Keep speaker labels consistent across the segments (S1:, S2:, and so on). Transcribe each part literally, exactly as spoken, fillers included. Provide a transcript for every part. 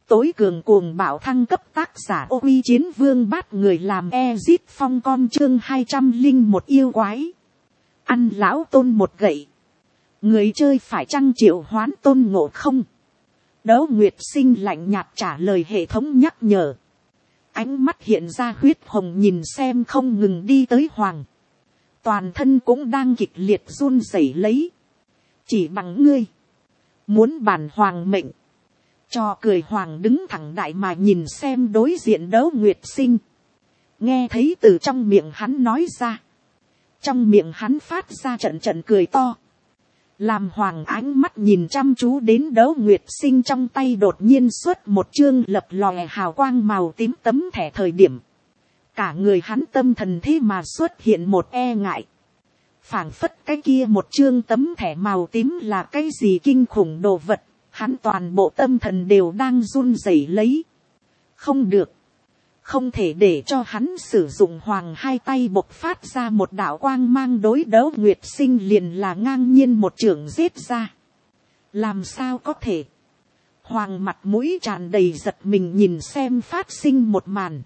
S1: tối cường cuồng bạo thăng cấp, tác giả Ô Uy Chiến Vương Bát Người làm Ezit Phong con, chương hai trăm linh một yêu quái. Ăn lão Tôn một gậy. Người chơi phải chăng triệu hoán Tôn Ngộ Không? Đỗ Nguyệt Sinh lạnh nhạt trả lời hệ thống nhắc nhở. Ánh mắt hiện ra huyết hồng nhìn xem không ngừng đi tới Hoàng. Toàn thân cũng đang kịch liệt run rẩy lấy. Chỉ bằng ngươi. Muốn bàn Hoàng mệnh. Cho cười Hoàng đứng thẳng đại mà nhìn xem đối diện Đỗ Nguyệt Sinh. Nghe thấy từ trong miệng hắn nói ra. Trong miệng hắn phát ra trận trận cười to. Làm Hoàng ánh mắt nhìn chăm chú đến Đỗ Nguyệt Sinh trong tay đột nhiên xuất một chương lập lòe hào quang màu tím tấm thẻ thời điểm. Cả người hắn tâm thần thế mà xuất hiện một e ngại. Phảng phất cái kia một chương tấm thẻ màu tím là cái gì kinh khủng đồ vật. Hắn toàn bộ tâm thần đều đang run rẩy lấy. Không được. Không thể để cho hắn sử dụng Hoàng hai tay bộc phát ra một đạo quang mang, đối Đỗ Nguyệt Sinh liền là ngang nhiên một chưởng giết ra. Làm sao có thể? Hoàng mặt mũi tràn đầy giật mình nhìn xem phát sinh một màn.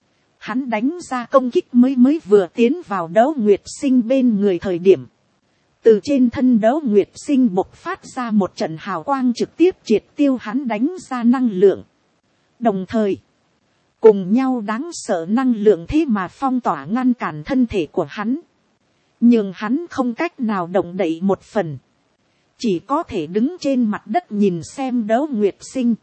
S1: Hắn đánh ra công kích mới mới vừa tiến vào Đỗ Nguyệt Sinh bên người thời điểm. Từ trên thân Đỗ Nguyệt Sinh bộc phát ra một trận hào quang trực tiếp triệt tiêu hắn đánh ra năng lượng. Đồng thời, cùng nhau đáng sợ năng lượng thế mà phong tỏa ngăn cản thân thể của hắn. Nhưng hắn không cách nào động đậy một phần. Chỉ có thể đứng trên mặt đất nhìn xem Đỗ Nguyệt Sinh.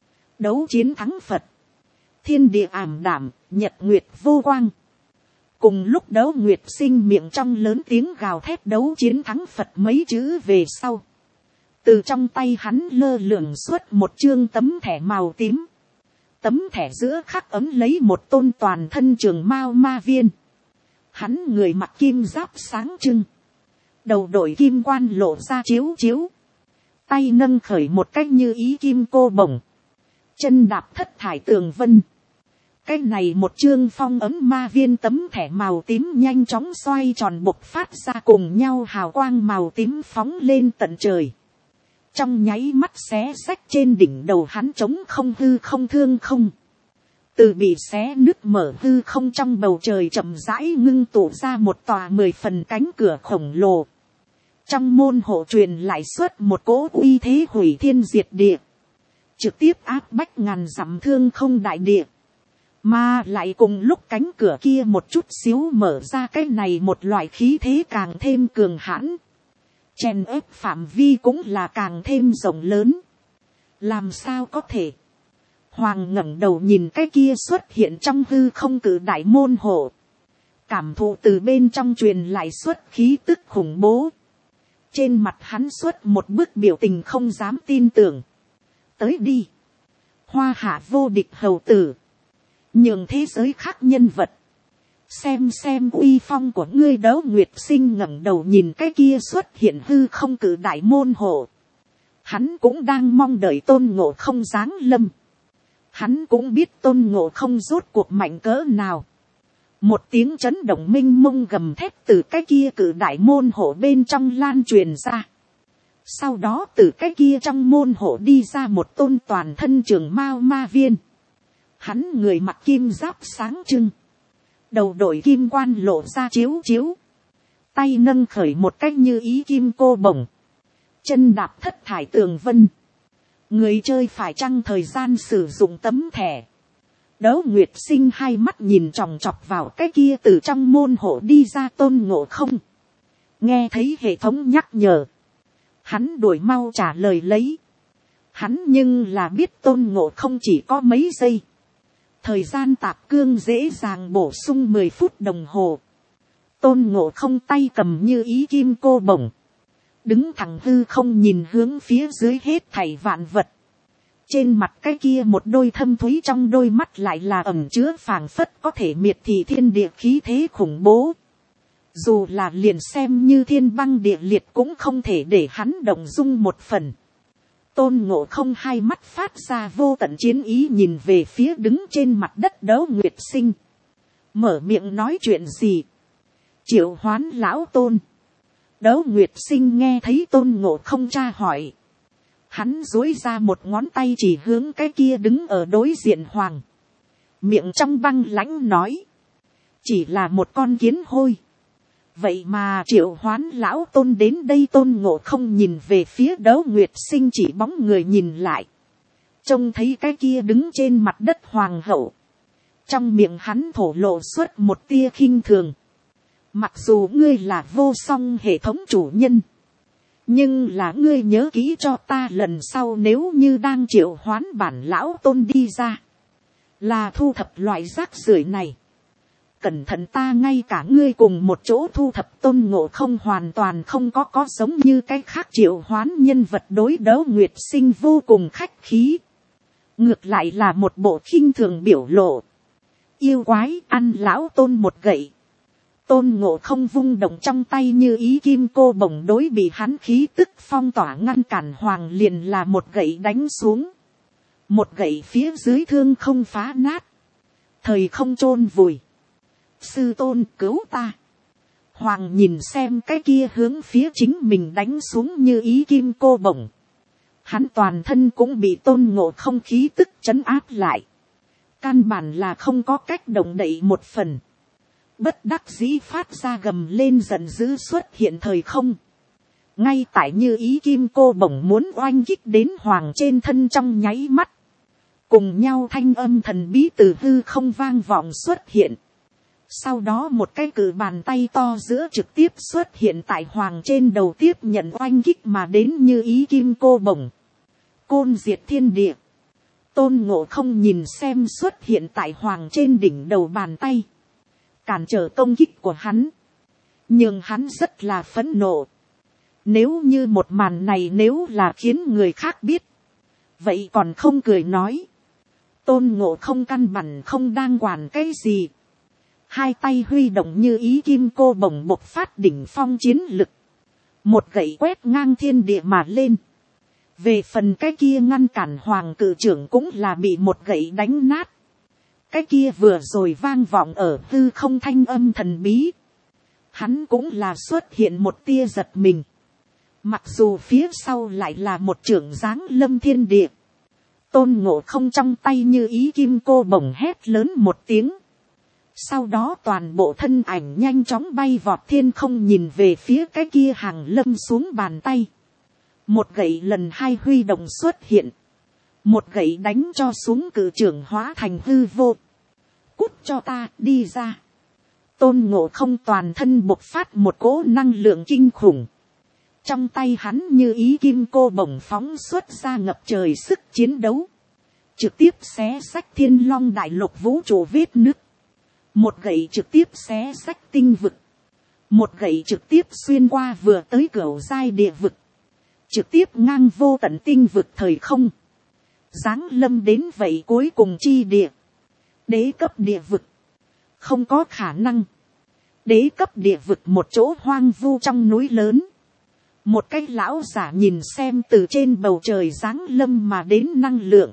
S1: Đấu chiến thắng Phật. Thiên địa ảm đạm, nhật nguyệt vô quang. Cùng lúc Đỗ Nguyệt Sinh miệng trong lớn tiếng gào thét đấu chiến thắng Phật mấy chữ về sau. Từ trong tay hắn lơ lửng xuất một chương tấm thẻ màu tím. Tấm thẻ giữa khắc ấm lấy một tôn toàn thân trường mao ma viên. Hắn người mặc kim giáp sáng trưng. Đầu đội kim quan lộ ra chiếu chiếu. Tay nâng khởi một cách như ý kim cô bổng. Chân đạp thất thải tường vân. Cái này một chương phong ấm ma viên tấm thẻ màu tím nhanh chóng xoay tròn bộc phát ra cùng nhau hào quang màu tím phóng lên tận trời. Trong nháy mắt xé rách trên đỉnh đầu hắn trống không hư không thương không. Từ bị xé nứt mở hư không trong bầu trời chậm rãi ngưng tụ ra một tòa mười phần cánh cửa khổng lồ. Trong môn hộ truyền lại xuất một cỗ uy thế hủy thiên diệt địa. Trực tiếp áp bách ngàn dặm thương không đại địa. Mà lại cùng lúc cánh cửa kia một chút xíu mở ra, cái này một loại khí thế càng thêm cường hãn. Chèn ép phạm vi cũng là càng thêm rộng lớn. Làm sao có thể? Hoàng ngẩng đầu nhìn cái kia xuất hiện trong hư không cử đại môn hộ. Cảm thụ từ bên trong truyền lại xuất khí tức khủng bố. Trên mặt hắn xuất một bức biểu tình không dám tin tưởng. Tới đi. Hoa hạ vô địch hầu tử. Nhường thế giới khác nhân vật. Xem xem uy phong của ngươi. Đỗ Nguyệt Sinh ngẩng đầu nhìn cái kia xuất hiện hư không cử đại môn hộ. Hắn cũng đang mong đợi Tôn Ngộ Không giáng lâm. Hắn cũng biết Tôn Ngộ Không rốt cuộc mạnh cỡ nào. Một tiếng chấn động minh mông gầm thét từ cái kia cử đại môn hộ bên trong lan truyền ra. Sau đó từ cái kia trong môn hộ đi ra một tôn toàn thân trường mao ma viên. Hắn người mặc kim giáp sáng trưng. Đầu đội kim quan lộ ra chiếu chiếu. Tay nâng khởi một cách như ý kim cô bổng. Chân đạp thất thải tường vân. Người chơi phải chăng thời gian sử dụng tấm thẻ. Đỗ Nguyệt Sinh hai mắt nhìn chòng chọc vào cái kia từ trong môn hộ đi ra Tôn Ngộ Không. Nghe thấy hệ thống nhắc nhở. Hắn đuổi mau trả lời lấy. Hắn nhưng là biết Tôn Ngộ Không chỉ có mấy giây. Thời gian tạp cương dễ dàng bổ sung mười phút đồng hồ. Tôn Ngộ Không tay cầm như ý kim cô bổng. Đứng thẳng hư không nhìn hướng phía dưới hết thảy vạn vật. Trên mặt cái kia một đôi thâm thúy trong đôi mắt lại là ẩn chứa phảng phất có thể miệt thị thiên địa khí thế khủng bố. Dù là liền xem như thiên băng địa liệt cũng không thể để hắn động dung một phần. Tôn Ngộ Không hai mắt phát ra vô tận chiến ý nhìn về phía đứng trên mặt đất Đỗ Nguyệt Sinh. Mở miệng nói chuyện gì? Triệu hoán lão Tôn. Đỗ Nguyệt Sinh nghe thấy Tôn Ngộ Không tra hỏi. Hắn duỗi ra một ngón tay chỉ hướng cái kia đứng ở đối diện hoàng. Miệng trong băng lãnh nói. Chỉ là một con kiến hôi. Vậy mà triệu hoán lão tôn đến đây. Tôn Ngộ Không nhìn về phía Đấu Nguyệt Sinh chỉ bóng người nhìn lại. Trông thấy cái kia đứng trên mặt đất hoàng hậu. Trong miệng hắn thổ lộ suốt một tia khinh thường. Mặc dù ngươi là vô song hệ thống chủ nhân. Nhưng là ngươi nhớ kỹ cho ta lần sau nếu như đang triệu hoán bản lão tôn đi ra. Là thu thập loại rác rưởi này. Cẩn thận ta ngay cả ngươi cùng một chỗ thu thập. Tôn Ngộ Không hoàn toàn không có có giống như cái khác triệu hoán nhân vật đối Đấu Nguyệt Sinh vô cùng khách khí. Ngược lại là một bộ khinh thường biểu lộ. Yêu quái ăn lão tôn một gậy. Tôn Ngộ Không vung động trong tay như ý kim cô bổng đối bị hắn khí tức phong tỏa ngăn cản hoàng liền là một gậy đánh xuống. Một gậy phía dưới thương không phá nát. Thời không chôn vùi. Sư tôn cứu ta. Hoàng nhìn xem cái kia hướng phía chính mình đánh xuống như ý kim cô bổng. Hắn toàn thân cũng bị Tôn Ngộ Không khí tức trấn áp lại. Căn bản là không có cách động đậy một phần. Bất đắc dĩ phát ra gầm lên giận dữ xuất hiện thời không. Ngay tại như ý kim cô bổng muốn oanh kích đến hoàng trên thân trong nháy mắt. Cùng nhau thanh âm thần bí từ hư không vang vọng xuất hiện. Sau đó một cái cử bàn tay to giữa trực tiếp xuất hiện tại hoàng trên đầu tiếp nhận oanh kích mà đến như ý kim cô bổng. Côn diệt thiên địa. Tôn Ngộ Không nhìn xem xuất hiện tại hoàng trên đỉnh đầu bàn tay. Cản trở công kích của hắn. Nhưng hắn rất là phẫn nộ. Nếu như một màn này nếu là khiến người khác biết. Vậy còn không cười nói. Tôn Ngộ Không căn bản không đang quản cái gì. Hai tay huy động như ý kim cô bổng bộc phát đỉnh phong chiến lực. Một gậy quét ngang thiên địa mà lên. Về phần cái kia ngăn cản hoàng cử trưởng cũng là bị một gậy đánh nát. Cái kia vừa rồi vang vọng ở hư không thanh âm thần bí. Hắn cũng là xuất hiện một tia giật mình. Mặc dù phía sau lại là một trưởng giáng lâm thiên địa. Tôn Ngộ Không trong tay như ý kim cô bổng hét lớn một tiếng. Sau đó toàn bộ thân ảnh nhanh chóng bay vọt thiên không nhìn về phía cái kia hàng lâm xuống bàn tay. Một gậy lần hai huy động xuất hiện. Một gậy đánh cho xuống cử trưởng hóa thành hư vô. Cút cho ta đi ra. Tôn Ngộ Không toàn thân bộc phát một cỗ năng lượng kinh khủng. Trong tay hắn như ý kim cô bổng phóng xuất ra ngập trời sức chiến đấu. Trực tiếp xé xách thiên long đại lục vũ trụ vết nứt. Một gậy trực tiếp xé xách tinh vực. Một gậy trực tiếp xuyên qua vừa tới cửu giai địa vực. Trực tiếp ngang vô tận tinh vực thời không. Giáng lâm đến vậy cuối cùng chi địa. Đế cấp địa vực. Không có khả năng. Đế cấp địa vực một chỗ hoang vu trong núi lớn. Một cái lão giả nhìn xem từ trên bầu trời giáng lâm mà đến năng lượng.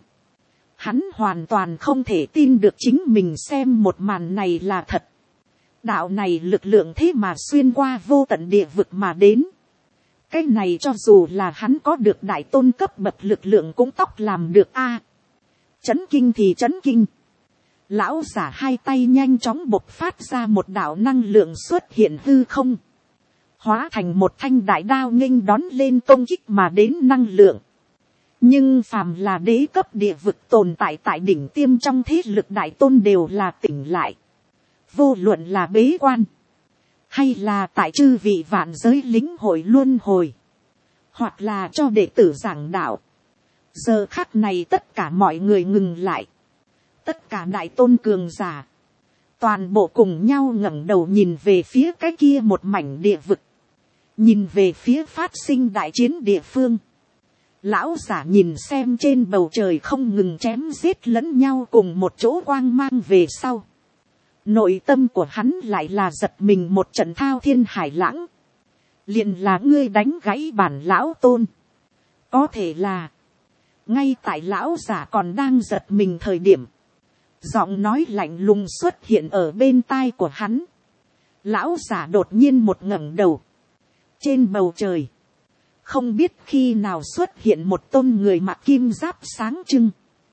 S1: Hắn hoàn toàn không thể tin được chính mình xem một màn này là thật. Đạo này lực lượng thế mà xuyên qua vô tận địa vực mà đến. Cái này cho dù là hắn có được đại tôn cấp bậc lực lượng cũng tóc làm được a. Chấn kinh thì chấn kinh. Lão giả hai tay nhanh chóng bộc phát ra một đạo năng lượng xuất hiện hư không. Hóa thành một thanh đại đao nghênh đón lên công kích mà đến năng lượng. Nhưng phàm là đế cấp địa vực tồn tại tại đỉnh tiêm trong thế lực đại tôn đều là tỉnh lại. Vô luận là bế quan. Hay là tại chư vị vạn giới lính hội luân hồi. Hoặc là cho đệ tử giảng đạo. Giờ khắc này tất cả mọi người ngừng lại. Tất cả đại tôn cường giả. Toàn bộ cùng nhau ngẩng đầu nhìn về phía cái kia một mảnh địa vực. Nhìn về phía phát sinh đại chiến địa phương. Lão giả nhìn xem trên bầu trời không ngừng chém giết lẫn nhau cùng một chỗ quang mang về sau. Nội tâm của hắn lại là giật mình một trận thao thiên hải lãng. Liền là ngươi đánh gãy bản lão tôn. Có thể là. Ngay tại lão giả còn đang giật mình thời điểm. Giọng nói lạnh lùng xuất hiện ở bên tai của hắn. Lão giả đột nhiên một ngẩng đầu. Trên bầu trời. Không biết khi nào xuất hiện một tôn người mặc kim giáp sáng trưng.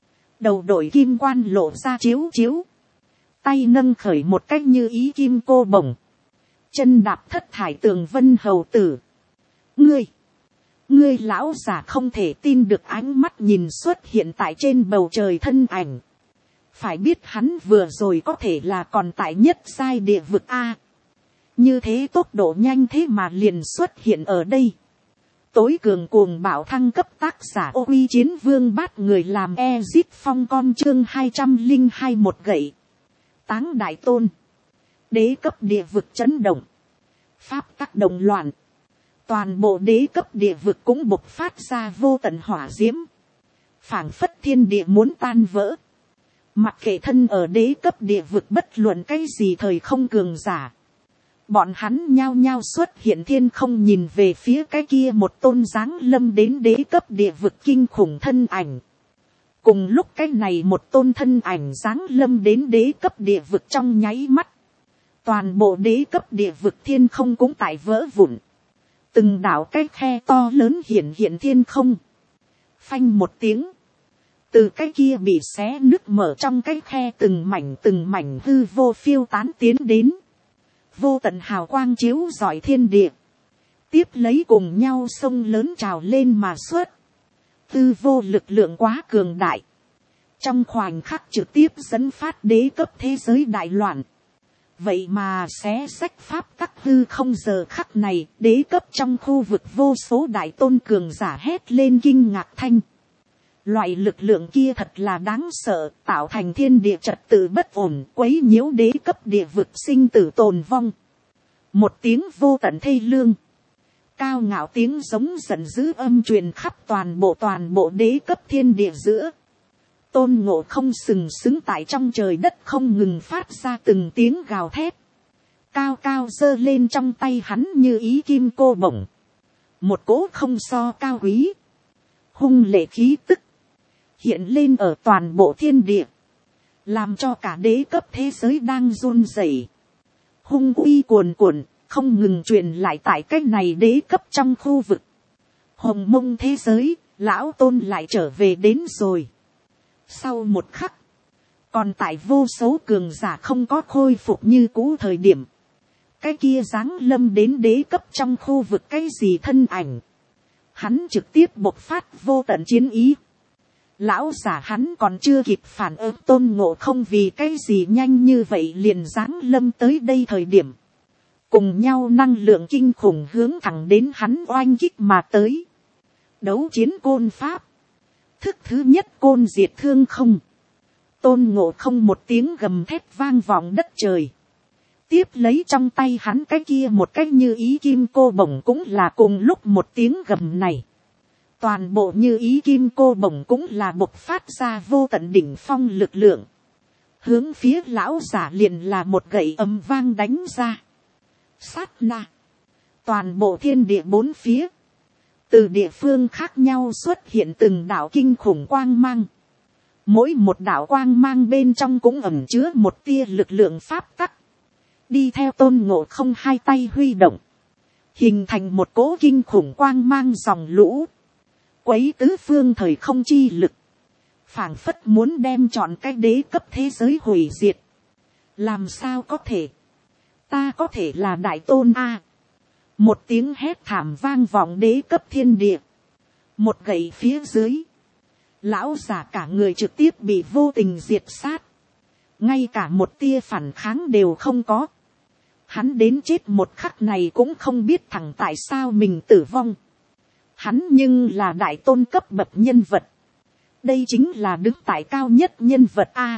S1: Đầu đội kim quan lộ ra chiếu chiếu. Tay nâng khởi một cách như ý kim cô bổng. Chân đạp thất thải tường vân hầu tử. Ngươi, ngươi lão già không thể tin được ánh mắt nhìn xuất hiện tại trên bầu trời thân ảnh. Phải biết hắn vừa rồi có thể là còn tại nhất giai địa vực A. Như thế tốc độ nhanh thế mà liền xuất hiện ở đây. Tối cường cuồng bạo thăng cấp tác giả ô uy chiến vương bát người làm Ezit phong con chương hai trăm linh hai một gậy. Táng đại tôn. Đế cấp địa vực chấn động. Pháp tắc đồng loạn. Toàn bộ đế cấp địa vực cũng bộc phát ra vô tận hỏa diễm. Phảng phất thiên địa muốn tan vỡ. Mặc kệ thân ở đế cấp địa vực bất luận cái gì thời không cường giả. Bọn hắn nhao nhao xuất hiện thiên không nhìn về phía cái kia một tôn giáng lâm đến đế cấp địa vực kinh khủng thân ảnh. Cùng lúc cái này một tôn thân ảnh giáng lâm đến đế cấp địa vực trong nháy mắt. Toàn bộ đế cấp địa vực thiên không cũng tại vỡ vụn. Từng đảo cái khe to lớn hiện hiện thiên không. Phanh một tiếng. Từ cái kia bị xé nứt mở trong cái khe từng mảnh từng mảnh hư vô phiêu tán tiến đến. Vô tận hào quang chiếu rọi thiên địa. Tiếp lấy cùng nhau sông lớn trào lên mà xuất. Hư vô lực lượng quá cường đại. Trong khoảnh khắc trực tiếp dẫn phát đế cấp thế giới đại loạn. Vậy mà xé sách pháp tắc hư không giờ khắc này, đế cấp trong khu vực vô số đại tôn cường giả hét lên kinh ngạc thanh. Loại lực lượng kia thật là đáng sợ, tạo thành thiên địa trật tự bất ổn, quấy nhiễu đế cấp địa vực sinh tử tồn vong. Một tiếng vô tận thê lương. Cao ngạo tiếng giống giận dữ âm truyền khắp toàn bộ toàn bộ đế cấp thiên địa giữa. Tôn Ngộ Không sừng sững tại trong trời đất không ngừng phát ra từng tiếng gào thét. Cao cao giơ lên trong tay hắn như ý kim cô bổng. Một cỗ không so cao quý. Hung lệ khí tức. Hiện lên ở toàn bộ thiên địa. Làm cho cả đế cấp thế giới đang run rẩy. Hung uy cuồn cuộn, không ngừng truyền lại tại cách này đế cấp trong khu vực. Hồng Mông thế giới, lão tôn lại trở về đến rồi. Sau một khắc, còn tại vô số cường giả không có khôi phục như cũ thời điểm. Cái kia giáng lâm đến đế cấp trong khu vực cái gì thân ảnh. Hắn trực tiếp bộc phát vô tận chiến ý. Lão giả hắn còn chưa kịp phản ứng Tôn Ngộ Không vì cái gì nhanh như vậy liền giáng lâm tới đây thời điểm. Cùng nhau năng lượng kinh khủng hướng thẳng đến hắn oanh kích mà tới. Đấu chiến côn pháp. Thức thứ nhất côn diệt thương không. Tôn Ngộ Không một tiếng gầm thét vang vọng đất trời. Tiếp lấy trong tay hắn cái kia một cái như ý kim cô bổng cũng là cùng lúc một tiếng gầm này. Toàn bộ như ý kim cô bổng cũng là bộc phát ra vô tận đỉnh phong lực lượng. Hướng phía lão giả liền là một gậy ầm vang đánh ra. Sát na. Toàn bộ thiên địa bốn phía. Từ địa phương khác nhau xuất hiện từng đạo kinh khủng quang mang. Mỗi một đạo quang mang bên trong cũng ẩn chứa một tia lực lượng pháp tắc. Đi theo Tôn Ngộ Không hai tay huy động. Hình thành một cỗ kinh khủng quang mang dòng lũ. Quấy tứ phương thời không chi lực. Phảng phất muốn đem chọn cái đế cấp thế giới hủy diệt. Làm sao có thể? Ta có thể là đại tôn a. Một tiếng hét thảm vang vọng đế cấp thiên địa. Một gậy phía dưới. Lão giả cả người trực tiếp bị vô tình diệt sát. Ngay cả một tia phản kháng đều không có. Hắn đến chết một khắc này cũng không biết thẳng tại sao mình tử vong. Hắn nhưng là đại tôn cấp bậc nhân vật. Đây chính là đứng tại cao nhất nhân vật A.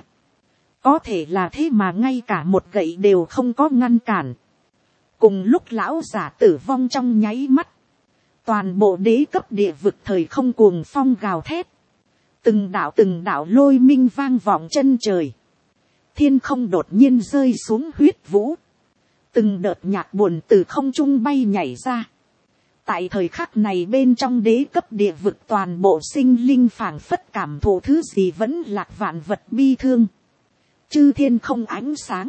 S1: Có thể là thế mà ngay cả một gậy đều không có ngăn cản. Cùng lúc lão giả tử vong trong nháy mắt. Toàn bộ đế cấp địa vực thời không cuồng phong gào thét. Từng đạo từng đạo lôi minh vang vọng chân trời. Thiên không đột nhiên rơi xuống huyết vũ. Từng đợt nhạc buồn từ không trung bay nhảy ra. Tại thời khắc này bên trong đế cấp địa vực toàn bộ sinh linh phảng phất cảm thụ thứ gì vẫn lạc vạn vật bi thương. Chư thiên không ánh sáng.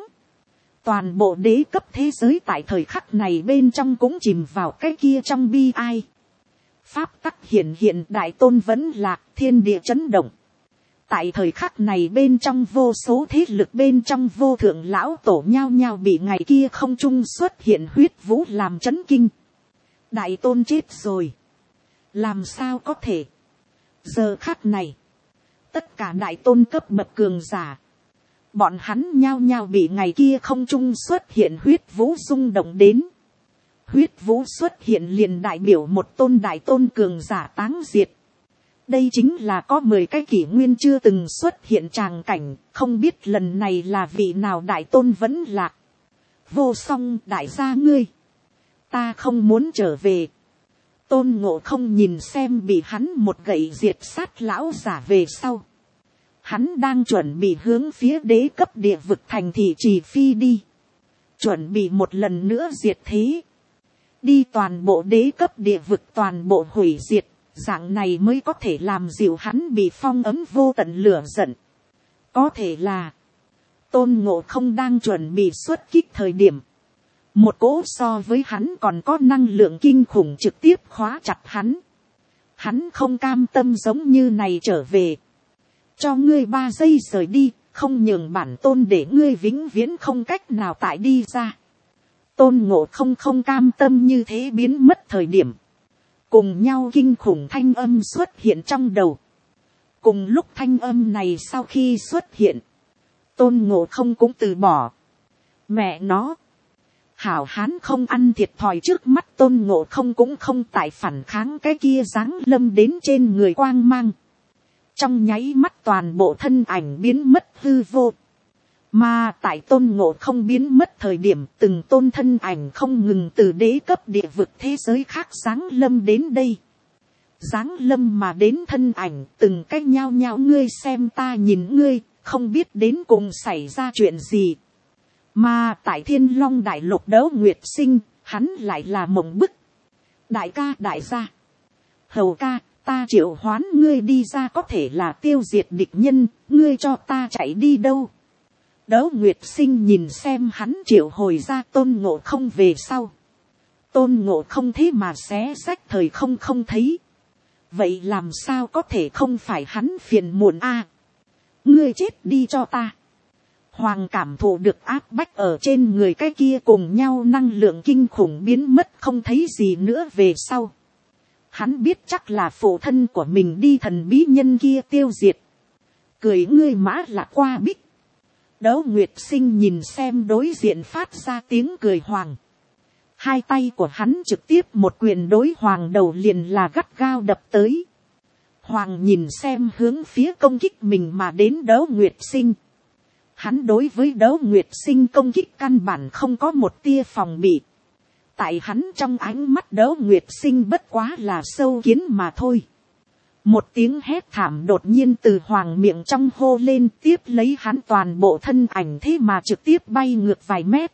S1: Toàn bộ đế cấp thế giới tại thời khắc này bên trong cũng chìm vào cái kia trong bi ai. Pháp tắc hiện hiện, đại tôn vẫn lạc, thiên địa chấn động. Tại thời khắc này bên trong vô số thế lực bên trong vô thượng lão tổ nhao nhao bị ngày kia không trung xuất hiện huyết vũ làm chấn kinh. Đại tôn chết rồi. Làm sao có thể? Giờ khắc này, tất cả đại tôn cấp bậc cường giả, bọn hắn nhao nhao bị ngày kia không trung xuất hiện huyết vũ rung động đến. Huyết vũ xuất hiện liền đại biểu một tôn đại tôn cường giả táng diệt. Đây chính là có mười cái kỷ nguyên chưa từng xuất hiện tràng cảnh, không biết lần này là vị nào đại tôn vẫn lạc. Vô song đại gia ngươi, ta không muốn trở về. Tôn Ngộ Không nhìn xem bị hắn một gậy diệt sát lão giả về sau. Hắn đang chuẩn bị hướng phía đế cấp địa vực thành thị Trì Phi đi. Chuẩn bị một lần nữa diệt thế. Đi toàn bộ đế cấp địa vực toàn bộ hủy diệt. Dạng này mới có thể làm dịu hắn bị phong ấm vô tận lửa giận. Có thể là Tôn Ngộ Không đang chuẩn bị xuất kích thời điểm, một cỗ so với hắn còn có năng lượng kinh khủng trực tiếp khóa chặt hắn. Hắn không cam tâm giống như này trở về. Cho ngươi ba giây rời đi, không nhường bản tôn để ngươi vĩnh viễn không cách nào tại đi ra. Tôn Ngộ Không không cam tâm như thế biến mất thời điểm. Cùng nhau kinh khủng thanh âm xuất hiện trong đầu. Cùng lúc thanh âm này sau khi xuất hiện, Tôn Ngộ Không cũng từ bỏ. Mẹ nó, hảo hán không ăn thiệt thòi, trước mắt Tôn Ngộ Không cũng không tại phản kháng cái kia giáng lâm đến trên người quang mang. Trong nháy mắt toàn bộ thân ảnh biến mất hư vô. Mà tại Tôn Ngộ Không biến mất thời điểm, từng tôn thân ảnh không ngừng từ đế cấp địa vực thế giới khác giáng lâm đến đây. Giáng lâm mà đến thân ảnh, từng cách nhao nhao ngươi xem ta nhìn ngươi, không biết đến cùng xảy ra chuyện gì. Mà tại Thiên Long Đại Lục Đấu Nguyệt Sinh, hắn lại là mộng bức. Đại ca đại gia, hầu ca, ta triệu hoán ngươi đi ra có thể là tiêu diệt địch nhân, ngươi cho ta chạy đi đâu. Đấu Nguyệt Sinh nhìn xem hắn triệu hồi ra Tôn Ngộ Không về sau. Tôn Ngộ Không thế mà xé rách thời không không thấy. Vậy làm sao có thể không phải hắn phiền muộn a? Ngươi chết đi cho ta. Hoàng cảm thụ được áp bách ở trên người cái kia cùng nhau năng lượng kinh khủng biến mất không thấy gì nữa về sau. Hắn biết chắc là phụ thân của mình đi thần bí nhân kia tiêu diệt. Cười ngươi mã lạc qua bích. Đấu Nguyệt Sinh nhìn xem đối diện phát ra tiếng cười hoàng. Hai tay của hắn trực tiếp một quyền đối hoàng đầu liền là gắt gao đập tới. Hoàng nhìn xem hướng phía công kích mình mà đến Đấu Nguyệt Sinh. Hắn đối với Đấu Nguyệt Sinh công kích căn bản không có một tia phòng bị. Tại hắn trong ánh mắt Đấu Nguyệt Sinh bất quá là sâu kiến mà thôi. Một tiếng hét thảm đột nhiên từ hoàng miệng trong hô lên, tiếp lấy hắn toàn bộ thân ảnh thế mà trực tiếp bay ngược vài mét.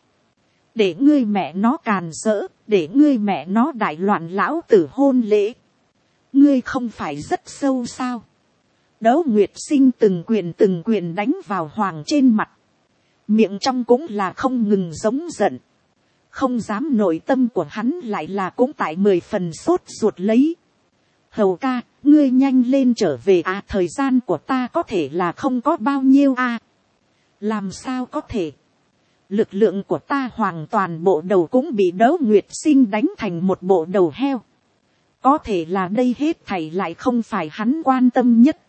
S1: Để ngươi mẹ nó càn rỡ, để ngươi mẹ nó đại loạn lão tử hôn lễ. Ngươi không phải rất sâu sao? Đấu Nguyệt Sinh từng quyền từng quyền đánh vào hoàng trên mặt. Miệng trong cũng là không ngừng giống giận. Không dám, nội tâm của hắn lại là cũng tại mười phần sốt ruột lấy. Hầu ca, ngươi nhanh lên trở về à, thời gian của ta có thể là không có bao nhiêu à. Làm sao có thể? Lực lượng của ta hoàn toàn bộ đầu cũng bị Đấu Nguyệt Sinh đánh thành một bộ đầu heo. Có thể là đây hết thảy lại không phải hắn quan tâm nhất.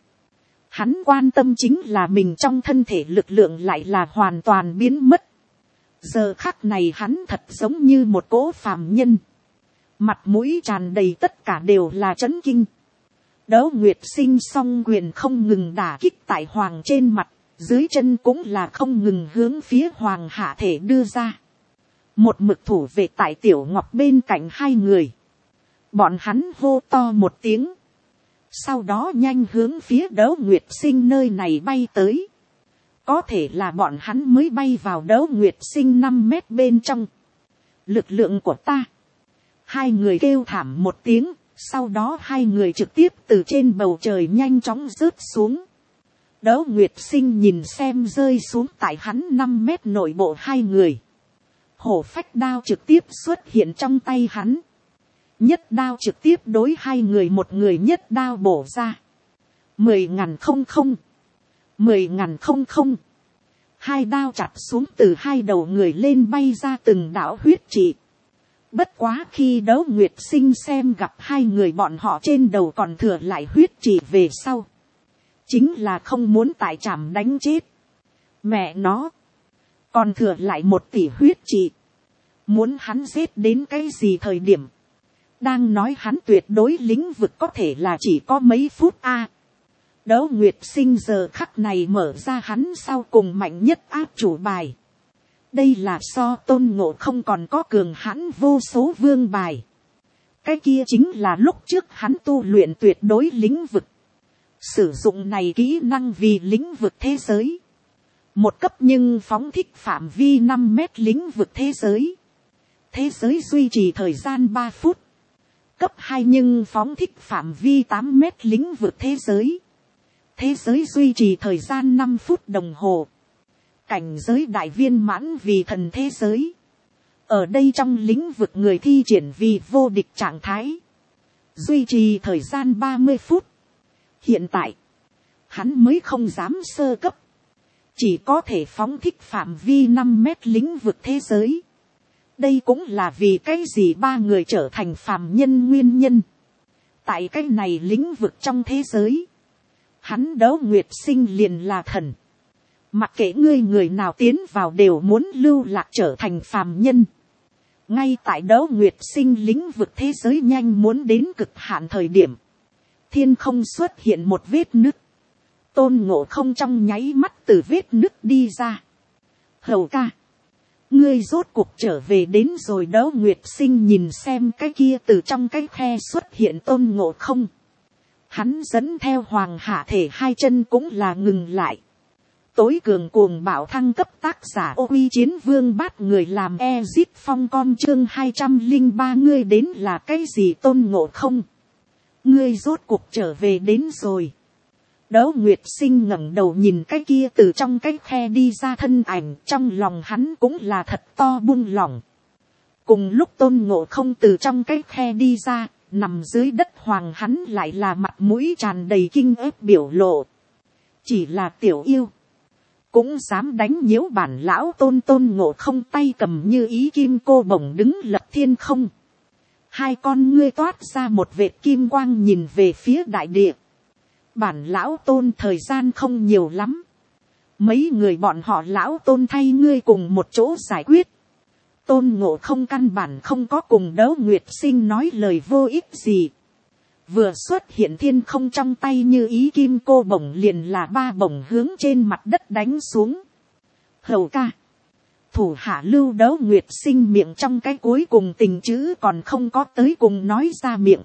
S1: Hắn quan tâm chính là mình trong thân thể lực lượng lại là hoàn toàn biến mất. Giờ khắc này hắn thật giống như một cỗ phàm nhân. Mặt mũi tràn đầy tất cả đều là chấn kinh. Đấu Nguyệt Sinh song quyền không ngừng đả kích tại hoàng trên mặt. Dưới chân cũng là không ngừng hướng phía hoàng hạ thể đưa ra. Một mực thủ vệ tại Tiểu Ngọc bên cạnh hai người. Bọn hắn hô to một tiếng. Sau đó nhanh hướng phía Đấu Nguyệt Sinh nơi này bay tới. Có thể là bọn hắn mới bay vào Đấu Nguyệt Sinh năm mét bên trong. Lực lượng của ta. Hai người kêu thảm một tiếng. Sau đó hai người trực tiếp từ trên bầu trời nhanh chóng rớt xuống. Đấu Nguyệt Sinh nhìn xem rơi xuống tại hắn năm mét nội bộ hai người. Hổ phách đao trực tiếp xuất hiện trong tay hắn. nhất đao trực tiếp đối hai người một người nhất đao bổ ra. Mười ngàn không không, mười ngàn không không, hai đao chặt xuống từ hai đầu người lên bay ra từng đạo huyết trị. Bất quá khi Đấu Nguyệt Sinh xem gặp hai người bọn họ trên đầu còn thừa lại huyết trị về sau, chính là không muốn tại trảm đánh chết. Mẹ nó, còn thừa lại một tỷ huyết trị, muốn hắn giết đến cái gì thời điểm. Đang nói hắn tuyệt đối lĩnh vực có thể là chỉ có mấy phút a. À, Đấu Nguyệt Sinh giờ khắc này mở ra hắn sau cùng mạnh nhất áp chủ bài. Đây là so Tôn Ngộ Không còn có cường hãn vô số vương bài. Cái kia chính là lúc trước hắn tu luyện tuyệt đối lĩnh vực. Sử dụng này kỹ năng vì lĩnh vực thế giới. Một cấp nhưng phóng thích phạm vi năm mét lĩnh vực thế giới. Thế giới duy trì thời gian ba phút. Cấp hai nhưng phóng thích phạm vi tám mét lĩnh vực thế giới. Thế giới duy trì thời gian năm phút đồng hồ. Cảnh giới đại viên mãn vì thần thế giới. Ở đây trong lĩnh vực người thi triển vì vô địch trạng thái. Duy trì thời gian ba mươi phút. Hiện tại, hắn mới không dám sơ cấp. Chỉ có thể phóng thích phạm vi năm mét lĩnh vực thế giới. Đây cũng là vì cái gì ba người trở thành phàm nhân nguyên nhân. Tại cái này lĩnh vực trong thế giới, hắn Đấu Nguyệt Sinh liền là thần. Mặc kệ ngươi người nào tiến vào đều muốn lưu lạc trở thành phàm nhân. Ngay tại Đấu Nguyệt Sinh lĩnh vực thế giới nhanh muốn đến cực hạn thời điểm, thiên không xuất hiện một vết nứt. Tôn Ngộ Không trong nháy mắt từ vết nứt đi ra. Hầu ca, ngươi rốt cuộc trở về đến rồi. Đấu Nguyệt Sinh nhìn xem cái kia từ trong cái khe xuất hiện Tôn Ngộ Không. Hắn dẫn theo Hoàng Hạ Thể hai chân cũng là ngừng lại. Tối cường cuồng bạo thăng cấp tác giả Ô Uy Chiến Vương bắt người làm Ezit Phong con chương hai trăm linh ba ngươi đến là cái gì Tôn Ngộ Không? Ngươi rốt cuộc trở về đến rồi. Đấu Nguyệt Sinh ngẩng đầu nhìn cái kia từ trong cái khe đi ra thân ảnh, trong lòng hắn cũng là thật to buông lỏng. Cùng lúc Tôn Ngộ Không từ trong cái khe đi ra, nằm dưới đất hoàng hắn lại là mặt mũi tràn đầy kinh ép biểu lộ. Chỉ là tiểu yêu, cũng dám đánh nhiễu bản lão Tôn. Tôn Ngộ Không tay cầm như ý kim cô bổng đứng lập thiên không. Hai con ngươi toát ra một vệt kim quang nhìn về phía đại địa. Bản lão Tôn thời gian không nhiều lắm. Mấy người bọn họ lão Tôn thay ngươi cùng một chỗ giải quyết. Tôn Ngộ Không căn bản không có cùng Đấu Nguyệt Sinh nói lời vô ích gì. Vừa xuất hiện thiên không trong tay như ý kim cô bổng liền là ba bổng hướng trên mặt đất đánh xuống. Hầu ca, thủ hạ lưu. Đấu Nguyệt Sinh miệng trong cái cuối cùng tình chữ còn không có tới cùng nói ra miệng.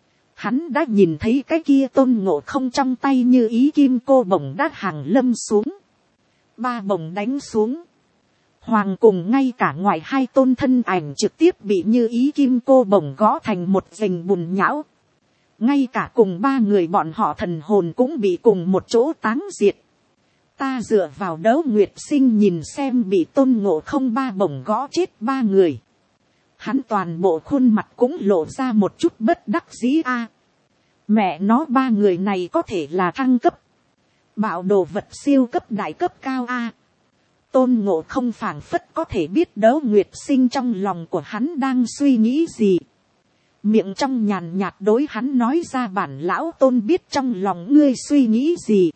S1: Hắn đã nhìn thấy cái kia Tôn Ngộ Không trong tay như ý kim cô bổng đã hàng lâm xuống. Ba bổng đánh xuống. Hoàng cùng ngay cả ngoài hai tôn thân ảnh trực tiếp bị như ý kim cô bổng gõ thành một vành bùn nhão. Ngay cả cùng ba người bọn họ thần hồn cũng bị cùng một chỗ táng diệt. Ta dựa vào Đấu Nguyệt Sinh nhìn xem bị Tôn Ngộ Không ba bổng gõ chết ba người. Hắn toàn bộ khuôn mặt cũng lộ ra một chút bất đắc dĩ a. À, mẹ nó ba người này có thể là thăng cấp. Bạo đồ vật siêu cấp đại cấp cao a. À, Tôn Ngộ Không phảng phất có thể biết Đấu Nguyệt Sinh trong lòng của hắn đang suy nghĩ gì. Miệng trong nhàn nhạt đối hắn nói ra bản lão Tôn biết trong lòng ngươi suy nghĩ gì.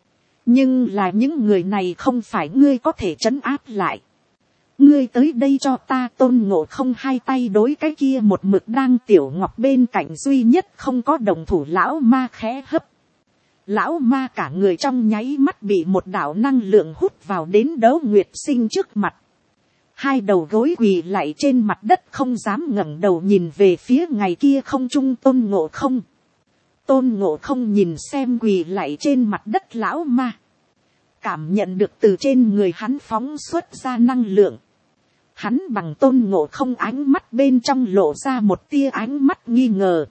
S1: Nhưng là những người này không phải ngươi có thể trấn áp lại. Ngươi tới đây cho ta. Tôn Ngộ Không hai tay đối cái kia một mực đang tiểu ngọc bên cạnh duy nhất không có đồng thủ lão ma khẽ hấp. Lão ma cả người trong nháy mắt bị một đạo năng lượng hút vào đến Đấu Nguyệt Sinh trước mặt. Hai đầu gối quỳ lại trên mặt đất không dám ngẩng đầu nhìn về phía ngày kia không trung Tôn Ngộ Không. Tôn Ngộ Không nhìn xem quỳ lại trên mặt đất lão ma. Cảm nhận được từ trên người hắn phóng xuất ra năng lượng. Hắn bằng Tôn Ngộ Không ánh mắt bên trong lộ ra một tia ánh mắt nghi ngờ.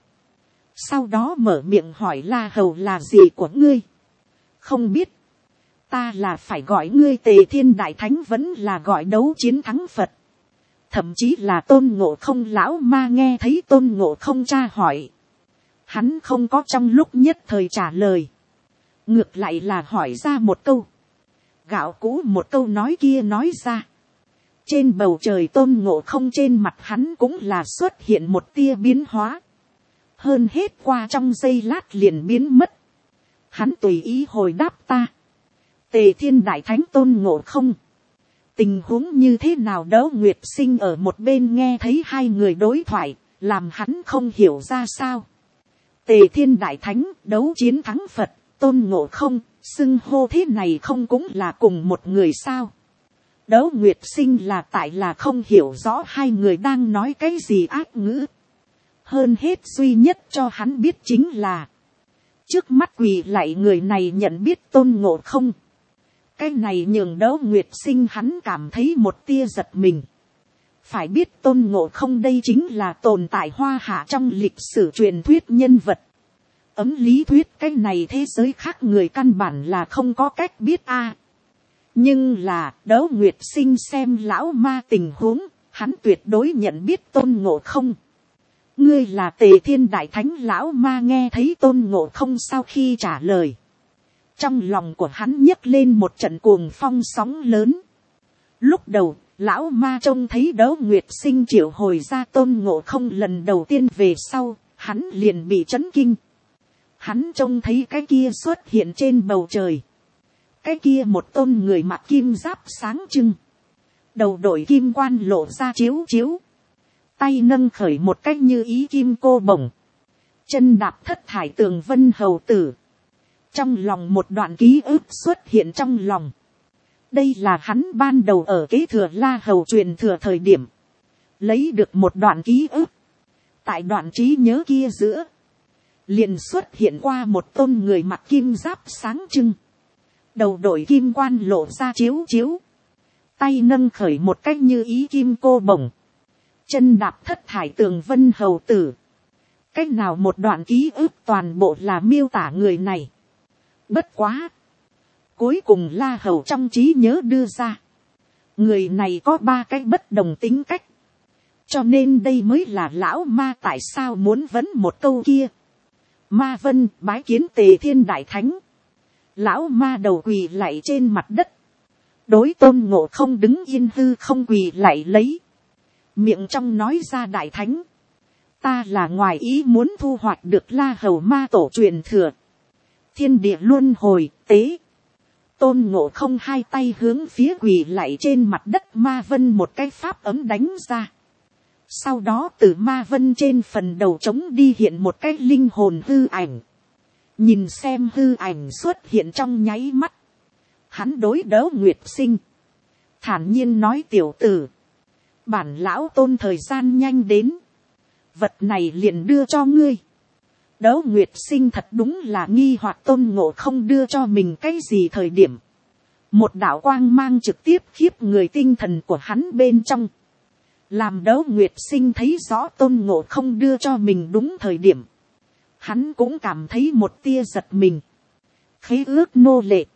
S1: Sau đó mở miệng hỏi La Hầu là gì của ngươi? Không biết. Ta là phải gọi ngươi Tề Thiên Đại Thánh vẫn là gọi Đấu Chiến Thắng Phật. thậm chí là tôn ngộ không lão ma nghe thấy tôn ngộ không tra hỏi, hắn không có trong lúc nhất thời trả lời, ngược lại là hỏi ra một câu, gạo cũ một câu nói kia nói ra, trên bầu trời tôn ngộ không trên mặt hắn cũng là xuất hiện một tia biến hóa, hơn hết qua trong giây lát liền biến mất, hắn tùy ý hồi đáp ta, Tề Thiên Đại Thánh tôn ngộ không, tình huống như thế nào Đỗ Nguyệt Sinh ở một bên nghe thấy hai người đối thoại, làm hắn không hiểu ra sao. Tề Thiên Đại Thánh đấu chiến thắng Phật, tôn ngộ không, xưng hô thế này không cũng là cùng một người sao. Đỗ Nguyệt Sinh là tại là không hiểu rõ hai người đang nói cái gì ác ngữ. Hơn hết duy nhất cho hắn biết chính là, trước mắt quỳ lạy người này nhận biết tôn ngộ không. Cái này nhường Đỗ Nguyệt Sinh hắn cảm thấy một tia giật mình. Phải biết tôn ngộ không đây chính là tồn tại hoa hạ trong lịch sử truyền thuyết nhân vật. Ấm lý thuyết cái này thế giới khác người căn bản là không có cách biết a. Nhưng là Đỗ Nguyệt Sinh xem lão ma tình huống, hắn tuyệt đối nhận biết tôn ngộ không. Ngươi là Tề Thiên Đại Thánh lão ma nghe thấy tôn ngộ không sau khi trả lời. Trong lòng của hắn nhấc lên một trận cuồng phong sóng lớn. Lúc đầu, lão ma trông thấy Đỗ Nguyệt Sinh triệu hồi ra tôn ngộ không lần đầu tiên về sau, hắn liền bị chấn kinh. Hắn trông thấy cái kia xuất hiện trên bầu trời. Cái kia một tôn người mặc kim giáp sáng trưng. Đầu đội kim quan lộ ra chiếu chiếu. Tay nâng khởi một cách như ý kim cô bổng. Chân đạp thất thải tường vân hầu tử. Trong lòng một đoạn ký ức xuất hiện trong lòng. Đây là hắn ban đầu ở kế thừa La Hầu truyền thừa thời điểm. Lấy được một đoạn ký ức. Tại đoạn trí nhớ kia giữa. Liền xuất hiện qua một tôn người mặc kim giáp sáng trưng. Đầu đội kim quan lộ ra chiếu chiếu. Tay nâng khởi một cách như ý kim cô bổng. Chân đạp thất thải tường vân hầu tử. Cách nào một đoạn ký ức toàn bộ là miêu tả người này. Bất quá. Cuối cùng La Hầu trong trí nhớ đưa ra. Người này có ba cái bất đồng tính cách. Cho nên đây mới là lão ma tại sao muốn vấn một câu kia. Ma Vân bái kiến Tề Thiên Đại Thánh. Lão ma đầu quỳ lạy trên mặt đất. Đối tôn ngộ không đứng yên hư không quỳ lạy lấy. Miệng trong nói ra Đại Thánh. Ta là ngoài ý muốn thu hoạch được La Hầu ma tổ truyền thừa. Thiên địa luân hồi tế. Tôn ngộ không hai tay hướng phía quỳ lạy trên mặt đất Ma Vân một cái pháp ấm đánh ra. Sau đó từ Ma Vân trên phần đầu trống đi hiện một cái linh hồn hư ảnh. Nhìn xem hư ảnh xuất hiện trong nháy mắt. Hắn đối Đỗ Nguyệt Sinh. Thản nhiên nói tiểu tử. Bản lão tôn thời gian nhanh đến. Vật này liền đưa cho ngươi. Đỗ Nguyệt Sinh thật đúng là nghi hoặc tôn ngộ không đưa cho mình cái gì thời điểm. Một đạo quang mang trực tiếp khiếp người tinh thần của hắn bên trong. Làm Đỗ Nguyệt Sinh thấy rõ tôn ngộ không đưa cho mình đúng thời điểm. Hắn cũng cảm thấy một tia giật mình. Khế ước nô lệ.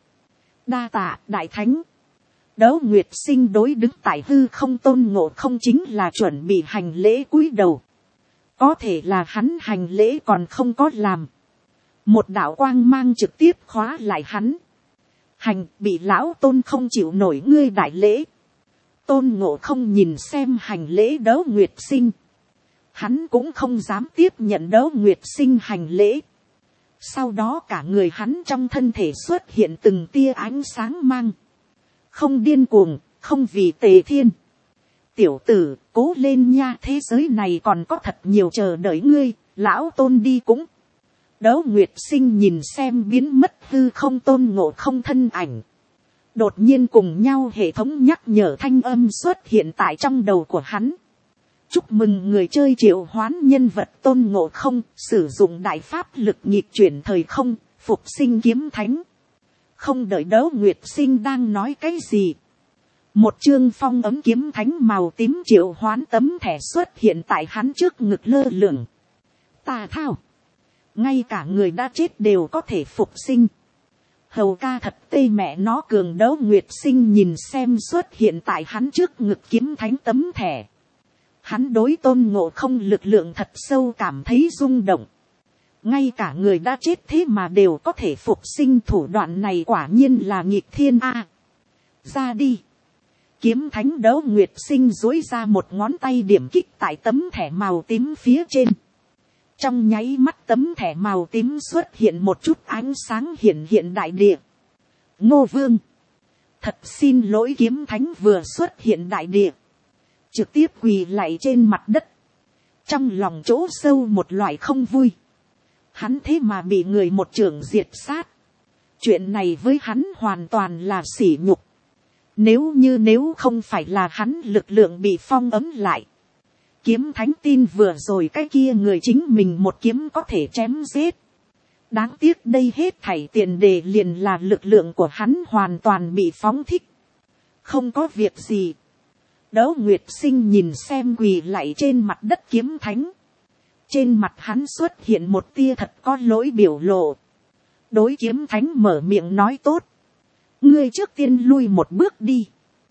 S1: Đa tạ Đại Thánh. Đỗ Nguyệt Sinh đối đứng tại hư không tôn ngộ không chính là chuẩn bị hành lễ cúi đầu. Có thể là hắn hành lễ còn không có làm. Một đạo quang mang trực tiếp khóa lại hắn. Hành bị lão tôn không chịu nổi ngươi đại lễ. Tôn ngộ không nhìn xem hành lễ Đỗ Nguyệt Sinh. Hắn cũng không dám tiếp nhận Đỗ Nguyệt Sinh hành lễ. Sau đó cả người hắn trong thân thể xuất hiện từng tia ánh sáng mang. Không điên cuồng, không vì Tề Thiên. Tiểu tử, cố lên nha, thế giới này còn có thật nhiều chờ đợi ngươi, lão tôn đi cũng. Đỗ Nguyệt Sinh nhìn xem biến mất hư không tôn ngộ không thân ảnh. Đột nhiên cùng nhau hệ thống nhắc nhở thanh âm xuất hiện tại trong đầu của hắn. Chúc mừng người chơi triệu hoán nhân vật tôn ngộ không, sử dụng đại pháp lực nhịp chuyển thời không, phục sinh kiếm thánh. Không đợi Đỗ Nguyệt Sinh đang nói cái gì. Một chương phong ấm kiếm thánh màu tím triệu hoán tấm thẻ xuất hiện tại hắn trước ngực lơ lửng. Tà thao. Ngay cả người đã chết đều có thể phục sinh. Hầu ca thật tê mẹ nó cường. Đỗ Nguyệt Sinh nhìn xem xuất hiện tại hắn trước ngực kiếm thánh tấm thẻ. Hắn đối Tôn Ngộ Không lực lượng thật sâu cảm thấy rung động. Ngay cả người đã chết thế mà đều có thể phục sinh, thủ đoạn này quả nhiên là nghịch thiên a. Ra đi. Kiếm thánh Đấu Nguyệt Sinh duỗi ra một ngón tay điểm kích tại tấm thẻ màu tím phía trên. Trong nháy mắt tấm thẻ màu tím xuất hiện một chút ánh sáng hiện hiện đại địa. Ngô Vương. Thật xin lỗi. Kiếm thánh vừa xuất hiện đại địa, trực tiếp quỳ lạy trên mặt đất. Trong lòng chỗ sâu một loại không vui. Hắn thế mà bị người một chưởng diệt sát. Chuyện này với hắn hoàn toàn là sỉ nhục. Nếu như nếu không phải là hắn lực lượng bị phong ấm lại, kiếm thánh tin vừa rồi cái kia người chính mình một kiếm có thể chém giết. Đáng tiếc đây hết thảy tiền đề liền là lực lượng của hắn hoàn toàn bị phóng thích. Không có việc gì. Đấu Nguyệt Sinh nhìn xem quỳ lạy trên mặt đất kiếm thánh. Trên mặt hắn xuất hiện một tia thật có lỗi biểu lộ. Đối kiếm thánh mở miệng nói tốt. Ngươi trước tiên lui một bước đi.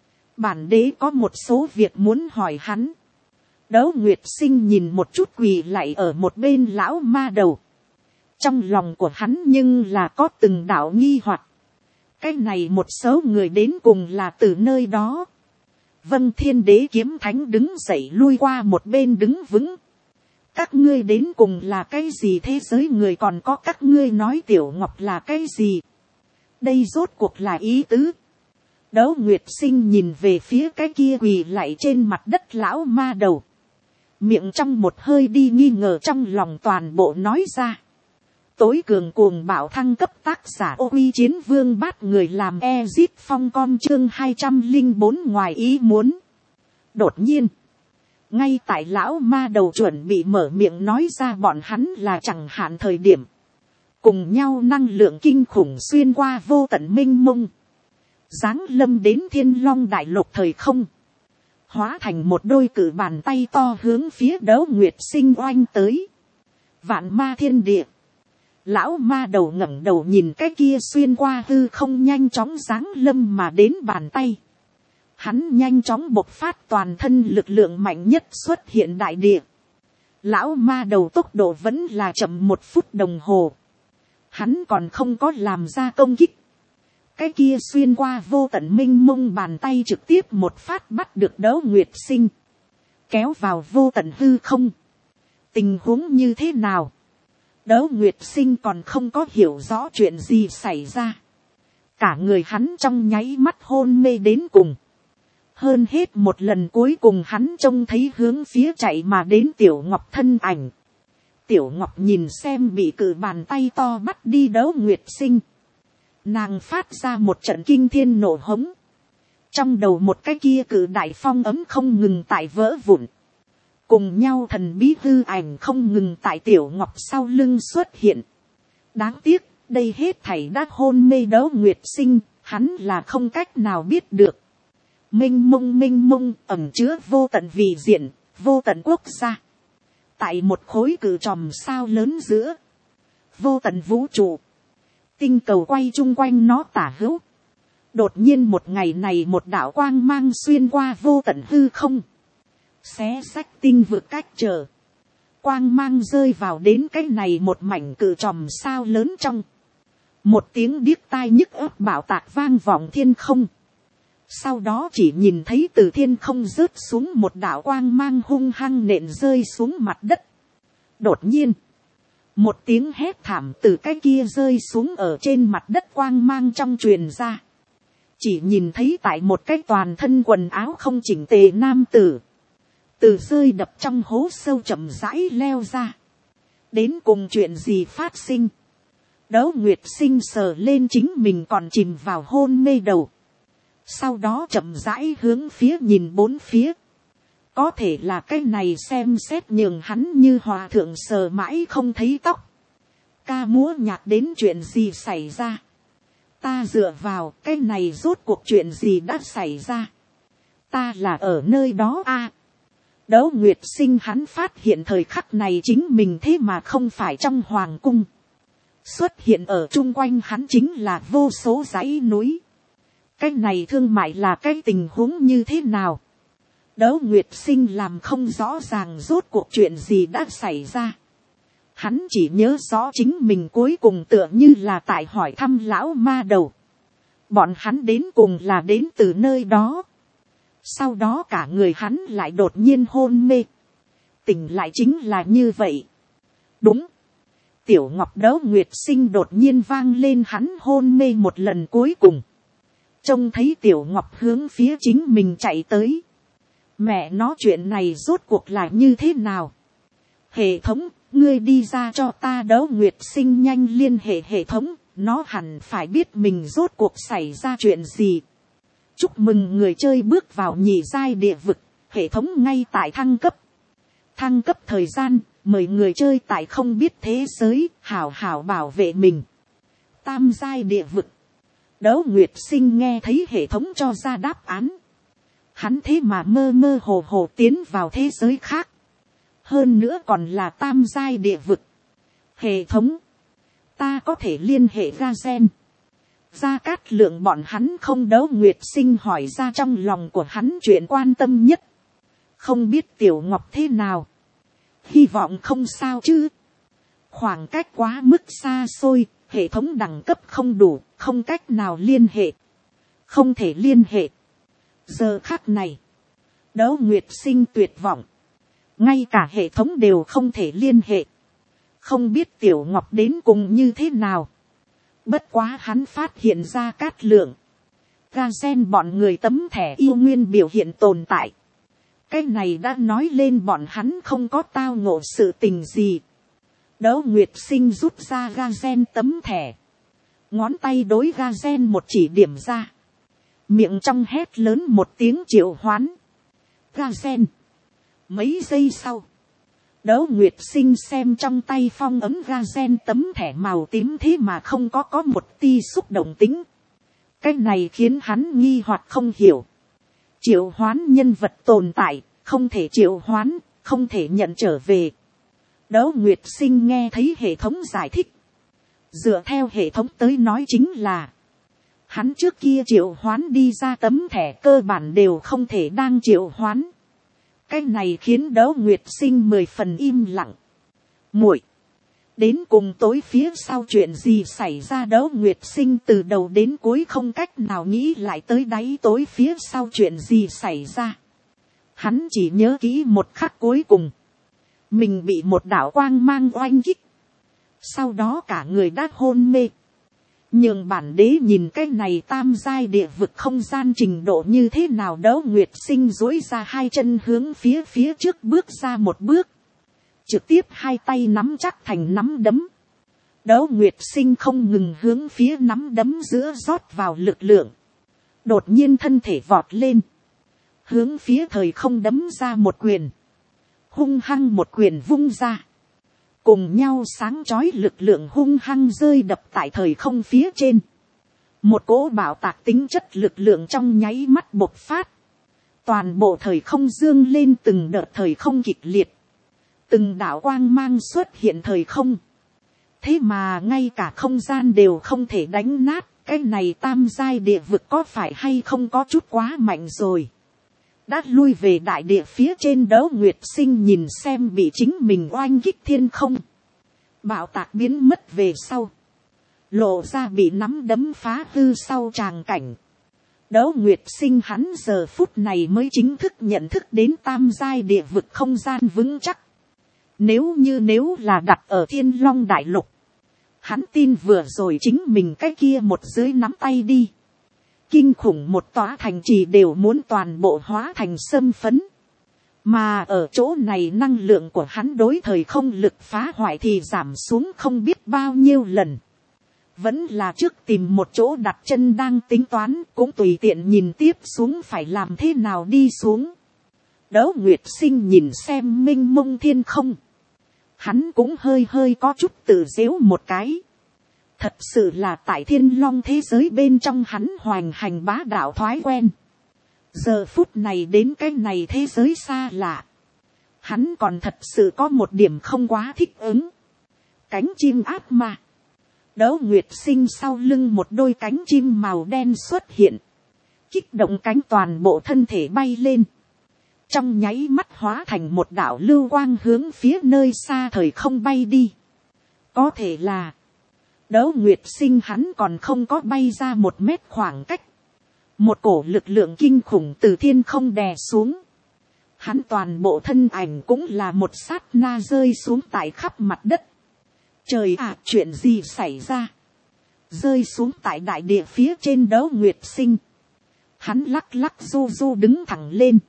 S1: Bản đế có một số việc muốn hỏi hắn. Đấu Nguyệt Sinh nhìn một chút quỳ lạy ở một bên lão ma đầu. Trong lòng của hắn nhưng là có từng đạo nghi hoặc. Cái này một số người đến cùng là từ nơi đó. Vâng, Thiên Đế. Kiếm thánh đứng dậy lui qua một bên đứng vững. Các ngươi đến cùng là cái gì thế giới người, còn có các ngươi nói Tiểu Ngọc là cái gì? Đây rốt cuộc là ý tứ. Đấu Nguyệt Sinh nhìn về phía cái kia quỳ lạy trên mặt đất lão ma đầu. Miệng trong một hơi đi nghi ngờ trong lòng toàn bộ nói ra. Tối cường cuồng bạo thăng cấp, tác giả Ô Uy Chiến Vương Bát người làm Ezit Phong con, chương hai trăm linh bốn ngoài ý muốn. Đột nhiên, ngay tại lão ma đầu chuẩn bị mở miệng nói ra bọn hắn là chẳng hạn thời điểm, cùng nhau năng lượng kinh khủng xuyên qua vô tận minh mông, giáng lâm đến Thiên Long đại lục thời không, hóa thành một đôi cử bàn tay to hướng phía Đấu Nguyệt Sinh oanh tới. Vạn ma thiên địa. Lão ma đầu ngẩng đầu nhìn cái kia xuyên qua hư không nhanh chóng giáng lâm mà đến bàn tay. Hắn nhanh chóng bộc phát toàn thân lực lượng mạnh nhất xuất hiện đại địa. Lão ma đầu tốc độ vẫn là chậm một phút đồng hồ. Hắn còn không có làm ra công kích. Cái kia xuyên qua vô tận minh mông bàn tay trực tiếp một phát bắt được Đấu Nguyệt Sinh. Kéo vào vô tận hư không. Tình huống như thế nào? Đấu Nguyệt Sinh còn không có hiểu rõ chuyện gì xảy ra. Cả người hắn trong nháy mắt hôn mê đến cùng. Hơn hết một lần cuối cùng hắn trông thấy hướng phía chạy mà đến Tiểu Ngọc thân ảnh. Tiểu Ngọc nhìn xem bị cử bàn tay to bắt đi Đấu Nguyệt Sinh. Nàng phát ra một trận kinh thiên nổ hống. Trong đầu một cái kia cử đại phong ấm không ngừng tại vỡ vụn. Cùng nhau thần bí hư ảnh không ngừng tại Tiểu Ngọc sau lưng xuất hiện. Đáng tiếc, đây hết thảy đã hôn mê Đấu Nguyệt Sinh, hắn là không cách nào biết được. Minh mông minh mông ẩn chứa vô tận vị diện, vô tận quốc gia. Tại một khối cử tròm sao lớn giữa, vô tận vũ trụ. Tinh cầu quay chung quanh nó tả hữu. Đột nhiên một ngày này một đạo quang mang xuyên qua vô tận hư không. Xé xách tinh vực cách trở. Quang mang rơi vào đến cái này một mảnh cử tròm sao lớn trong. Một tiếng điếc tai nhức óc bạo tạc vang vọng thiên không. Sau đó chỉ nhìn thấy từ thiên không rớt xuống một đạo quang mang hung hăng nện rơi xuống mặt đất. Đột nhiên, một tiếng hét thảm từ cái kia rơi xuống ở trên mặt đất quang mang trong truyền ra. Chỉ nhìn thấy tại một cái toàn thân quần áo không chỉnh tề nam tử. Từ rơi đập trong hố sâu chậm rãi leo ra. Đến cùng chuyện gì phát sinh? Đấu Nguyệt Sinh sờ lên chính mình còn chìm vào hôn mê đầu. Sau đó chậm rãi hướng phía nhìn bốn phía. Có thể là cái này xem xét nhường hắn như hòa thượng sờ mãi không thấy tóc. Ca múa nhạc đến chuyện gì xảy ra? Ta dựa vào cái này rốt cuộc chuyện gì đã xảy ra? Ta là ở nơi đó a. À, Đấu Nguyệt Sinh hắn phát hiện thời khắc này chính mình thế mà không phải trong hoàng cung. Xuất hiện ở chung quanh hắn chính là vô số dãy núi. Cái này thương mại là cái tình huống như thế nào? Đỗ Nguyệt Sinh làm không rõ ràng rốt cuộc chuyện gì đã xảy ra. Hắn chỉ nhớ rõ chính mình cuối cùng tựa như là tại hỏi thăm lão ma đầu. Bọn hắn đến cùng là đến từ nơi đó. Sau đó cả người hắn lại đột nhiên hôn mê. Tỉnh lại chính là như vậy. Đúng. Tiểu Ngọc Đỗ Nguyệt Sinh đột nhiên vang lên hắn hôn mê một lần cuối cùng. Trông thấy Tiểu Ngọc hướng phía chính mình chạy tới. Mẹ nó chuyện này rốt cuộc là như thế nào? Hệ thống, ngươi đi ra cho ta. Đỗ Nguyệt Sinh nhanh liên hệ hệ thống. Nó hẳn phải biết mình rốt cuộc xảy ra chuyện gì. Chúc mừng người chơi bước vào nhị giai địa vực. Hệ thống ngay tại thăng cấp. Thăng cấp thời gian, mời người chơi tại không biết thế giới, hảo hảo bảo vệ mình. Tam giai địa vực. Đỗ Nguyệt Sinh nghe thấy hệ thống cho ra đáp án. Hắn thế mà mơ mơ hồ hồ tiến vào thế giới khác. Hơn nữa còn là tam giai địa vực. Hệ thống. Ta có thể liên hệ ra gen. Gia Cát Lượng bọn hắn không. Đỗ Nguyệt Sinh hỏi ra trong lòng của hắn chuyện quan tâm nhất. Không biết Tiểu Ngọc thế nào. Hy vọng không sao chứ. Khoảng cách quá mức xa xôi. Hệ thống đẳng cấp không đủ. Không cách nào liên hệ. Không thể liên hệ. Giờ khắc này. Đỗ Nguyệt Sinh tuyệt vọng. Ngay cả hệ thống đều không thể liên hệ. Không biết Tiểu Ngọc đến cùng như thế nào. Bất quá hắn phát hiện ra Cát Lượng. Gazen bọn người tấm thẻ yêu nguyên biểu hiện tồn tại. Cái này đã nói lên bọn hắn không có tao ngộ sự tình gì. Đỗ Nguyệt Sinh rút ra Gazen tấm thẻ. Ngón tay đối Gazen một chỉ điểm ra. Miệng trong hét lớn một tiếng triệu hoán. Gazen. Mấy giây sau. Đỗ Nguyệt Sinh xem trong tay phong ấm Gazen tấm thẻ màu tím thế mà không có có một ti xúc động tính. Cái này khiến hắn nghi hoặc không hiểu. Triệu hoán nhân vật tồn tại, không thể triệu hoán, không thể nhận trở về. Đỗ Nguyệt Sinh nghe thấy hệ thống giải thích. Dựa theo hệ thống tới nói chính là. Hắn trước kia triệu hoán đi ra tấm thẻ cơ bản đều không thể đang triệu hoán. Cái này khiến Đỗ Nguyệt Sinh mười phần im lặng. Muội. Đến cùng tối phía sau chuyện gì xảy ra. Đỗ Nguyệt Sinh từ đầu đến cuối không cách nào nghĩ lại tới đáy tối phía sau chuyện gì xảy ra. Hắn chỉ nhớ kỹ một khắc cuối cùng. Mình bị một đạo quang mang oanh kích. Sau đó cả người đã hôn mê. Nhưng bản đế nhìn cái này tam giai địa vực không gian trình độ như thế nào. Đỗ Nguyệt Sinh duỗi ra hai chân hướng phía phía trước bước ra một bước. Trực tiếp hai tay nắm chắc thành nắm đấm. Đỗ Nguyệt Sinh không ngừng hướng phía nắm đấm giữa rót vào lực lượng. Đột nhiên thân thể vọt lên. Hướng phía thời không đấm ra một quyền. Hung hăng một quyền vung ra. Cùng nhau sáng chói lực lượng hung hăng rơi đập tại thời không phía trên. Một cỗ bạo tạc tính chất lực lượng trong nháy mắt bộc phát. Toàn bộ thời không dương lên từng đợt thời không kịch liệt. Từng đạo quang mang xuất hiện thời không. Thế mà ngay cả không gian đều không thể đánh nát. Cái này tam giai địa vực có phải hay không có chút quá mạnh rồi. Đã lui về đại địa phía trên. Đỗ Nguyệt Sinh nhìn xem bị chính mình oanh kích thiên không. Bạo tạc biến mất về sau. Lộ ra bị nắm đấm phá hư sau tràng cảnh. Đỗ Nguyệt Sinh hắn giờ phút này mới chính thức nhận thức đến tam giai địa vực không gian vững chắc. Nếu như nếu là đặt ở Thiên Long Đại Lục. Hắn tin vừa rồi chính mình cái kia một dưới nắm tay đi. Kinh khủng một tòa thành trì đều muốn toàn bộ hóa thành sâm phấn. Mà ở chỗ này năng lượng của hắn đối thời không lực phá hoại thì giảm xuống không biết bao nhiêu lần. Vẫn là trước tìm một chỗ đặt chân đang tính toán, cũng tùy tiện nhìn tiếp xuống phải làm thế nào đi xuống. Đỗ Nguyệt Sinh nhìn xem mênh mông thiên không. Hắn cũng hơi hơi có chút tự giễu một cái. Thật sự là tại Thiên Long thế giới bên trong hắn hoành hành bá đạo thói quen. Giờ phút này đến cái này thế giới xa lạ. Hắn còn thật sự có một điểm không quá thích ứng. Cánh chim ác ma. Đỗ Nguyệt Sinh sau lưng một đôi cánh chim màu đen xuất hiện. Kích động cánh toàn bộ thân thể bay lên. trong nháy mắt hóa thành một đạo lưu quang hướng phía nơi xa thời không bay đi. Có thể là, Đấu Nguyệt Sinh hắn còn không có bay ra một mét khoảng cách, một cổ lực lượng kinh khủng từ thiên không đè xuống. Hắn toàn bộ thân ảnh cũng là một sát na rơi xuống tại khắp mặt đất. Trời ạ, chuyện gì xảy ra? Rơi xuống tại đại địa phía trên Đấu Nguyệt Sinh. Hắn lắc lắc du du đứng thẳng lên.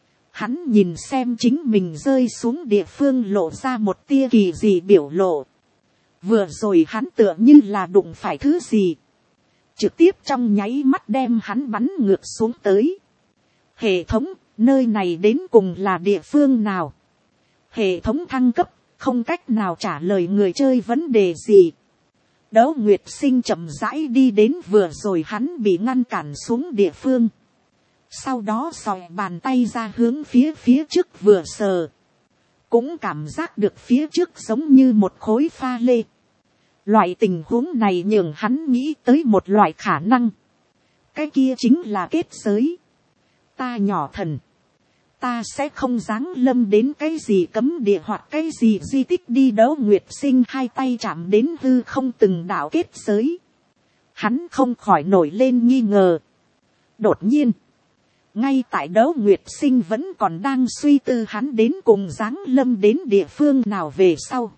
S1: Hắn nhìn xem chính mình rơi xuống địa phương lộ ra một tia kỳ dị biểu lộ. Vừa rồi hắn tựa như là đụng phải thứ gì. Trực tiếp trong nháy mắt đem hắn bắn ngược xuống tới. Hệ thống, nơi này đến cùng là địa phương nào? Hệ thống thăng cấp, không cách nào trả lời người chơi vấn đề gì. Đấu Nguyệt Sinh chậm rãi đi đến vừa rồi hắn bị ngăn cản xuống địa phương. Sau đó xòe bàn tay ra hướng phía phía trước vừa sờ. Cũng cảm giác được phía trước giống như một khối pha lê. Loại tình huống này nhường hắn nghĩ tới một loại khả năng. Cái kia chính là kết giới. Ta nhỏ thần. Ta sẽ không giáng lâm đến cái gì cấm địa hoặc cái gì di tích đi. Đấu Nguyệt Sinh hai tay chạm đến hư không từng đạo kết giới. Hắn không khỏi nổi lên nghi ngờ. Đột nhiên. Ngay tại Đấu Nguyệt Sinh vẫn còn đang suy tư hắn đến cùng giáng lâm đến địa phương nào về sau.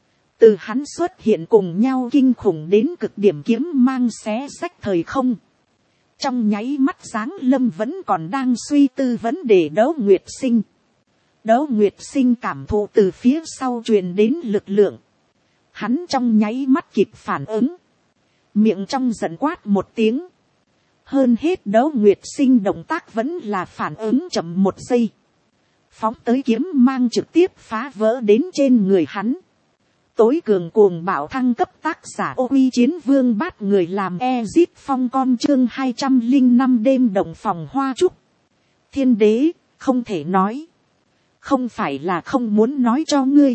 S1: Từ hắn xuất hiện cùng nhau kinh khủng đến cực điểm kiếm mang xé xách thời không. Trong nháy mắt giáng lâm vẫn còn đang suy tư vấn đề Đấu Nguyệt Sinh. Đấu Nguyệt Sinh cảm thụ từ phía sau truyền đến lực lượng. Hắn trong nháy mắt kịp phản ứng. Miệng trong giận quát một tiếng. Hơn hết Đấu Nguyệt Sinh động tác vẫn là phản ứng chậm một giây. Phóng tới kiếm mang trực tiếp phá vỡ đến trên người hắn. Tối cường cuồng bạo thăng cấp tác giả Ô Uy Chiến Vương bắt người làm Ezit Phong con chương hai trăm linh năm đêm động phòng hoa trúc. Thiên đế, không thể nói. Không phải là không muốn nói cho ngươi.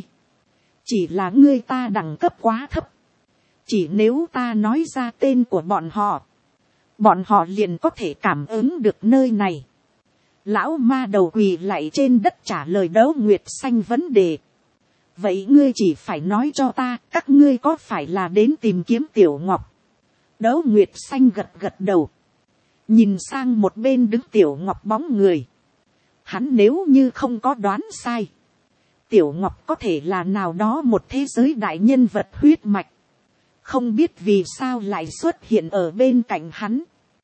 S1: Chỉ là ngươi ta đẳng cấp quá thấp. Chỉ nếu ta nói ra tên của bọn họ. Bọn họ liền có thể cảm ứng được nơi này. Lão ma đầu quỳ lạy trên đất trả lời Đấu Nguyệt Xanh vấn đề. Vậy ngươi chỉ phải nói cho ta, các ngươi có phải là đến tìm kiếm Tiểu Ngọc? Đấu Nguyệt Xanh gật gật đầu. Nhìn sang một bên đứng Tiểu Ngọc bóng người. Hắn nếu như không có đoán sai. Tiểu Ngọc có thể là nào đó một thế giới đại nhân vật huyết mạch. Không biết vì sao lại xuất hiện ở bên cạnh hắn.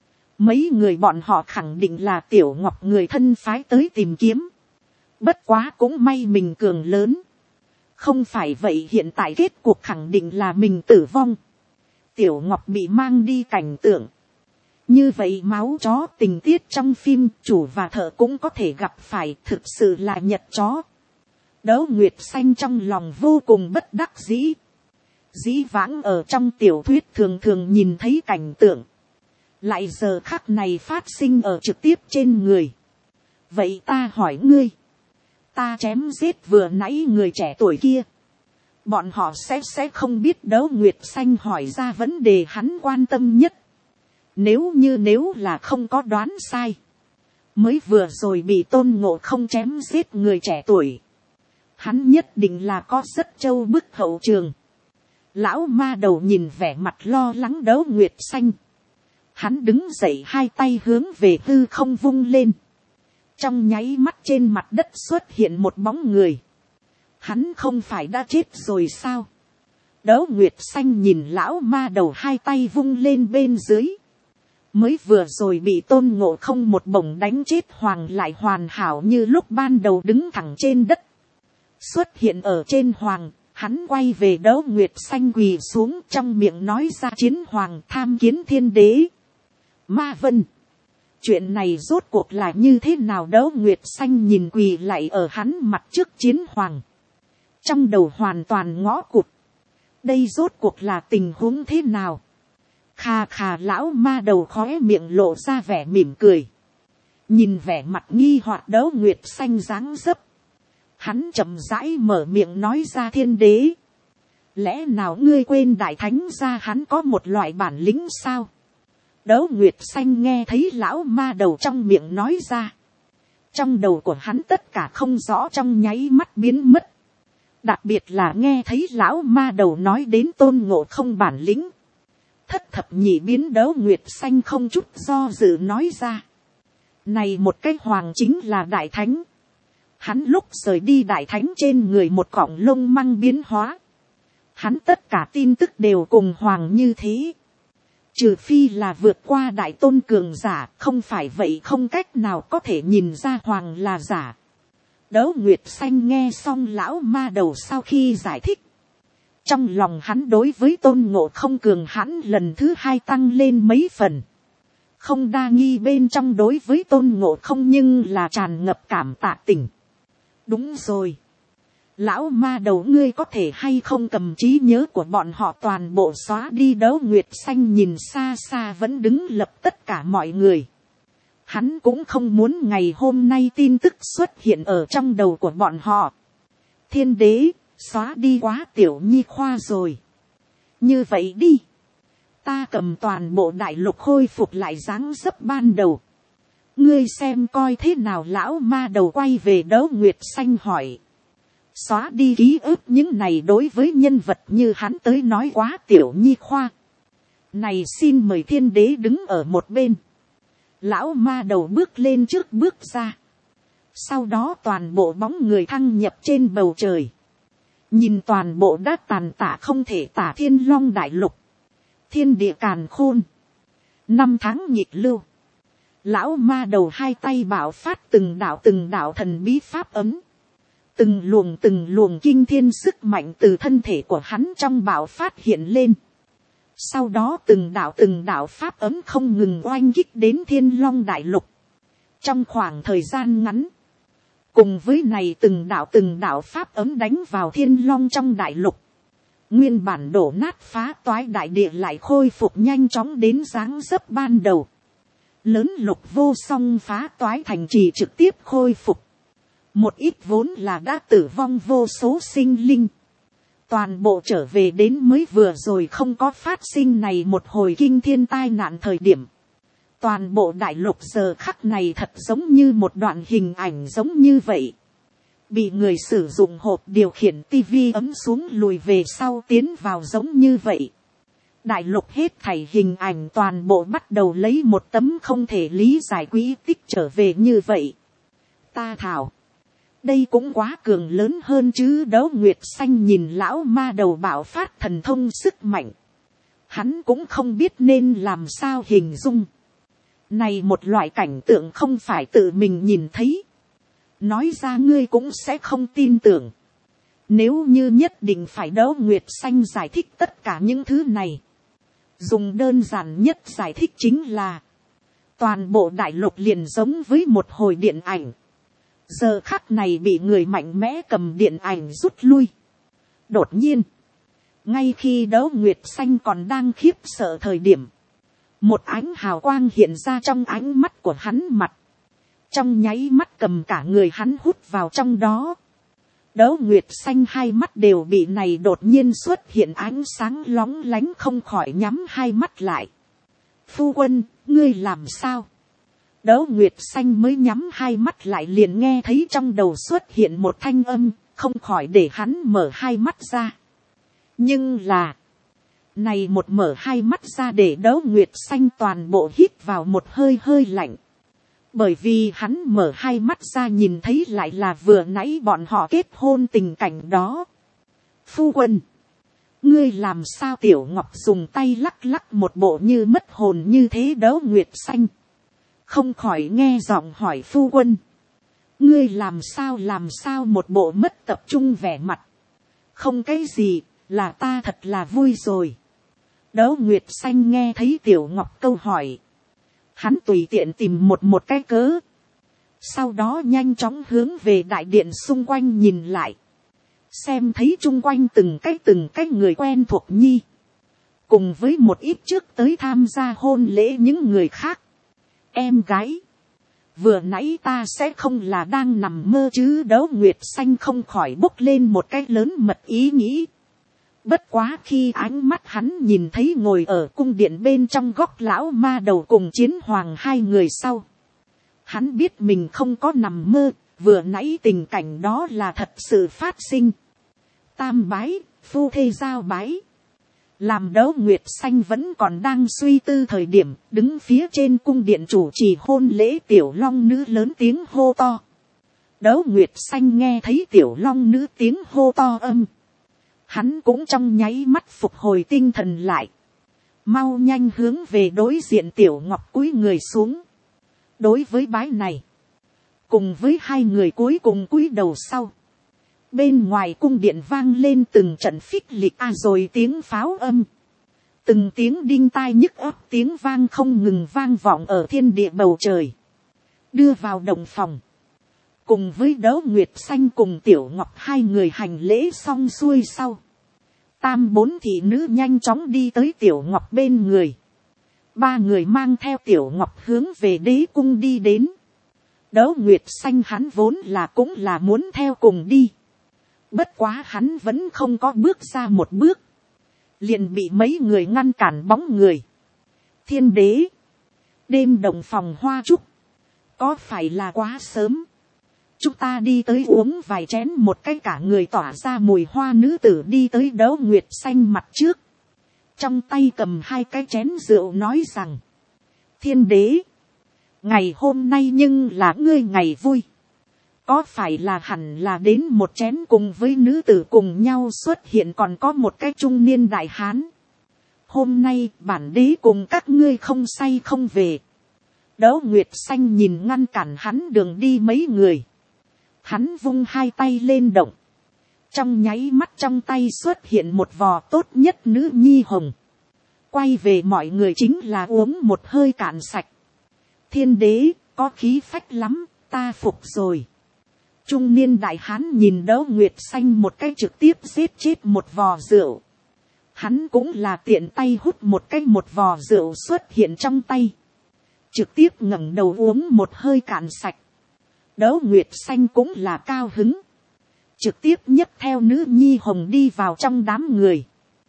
S1: Mấy người bọn họ khẳng định là Tiểu Ngọc người thân phái tới tìm kiếm. Bất quá cũng may mình cường lớn. Không phải vậy hiện tại kết cuộc khẳng định là mình tử vong. Tiểu Ngọc bị mang đi cảnh tượng. Như vậy máu chó tình tiết trong phim chủ và thợ cũng có thể gặp phải, thực sự là nhật chó. Đấu Nguyệt Xanh trong lòng vô cùng bất đắc dĩ. Dĩ vãng ở trong tiểu thuyết thường thường nhìn thấy cảnh tượng. Lại giờ khắc này phát sinh ở trực tiếp trên người. Vậy ta hỏi ngươi. Ta chém giết vừa nãy người trẻ tuổi kia. Bọn họ sẽ sẽ không biết. Đấu Nguyệt Xanh hỏi ra vấn đề hắn quan tâm nhất. Nếu như nếu là không có đoán sai. Mới vừa rồi bị Tôn Ngộ Không chém giết người trẻ tuổi. Hắn nhất định là có rất châu bức hậu trường. Lão ma đầu nhìn vẻ mặt lo lắng Đấu Nguyệt Xanh. Hắn đứng dậy hai tay hướng về hư không vung lên. Trong nháy mắt trên mặt đất xuất hiện một bóng người. Hắn không phải đã chết rồi sao? Đấu Nguyệt Xanh nhìn lão ma đầu hai tay vung lên bên dưới. Mới vừa rồi bị Tôn Ngộ Không một bổng đánh chết hoàng lại hoàn hảo như lúc ban đầu đứng thẳng trên đất. Xuất hiện ở trên hoàng, hắn quay về Đấu Nguyệt Xanh quỳ xuống trong miệng nói ra chiến hoàng tham kiến thiên đế. Ma Vân. Chuyện này rốt cuộc là như thế nào? Đấu Nguyệt Xanh nhìn quỳ lại ở hắn mặt trước chiến hoàng. Trong đầu hoàn toàn ngõ cụt. Đây rốt cuộc là tình huống thế nào? Khà khà lão ma đầu khóe miệng lộ ra vẻ mỉm cười. Nhìn vẻ mặt nghi hoặc Đấu Nguyệt Xanh dáng dấp. Hắn chậm rãi mở miệng nói ra thiên đế. Lẽ nào ngươi quên đại thánh gia hắn có một loại bản lĩnh sao? Đấu Nguyệt Xanh nghe thấy lão ma đầu trong miệng nói ra. Trong đầu của hắn tất cả không rõ trong nháy mắt biến mất. Đặc biệt là nghe thấy lão ma đầu nói đến Tôn Ngộ Không bản lĩnh. Thất thập nhị biến đấu nguyệt xanh không chút do dự nói ra. Này một cái hoàng chính là đại thánh. Hắn lúc rời đi đại thánh trên người một cọng lông măng biến hóa. Hắn tất cả tin tức đều cùng hoàng như thế. Trừ phi là vượt qua đại tôn cường giả, không phải vậy không cách nào có thể nhìn ra hoàng là giả. Đấu nguyệt xanh nghe xong lão ma đầu sau khi giải thích. Trong lòng hắn đối với Tôn Ngộ Không cường hãn lần thứ hai tăng lên mấy phần. Không đa nghi bên trong đối với Tôn Ngộ Không nhưng là tràn ngập cảm tạ tình. Đúng rồi. Lão ma đầu ngươi có thể hay không cầm trí nhớ của bọn họ toàn bộ xóa đi. Đấu nguyệt xanh nhìn xa xa vẫn đứng lập tất cả mọi người. Hắn cũng không muốn ngày hôm nay tin tức xuất hiện ở trong đầu của bọn họ. Thiên đế, xóa đi quá tiểu nhi khoa rồi. Như vậy đi. Ta cầm toàn bộ đại lục khôi phục lại dáng dấp ban đầu. Ngươi xem coi thế nào. Lão ma đầu quay về Đấu nguyệt xanh hỏi. Xóa đi ký ức những này đối với nhân vật như hắn tới nói quá tiểu nhi khoa. Này xin mời thiên đế đứng ở một bên. Lão ma đầu bước lên trước bước ra. Sau đó toàn bộ bóng người thăng nhập trên bầu trời. Nhìn toàn bộ đã tàn tạ không thể tả thiên long đại lục. Thiên địa càn khôn. Năm tháng nhịp lưu. Lão ma đầu hai tay bảo phát từng đạo từng đạo thần bí pháp ấm. Từng luồng từng luồng kinh thiên sức mạnh từ thân thể của hắn trong bảo phát hiện lên. Sau đó từng đạo từng đạo pháp ấm không ngừng oanh kích đến thiên long đại lục. Trong khoảng thời gian ngắn. Cùng với này từng đạo từng đạo pháp ấm đánh vào thiên long trong đại lục. Nguyên bản đổ nát phá toái đại địa lại khôi phục nhanh chóng đến dáng dấp ban đầu. Lớn lục vô song phá toái thành trì trực tiếp khôi phục. Một ít vốn là đã tử vong vô số sinh linh. Toàn bộ trở về đến mới vừa rồi không có phát sinh này một hồi kinh thiên tai nạn thời điểm. Toàn bộ đại lục giờ khắc này thật giống như một đoạn hình ảnh giống như vậy. Bị người sử dụng hộp điều khiển tivi ấm xuống lùi về sau tiến vào giống như vậy. Đại lục hết thảy hình ảnh toàn bộ bắt đầu lấy một tấm không thể lý giải quỹ tích trở về như vậy. Ta thảo. Đây cũng quá cường lớn hơn chứ. Đấu nguyệt xanh nhìn lão ma đầu bạo phát thần thông sức mạnh. Hắn cũng không biết nên làm sao hình dung. Này một loại cảnh tượng không phải tự mình nhìn thấy. Nói ra ngươi cũng sẽ không tin tưởng. Nếu như nhất định phải Đấu nguyệt xanh giải thích tất cả những thứ này. Dùng đơn giản nhất giải thích chính là. Toàn bộ đại lục liền giống với một hồi điện ảnh. Giờ khắc này bị người mạnh mẽ cầm điện ảnh rút lui. Đột nhiên. Ngay khi Đấu nguyệt xanh còn đang khiếp sợ thời điểm. Một ánh hào quang hiện ra trong ánh mắt của hắn mặt. Trong nháy mắt cầm cả người hắn hút vào trong đó. Đấu nguyệt xanh hai mắt đều bị này đột nhiên xuất hiện ánh sáng lóng lánh không khỏi nhắm hai mắt lại. Phu quân, ngươi làm sao? Đấu nguyệt xanh mới nhắm hai mắt lại liền nghe thấy trong đầu xuất hiện một thanh âm, không khỏi để hắn mở hai mắt ra. Nhưng là, này một mở hai mắt ra để Đấu nguyệt xanh toàn bộ hít vào một hơi hơi lạnh. Bởi vì hắn mở hai mắt ra nhìn thấy lại là vừa nãy bọn họ kết hôn tình cảnh đó. Phu quân, ngươi làm sao? Tiểu Ngọc dùng tay lắc lắc một bộ như mất hồn như thế. Đấu nguyệt xanh không khỏi nghe giọng hỏi phu quân. Ngươi làm sao làm sao một bộ mất tập trung vẻ mặt. Không cái gì, là ta thật là vui rồi. Đấu nguyệt xanh nghe thấy Tiểu Ngọc câu hỏi. Hắn tùy tiện tìm một một cái cớ. Sau đó nhanh chóng hướng về đại điện xung quanh nhìn lại. Xem thấy chung quanh từng cái từng cái người quen thuộc nhi. Cùng với một ít trước tới tham gia hôn lễ những người khác. Em gái. Vừa nãy ta sẽ không là đang nằm mơ chứ. Đấu nguyệt xanh không khỏi bốc lên một cái lớn mật ý nghĩ. Bất quá khi ánh mắt hắn nhìn thấy ngồi ở cung điện bên trong góc lão ma đầu cùng chiến hoàng hai người sau. Hắn biết mình không có nằm mơ, vừa nãy tình cảnh đó là thật sự phát sinh. Tam bái, phu thê giao bái. Làm Đấu Nguyệt Xanh vẫn còn đang suy tư thời điểm, đứng phía trên cung điện chủ trì hôn lễ tiểu long nữ lớn tiếng hô to. Đấu Nguyệt Xanh nghe thấy tiểu long nữ tiếng hô to âm. Hắn cũng trong nháy mắt phục hồi tinh thần lại. Mau nhanh hướng về đối diện tiểu ngọc cúi người xuống. Đối với bái này, cùng với hai người cuối cùng cúi đầu sau, bên ngoài cung điện vang lên từng trận phích lịch a rồi tiếng pháo âm. Từng tiếng đinh tai nhức óc tiếng vang không ngừng vang vọng ở thiên địa bầu trời. Đưa vào động phòng. Cùng với Đấu Nguyệt Xanh cùng Tiểu Ngọc hai người hành lễ xong xuôi sau. Tam bốn thị nữ nhanh chóng đi tới Tiểu Ngọc bên người. Ba người mang theo Tiểu Ngọc hướng về đế cung đi đến. Đấu Nguyệt Xanh hắn vốn là cũng là muốn theo cùng đi. Bất quá hắn vẫn không có bước ra một bước. Liền bị mấy người ngăn cản bóng người. Thiên đế. Đêm đồng phòng hoa trúc. Có phải là quá sớm? Chúng ta đi tới uống vài chén một cái cả người tỏa ra mùi hoa nữ tử đi tới Đấu Nguyệt Xanh mặt trước. Trong tay cầm hai cái chén rượu nói rằng. Thiên đế. Ngày hôm nay nhưng là ngươi ngày vui. Có phải là hẳn là đến một chén cùng với nữ tử cùng nhau xuất hiện còn có một cái trung niên đại hán. Hôm nay bản đế cùng các ngươi không say không về. Đấu Nguyệt Xanh nhìn ngăn cản hắn đường đi mấy người. Hắn vung hai tay lên động. Trong nháy mắt trong tay xuất hiện một vò tốt nhất nữ nhi hồng. Quay về mọi người chính là uống một hơi cạn sạch. Thiên đế, có khí phách lắm, ta phục rồi. Trung niên đại hán nhìn Đấu Nguyệt Xanh một cái trực tiếp giết chết một vò rượu. Hắn cũng là tiện tay hút một cái một vò rượu xuất hiện trong tay. Trực tiếp ngẩng đầu uống một hơi cạn sạch. Đấu Nguyệt Xanh cũng là cao hứng. Trực tiếp nhấc theo nữ nhi hồng đi vào trong đám người.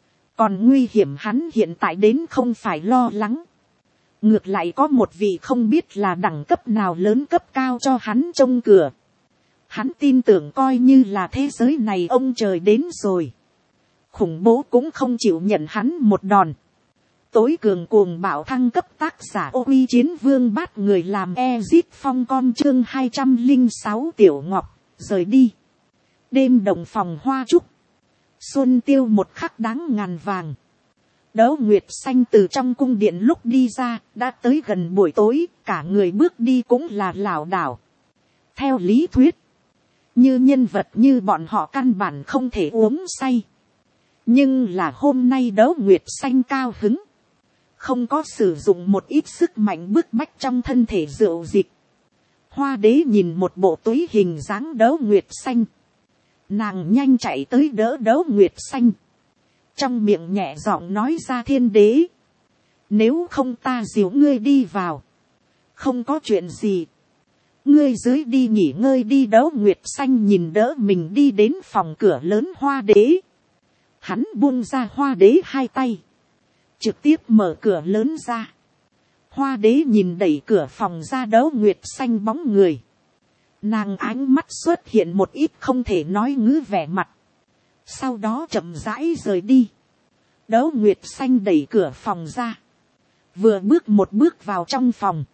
S1: Còn nguy hiểm hắn hiện tại đến không phải lo lắng. Ngược lại có một vị không biết là đẳng cấp nào lớn cấp cao cho hắn trông cửa. Hắn tin tưởng coi như là thế giới này ông trời đến rồi. Khủng bố cũng không chịu nhận hắn một đòn. Tối cường cuồng bạo thăng cấp tác giả ô uy chiến vương bát người làm Ezit Phong con chương hai trăm lẻ sáu Tiểu Ngọc, rời đi. Đêm đồng phòng hoa trúc. Xuân tiêu một khắc đáng ngàn vàng. Đấu Nguyệt Xanh từ trong cung điện lúc đi ra, đã tới gần buổi tối, cả người bước đi cũng là lảo đảo. Theo lý thuyết, như nhân vật như bọn họ căn bản không thể uống say. Nhưng là hôm nay Đấu Nguyệt Xanh cao hứng. Không có sử dụng một ít sức mạnh bức bách trong thân thể rượu dịch. Hoa đế nhìn một bộ túi hình dáng Đấu Nguyệt Xanh. Nàng nhanh chạy tới đỡ Đấu Nguyệt Xanh. Trong miệng nhẹ giọng nói ra thiên đế. Nếu không ta dìu ngươi đi vào. Không có chuyện gì. Ngươi dưới đi nghỉ ngơi đi. Đấu Nguyệt Xanh nhìn đỡ mình đi đến phòng cửa lớn hoa đế. Hắn buông ra hoa đế hai tay. Trực tiếp mở cửa lớn ra. Hoa đế nhìn đẩy cửa phòng ra Đấu Nguyệt Xanh bóng người. Nàng ánh mắt xuất hiện một ít không thể nói ngữ vẻ mặt. Sau đó chậm rãi rời đi. Đấu Nguyệt Xanh đẩy cửa phòng ra. Vừa bước một bước vào trong phòng.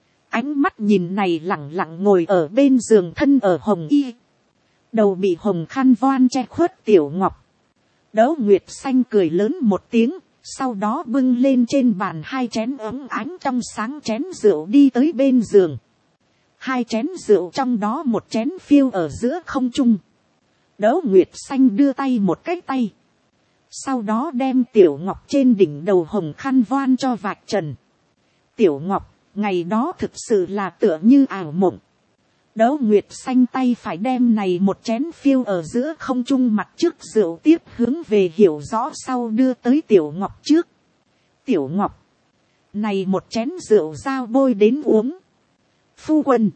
S1: Ánh mắt nhìn này lẳng lặng ngồi ở bên giường thân ở hồng y. Đầu bị hồng khăn voan che khuất Tiểu Ngọc. Đấu Nguyệt Xanh cười lớn một tiếng. Sau đó bưng lên trên bàn hai chén ấm ánh trong sáng chén rượu đi tới bên giường. Hai chén rượu trong đó một chén phiêu ở giữa không trung. Đấu Nguyệt Xanh đưa tay một cái tay. Sau đó đem Tiểu Ngọc trên đỉnh đầu hồng khăn voan cho vạch trần. Tiểu Ngọc, ngày đó thực sự là tựa như ảo mộng. Đấu Nguyệt Xanh tay phải đem này một chén phiêu ở giữa không trung mặt trước rượu tiếp hướng về hiểu rõ sau đưa tới Tiểu Ngọc trước. Tiểu Ngọc, này một chén rượu giao bôi đến uống. Phu quân,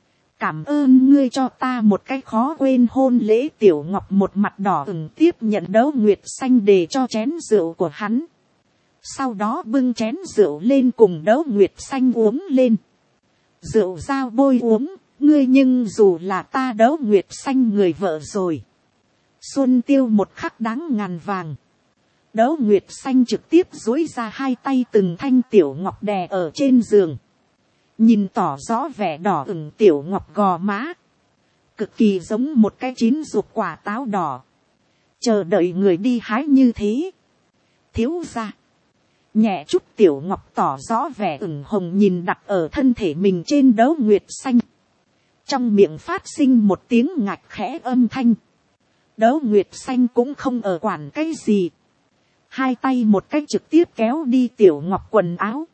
S1: cảm ơn ngươi cho ta một cái khó quên hôn lễ. Tiểu Ngọc một mặt đỏ ửng tiếp nhận Đấu Nguyệt Xanh để cho chén rượu của hắn. Sau đó bưng chén rượu lên cùng Đấu Nguyệt Xanh uống lên. rượu dao bôi uống, ngươi nhưng dù là ta Đấu Nguyệt Xanh người vợ rồi. Xuân Tiêu một khắc đáng ngàn vàng. Đấu Nguyệt Xanh trực tiếp duỗi ra hai tay từng thanh tiểu ngọc đè ở trên giường. Nhìn tỏ rõ vẻ đỏ ửng tiểu ngọc gò má. Cực kỳ giống một cái chín ruột quả táo đỏ. Chờ đợi người đi hái như thế. Thiếu gia. Nhẹ chút tiểu ngọc tỏ rõ vẻ ửng hồng nhìn đặt ở thân thể mình trên Đấu Nguyệt Xanh. Trong miệng phát sinh một tiếng ngạch khẽ âm thanh. Đấu Nguyệt Xanh cũng không ở quản cái gì. Hai tay một cách trực tiếp kéo đi tiểu ngọc quần áo.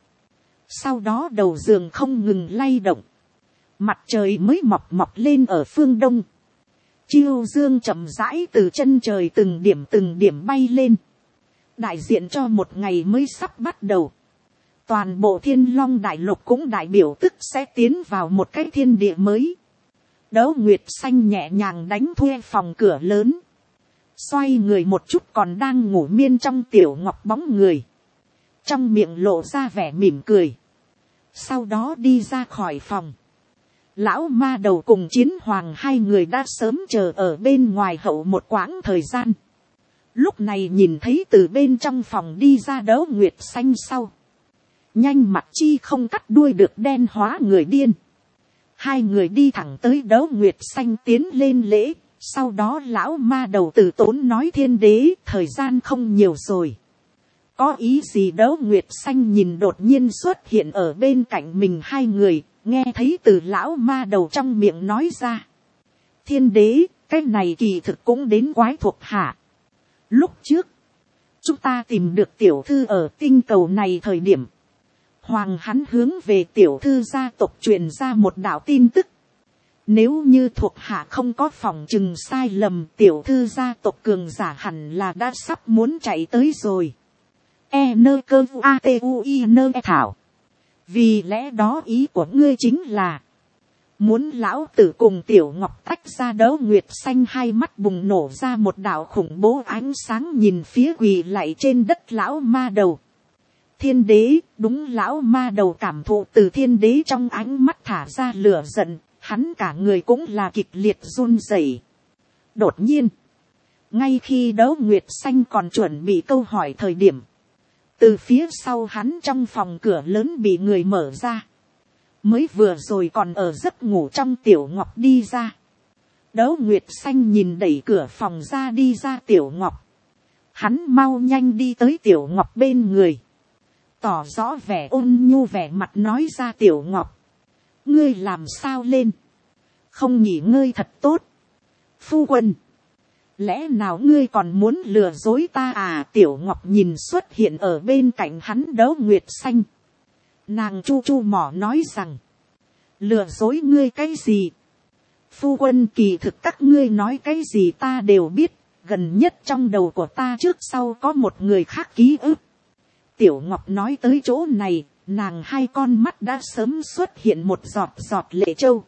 S1: Sau đó đầu giường không ngừng lay động. Mặt trời mới mọc mọc lên ở phương đông. Chiêu dương chậm rãi từ chân trời từng điểm từng điểm bay lên. Đại diện cho một ngày mới sắp bắt đầu. Toàn bộ Thiên Long đại lục cũng đại biểu tức sẽ tiến vào một cái thiên địa mới. Đấu Nguyệt Xanh nhẹ nhàng đánh thuê phòng cửa lớn. Xoay người một chút còn đang ngủ miên trong tiểu ngọc bóng người. Trong miệng lộ ra vẻ mỉm cười. Sau đó đi ra khỏi phòng. Lão ma đầu cùng Chiến Hoàng hai người đã sớm chờ ở bên ngoài hậu một quãng thời gian. Lúc này nhìn thấy từ bên trong phòng đi ra Đấu Nguyệt Xanh sau. Nhanh mặt chi không cắt đuôi được đen hóa người điên. Hai người đi thẳng tới Đấu Nguyệt Xanh tiến lên lễ. Sau đó lão ma đầu từ tốn nói thiên đế thời gian không nhiều rồi. Có ý gì Đấu Nguyệt Xanh nhìn đột nhiên xuất hiện ở bên cạnh mình hai người. Nghe thấy từ lão ma đầu trong miệng nói ra. Thiên đế, cái này kỳ thực cũng đến quái thuộc hạ. Lúc trước, chúng ta tìm được tiểu thư ở tinh cầu này thời điểm. Hoàng hắn hướng về tiểu thư gia tộc truyền ra một đạo tin tức. Nếu như thuộc hạ không có phòng chừng sai lầm tiểu thư gia tộc cường giả hẳn là đã sắp muốn chạy tới rồi. E nơ cơ a t u i nơ e thảo. Vì lẽ đó ý của ngươi chính là. Muốn lão tử cùng tiểu ngọc tách ra Đấu Nguyệt Xanh hai mắt bùng nổ ra một đạo khủng bố ánh sáng nhìn phía quỳ lạy trên đất lão ma đầu. Thiên đế, đúng lão ma đầu cảm thụ từ thiên đế trong ánh mắt thả ra lửa giận, hắn cả người cũng là kịch liệt run rẩy. Đột nhiên, ngay khi Đấu Nguyệt Xanh còn chuẩn bị câu hỏi thời điểm, từ phía sau hắn trong phòng cửa lớn bị người mở ra. Mới vừa rồi còn ở giấc ngủ trong tiểu ngọc đi ra. Đấu Nguyệt Xanh nhìn đẩy cửa phòng ra đi ra tiểu ngọc. Hắn mau nhanh đi tới tiểu ngọc bên người. Tỏ rõ vẻ ôn nhu vẻ mặt nói ra tiểu ngọc. Ngươi làm sao lên? Không nghỉ ngơi thật tốt. Phu quân. Lẽ nào ngươi còn muốn lừa dối ta à? Tiểu ngọc nhìn xuất hiện ở bên cạnh hắn Đấu Nguyệt Xanh. Nàng chu chu mỏ nói rằng. Lừa dối ngươi cái gì? Phu quân kỳ thực các ngươi nói cái gì ta đều biết. Gần nhất trong đầu của ta trước sau có một người khác ký ức. Tiểu ngọc nói tới chỗ này. Nàng hai con mắt đã sớm xuất hiện một giọt giọt lệ châu.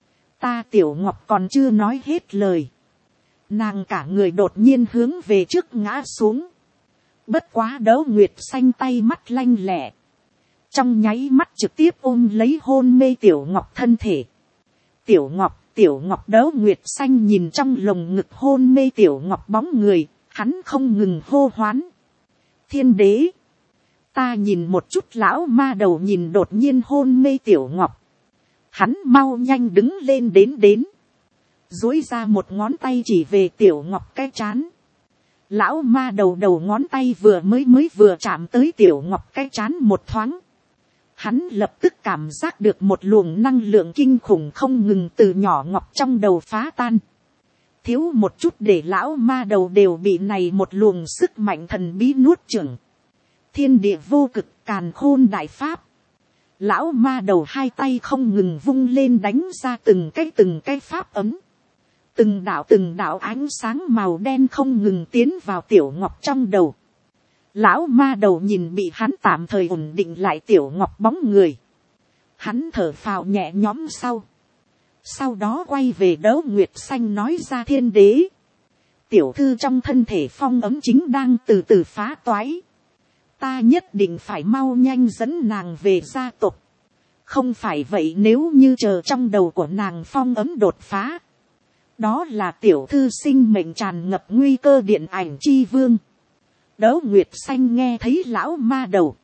S1: Ta tiểu ngọc còn chưa nói hết lời. Nàng cả người đột nhiên hướng về trước ngã xuống. Bất quá Đấu Nguyệt Xanh tay mắt lanh lẹ. Trong nháy mắt trực tiếp ôm lấy hôn mê tiểu ngọc thân thể. Tiểu ngọc, tiểu ngọc Đấu Nguyệt Xanh nhìn trong lồng ngực hôn mê tiểu ngọc bóng người. Hắn không ngừng hô hoán. Thiên đế. Ta nhìn một chút lão ma đầu nhìn đột nhiên hôn mê tiểu ngọc. Hắn mau nhanh đứng lên đến đến. Duỗi ra một ngón tay chỉ về tiểu ngọc cái trán. Lão ma đầu đầu ngón tay vừa mới mới vừa chạm tới tiểu ngọc cái trán một thoáng. Hắn lập tức cảm giác được một luồng năng lượng kinh khủng không ngừng từ nhỏ ngọc trong đầu phá tan. Thiếu một chút để lão ma đầu đều bị này một luồng sức mạnh thần bí nuốt chửng. Thiên địa vô cực càn khôn đại pháp. Lão ma đầu hai tay không ngừng vung lên đánh ra từng cái từng cái pháp ấm. Từng đạo từng đạo ánh sáng màu đen không ngừng tiến vào tiểu ngọc trong đầu. Lão ma đầu nhìn bị hắn tạm thời ổn định lại tiểu ngọc bóng người. Hắn thở phào nhẹ nhõm sau. Sau đó quay về Đấu Nguyệt Xanh nói ra thiên đế. Tiểu thư trong thân thể phong ấm chính đang từ từ phá toái. Ta nhất định phải mau nhanh dẫn nàng về gia tộc. Không phải vậy nếu như chờ trong đầu của nàng phong ấm đột phá. Đó là tiểu thư sinh mệnh tràn ngập nguy cơ điện ảnh chi vương. Đỗ Nguyệt Xanh nghe thấy lão ma đầu.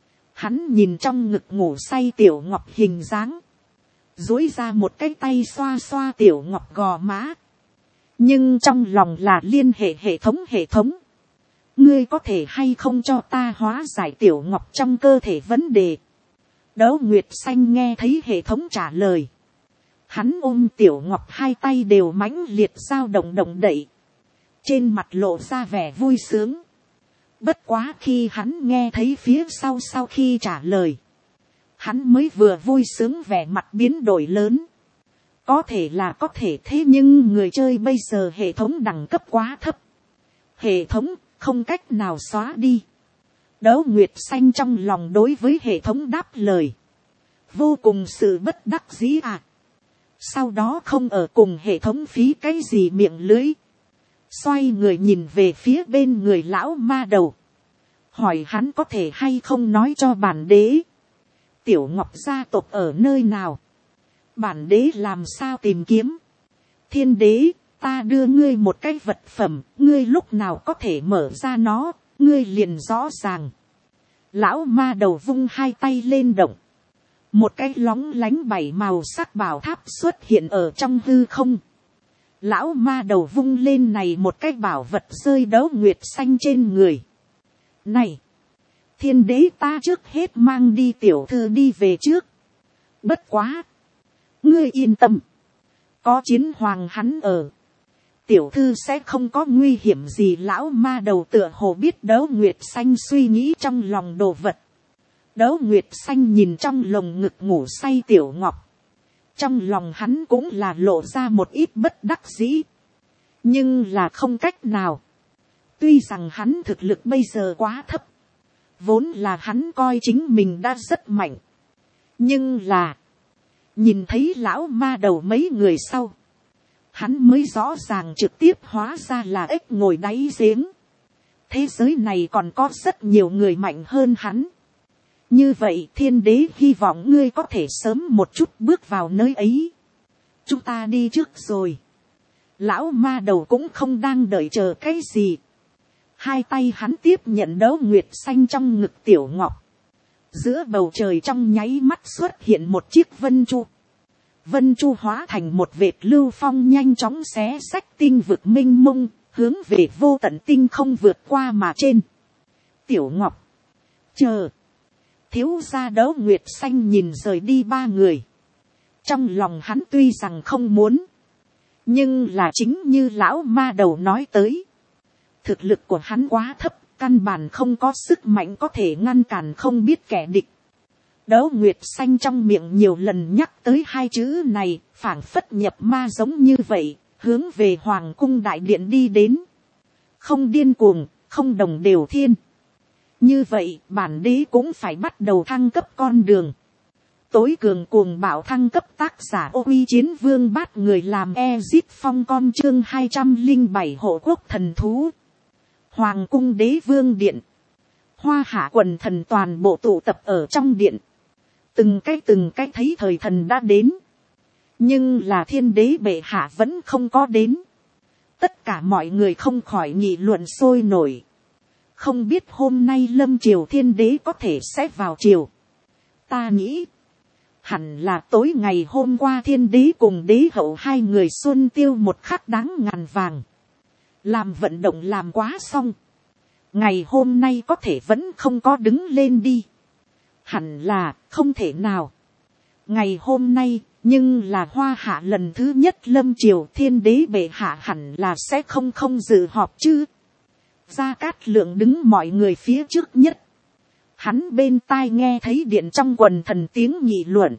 S1: Hắn nhìn trong ngực ngủ say tiểu ngọc hình dáng. Duỗi ra một cái tay xoa xoa tiểu ngọc gò má. Nhưng trong lòng là liên hệ hệ thống hệ thống. Ngươi có thể hay không cho ta hóa giải tiểu ngọc trong cơ thể vấn đề. Đỗ Nguyệt Xanh nghe thấy hệ thống trả lời. Hắn ôm tiểu ngọc hai tay đều mãnh liệt dao động động đậy. Trên mặt lộ ra vẻ vui sướng. Bất quá khi hắn nghe thấy phía sau sau khi trả lời. Hắn mới vừa vui sướng vẻ mặt biến đổi lớn. Có thể là có thể thế nhưng người chơi bây giờ hệ thống đẳng cấp quá thấp. Hệ thống không cách nào xóa đi. Đỗ Nguyệt Xanh trong lòng đối với hệ thống đáp lời. Vô cùng sự bất đắc dĩ à. Sau đó không ở cùng hệ thống phí cái gì miệng lưới. Xoay người nhìn về phía bên người lão ma đầu. Hỏi hắn có thể hay không nói cho bản đế. Tiểu Ngọc gia tộc ở nơi nào? Bản đế làm sao tìm kiếm? Thiên đế, ta đưa ngươi một cái vật phẩm. Ngươi lúc nào có thể mở ra nó, ngươi liền rõ ràng. Lão ma đầu vung hai tay lên động. Một cái lóng lánh bảy màu sắc bảo tháp xuất hiện ở trong hư không. Lão ma đầu vung lên này một cái bảo vật rơi Đỗ Nguyệt Xanh trên người. Này! Thiên đế ta trước hết mang đi tiểu thư đi về trước. Bất quá! Ngươi yên tâm. Có chiến hoàng hắn ở. Tiểu thư sẽ không có nguy hiểm gì. Lão ma đầu tựa hồ biết Đỗ Nguyệt Xanh suy nghĩ trong lòng đồ vật. Đỗ Nguyệt Xanh nhìn trong lồng ngực ngủ say tiểu ngọc. Trong lòng hắn cũng là lộ ra một ít bất đắc dĩ. Nhưng là không cách nào. Tuy rằng hắn thực lực bây giờ quá thấp. Vốn là hắn coi chính mình đã rất mạnh. Nhưng là. Nhìn thấy lão ma đầu mấy người sau. Hắn mới rõ ràng trực tiếp hóa ra là ếch ngồi đáy giếng. Thế giới này còn có rất nhiều người mạnh hơn hắn. Như vậy thiên đế hy vọng ngươi có thể sớm một chút bước vào nơi ấy. Chúng ta đi trước rồi. Lão ma đầu cũng không đang đợi chờ cái gì. Hai tay hắn tiếp nhận Đỗ Nguyệt Xanh trong ngực tiểu ngọc. Giữa bầu trời trong nháy mắt xuất hiện một chiếc vân chu. Vân chu hóa thành một vệt lưu phong nhanh chóng xé xách tinh vực minh mông, hướng về vô tận tinh không vượt qua mà trên. Tiểu ngọc. Chờ. Thiếu gia Đỗ Nguyệt Xanh nhìn rời đi ba người. Trong lòng hắn tuy rằng không muốn. Nhưng là chính như lão ma đầu nói tới. Thực lực của hắn quá thấp. Căn bản không có sức mạnh có thể ngăn cản không biết kẻ địch. Đỗ Nguyệt Xanh trong miệng nhiều lần nhắc tới hai chữ này. Phảng phất nhập ma giống như vậy. Hướng về Hoàng cung đại điện đi đến. Không điên cuồng, không đồng đều thiên. Như vậy bản đế cũng phải bắt đầu thăng cấp con đường. Tối cường cuồng bạo thăng cấp tác giả Ô Uy Chiến Vương bát người làm Ezit Phong con chương hai trăm linh bảy hộ quốc thần thú. Hoàng cung đế vương điện. Hoa hạ quần thần toàn bộ tụ tập ở trong điện. Từng cái từng cái thấy thời thần đã đến. Nhưng là thiên đế bệ hạ vẫn không có đến. Tất cả mọi người không khỏi nghị luận sôi nổi. Không biết hôm nay lâm triều thiên đế có thể sẽ vào triều. Ta nghĩ. Hẳn là tối ngày hôm qua thiên đế cùng đế hậu hai người xuân tiêu một khắc đáng ngàn vàng. Làm vận động làm quá xong. Ngày hôm nay có thể vẫn không có đứng lên đi. Hẳn là không thể nào. Ngày hôm nay nhưng là hoa hạ lần thứ nhất lâm triều thiên đế bệ hạ hẳn là sẽ không không dự họp chứ. Gia Cát Lượng đứng mọi người phía trước nhất. Hắn bên tai nghe thấy điện trong quần thần tiếng nghị luận.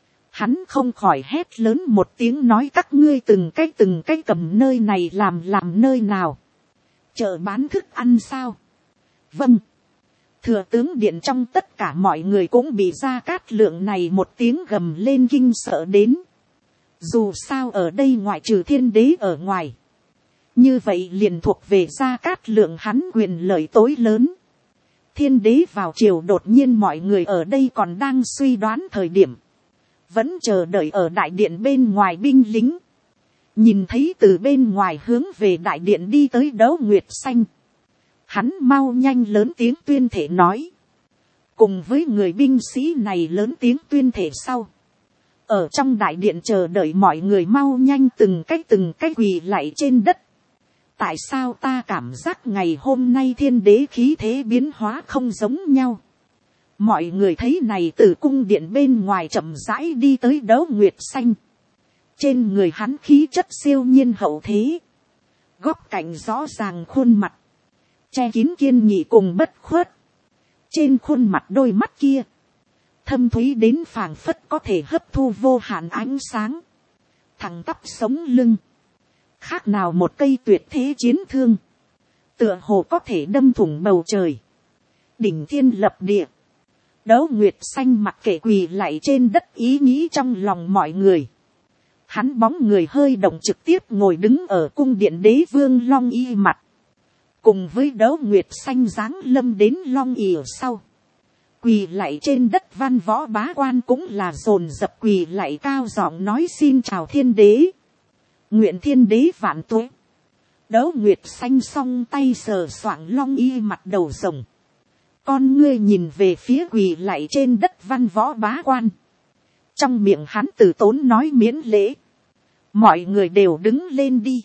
S1: Hắn không khỏi hét lớn một tiếng nói các ngươi từng cái từng cái cầm nơi này làm làm nơi nào. Chợ bán thức ăn sao? Vâng. Thừa tướng điện trong tất cả mọi người cũng bị Gia Cát Lượng này một tiếng gầm lên kinh sợ đến. Dù sao ở đây ngoại trừ thiên đế ở ngoài. Như vậy liền thuộc về Gia Cát Lượng hắn quyền lợi tối lớn. Thiên đế vào triều đột nhiên mọi người ở đây còn đang suy đoán thời điểm. vẫn chờ đợi ở đại điện bên ngoài binh lính, nhìn thấy từ bên ngoài hướng về đại điện đi tới Đấu Nguyệt Xanh, hắn mau nhanh lớn tiếng tuyên thể nói, cùng với người binh sĩ này lớn tiếng tuyên thể sau, ở trong đại điện chờ đợi mọi người mau nhanh từng cái từng cái quỳ lạy trên đất. Tại sao ta cảm giác ngày hôm nay thiên đế khí thế biến hóa không giống nhau? Mọi người thấy này từ cung điện bên ngoài chậm rãi đi tới Đấu Nguyệt Xanh. Trên người hắn khí chất siêu nhiên hậu thế. Góc cạnh rõ ràng khuôn mặt. Che kín kiên nghị cùng bất khuất. Trên khuôn mặt đôi mắt kia. Thâm thúy đến phảng phất có thể hấp thu vô hạn ánh sáng. Thẳng tắp sống lưng. Khác nào một cây tuyệt thế chiến thương. Tựa hồ có thể đâm thủng bầu trời. Đỉnh thiên lập địa. Đấu Nguyệt Xanh mặc kệ quỳ lạy trên đất ý nghĩ trong lòng mọi người. Hắn bóng người hơi động trực tiếp ngồi đứng ở cung điện đế vương Long Y mặt. Cùng với Đấu Nguyệt Xanh giáng lâm đến Long Y sau. Quỳ lạy trên đất văn võ bá quan cũng là dồn dập quỳ lạy cao giọng nói xin chào thiên đế. Nguyện thiên đế vạn tuế. Đấu Nguyệt Xanh song tay sờ soạng Long Y mặt đầu rồng. Con ngươi nhìn về phía quỳ lạy trên đất văn võ bá quan. Trong miệng hắn từ tốn nói miễn lễ. Mọi người đều đứng lên đi.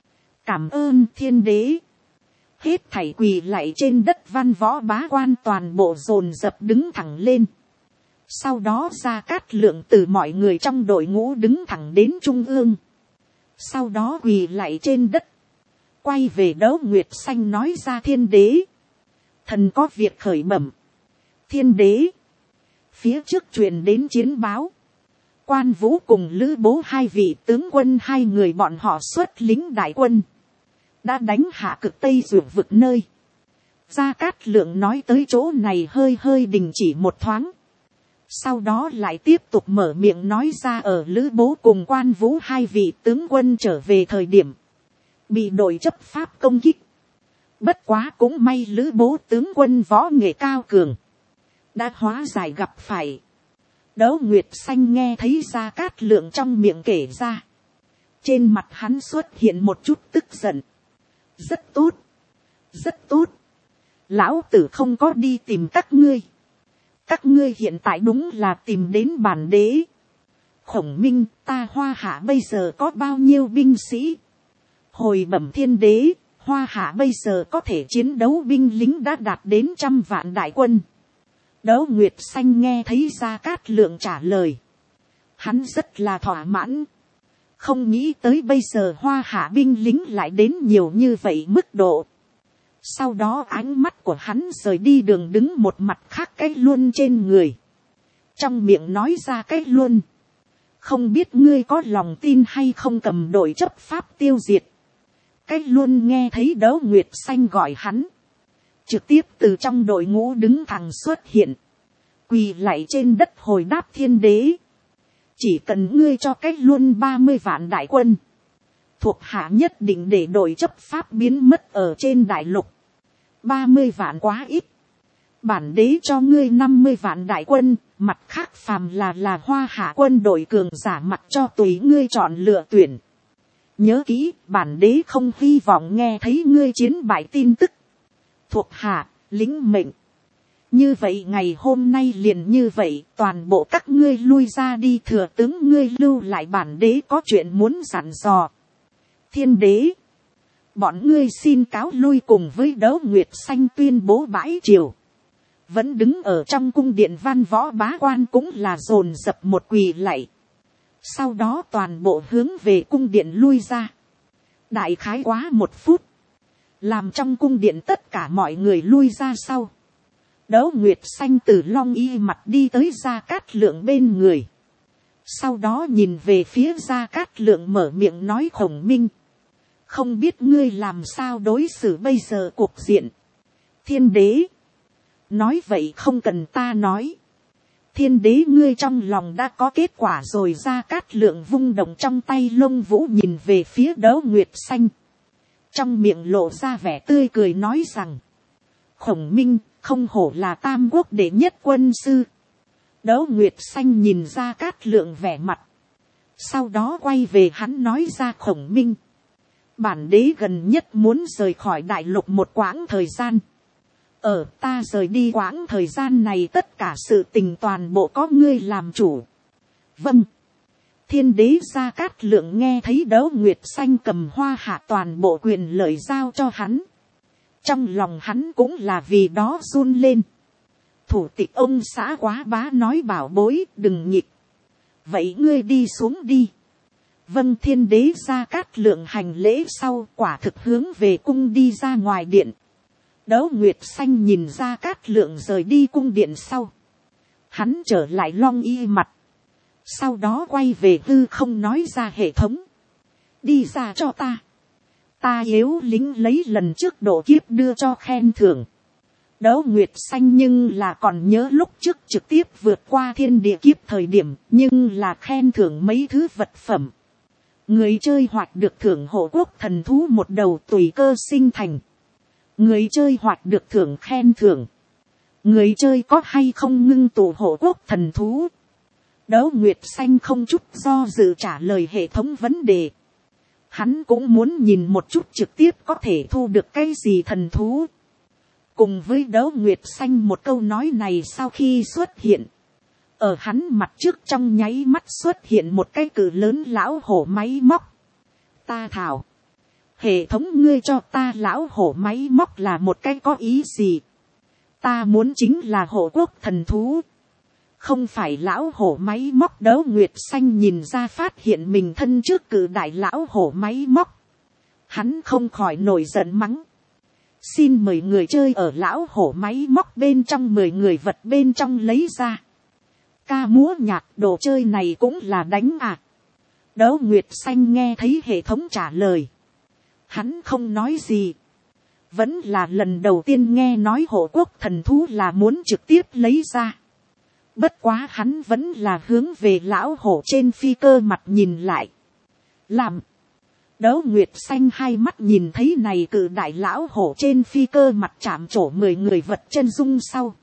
S1: Cảm ơn thiên đế. Hết thảy quỳ lạy trên đất văn võ bá quan toàn bộ dồn dập đứng thẳng lên. Sau đó Gia Cát Lượng từ mọi người trong đội ngũ đứng thẳng đến trung ương. Sau đó quỳ lạy trên đất. Quay về Đấu Nguyệt Xanh nói ra thiên đế. Thần có việc khởi bẩm. Thiên đế. Phía trước truyền đến chiến báo. Quan Vũ cùng Lữ Bố hai vị tướng quân hai người bọn họ xuất lính đại quân. Đã đánh hạ Cực Tây Dược vực nơi. Gia Cát Lượng nói tới chỗ này hơi hơi đình chỉ một thoáng. Sau đó lại tiếp tục mở miệng nói ra ở Lữ Bố cùng Quan Vũ hai vị tướng quân trở về thời điểm. Bị đội chấp pháp công kích. Bất quá cũng may Lữ Bố tướng quân võ nghệ cao cường. Đã hóa giải gặp phải. Đấu Nguyệt Xanh nghe thấy Gia Cát Lượng trong miệng kể ra. Trên mặt hắn xuất hiện một chút tức giận. Rất tốt. Rất tốt. Lão tử không có đi tìm các ngươi. Các ngươi hiện tại đúng là tìm đến bản đế. Khổng Minh, ta Hoa Hạ bây giờ có bao nhiêu binh sĩ? Hồi bẩm thiên đế, Hoa Hạ bây giờ có thể chiến đấu binh lính đã đạt đến trăm vạn đại quân. Đấu Nguyệt Xanh nghe thấy Gia Cát Lượng trả lời. Hắn rất là thỏa mãn. Không nghĩ tới bây giờ Hoa Hạ binh lính lại đến nhiều như vậy mức độ. Sau đó ánh mắt của hắn rời đi đường đứng một mặt khác cái luôn trên người. Trong miệng nói ra cái luôn. Không biết ngươi có lòng tin hay không cầm đội chấp pháp tiêu diệt. Cái luôn nghe thấy Đấu Nguyệt Xanh gọi hắn. Trực tiếp từ trong đội ngũ đứng thẳng xuất hiện. Quỳ lạy trên đất hồi đáp thiên đế. Chỉ cần ngươi cho cách luôn ba mươi vạn đại quân. Thuộc hạ nhất định để đội chấp pháp biến mất ở trên đại lục. ba mươi vạn quá ít. Bản đế cho ngươi năm mươi vạn đại quân. Mặt khác phàm là là Hoa Hạ quân đội cường giả mặt cho tùy ngươi chọn lựa tuyển. Nhớ kỹ, bản đế không hy vọng nghe thấy ngươi chiến bại tin tức. Thuộc hạ, lính mệnh. Như vậy ngày hôm nay liền như vậy, toàn bộ các ngươi lui ra đi, thừa tướng ngươi lưu lại, bản đế có chuyện muốn dặn dò. Thiên đế. Bọn ngươi xin cáo lui. Cùng với Đấu Nguyệt Xanh tuyên bố bãi triều. Vẫn đứng ở trong cung điện văn võ bá quan cũng là dồn dập một quỳ lạy. Sau đó toàn bộ hướng về cung điện lui ra. Đại khái quá một phút. Làm trong cung điện tất cả mọi người lui ra sau. Đấu Nguyệt Xanh từ Long Y mặt đi tới Gia Cát Lượng bên người. Sau đó nhìn về phía Gia Cát Lượng mở miệng nói Khổng Minh. Không biết ngươi làm sao đối xử bây giờ cuộc diện. Thiên đế. Nói vậy không cần ta nói. Thiên đế ngươi trong lòng đã có kết quả rồi. Gia Cát Lượng vung động trong tay lông vũ nhìn về phía Đấu Nguyệt Xanh. Trong miệng lộ ra vẻ tươi cười nói rằng. Khổng Minh không hổ là tam quốc đệ nhất quân sư. Đỗ Nguyệt Xanh nhìn ra Cát Lượng vẻ mặt. Sau đó quay về hắn nói ra Khổng Minh. Bản đế gần nhất muốn rời khỏi đại lục một quãng thời gian. Ở ta rời đi quãng thời gian này tất cả sự tình toàn bộ có ngươi làm chủ. Vâng. Thiên đế Gia Cát Lượng nghe thấy Đỗ Nguyệt Xanh cầm hoa hạ toàn bộ quyền lợi giao cho hắn. Trong lòng hắn cũng là vì đó run lên. Thủ tịch ông xã Quá Bá nói bảo bối đừng nhịp. Vậy ngươi đi xuống đi. Vâng. Thiên đế Gia Cát Lượng hành lễ sau quả thực hướng về cung đi ra ngoài điện. Đỗ Nguyệt Xanh nhìn Gia Cát Lượng rời đi cung điện sau. Hắn trở lại Long Y mặt. Sau đó quay về hư không nói ra hệ thống. Đi ra cho ta. Ta yếu lính lấy lần trước độ kiếp đưa cho khen thưởng. Đỗ Nguyệt Xanh nhưng là còn nhớ lúc trước trực tiếp vượt qua thiên địa kiếp thời điểm. Nhưng là khen thưởng mấy thứ vật phẩm. Người chơi hoặc được thưởng hộ quốc thần thú một đầu tùy cơ sinh thành. Người chơi hoặc được thưởng khen thưởng. Người chơi có hay không ngưng tụ hộ quốc thần thú. Đỗ Nguyệt Xanh không chút do dự trả lời hệ thống vấn đề. Hắn cũng muốn nhìn một chút trực tiếp có thể thu được cái gì thần thú. Cùng với Đỗ Nguyệt Xanh một câu nói này sau khi xuất hiện. Ở hắn mặt trước trong nháy mắt xuất hiện một cái cự lớn lão hổ máy móc. Ta thảo. Hệ thống ngươi cho ta lão hổ máy móc là một cái có ý gì? Ta muốn chính là hộ quốc thần thú. Không phải lão hổ máy móc. Đỗ Nguyệt Xanh nhìn ra phát hiện mình thân trước cự đại lão hổ máy móc. Hắn không khỏi nổi giận mắng. Xin mời người chơi ở lão hổ máy móc bên trong mười người vật bên trong lấy ra. Ca múa nhạc đồ chơi này cũng là đánh à. Đỗ Nguyệt Xanh nghe thấy hệ thống trả lời. Hắn không nói gì. Vẫn là lần đầu tiên nghe nói hộ quốc thần thú là muốn trực tiếp lấy ra. Bất quá hắn vẫn là hướng về lão hổ trên phi cơ mặt nhìn lại. Làm. Đỗ Nguyệt Xanh hai mắt nhìn thấy này cự đại lão hổ trên phi cơ mặt chạm trổ mười người vật chân dung sau.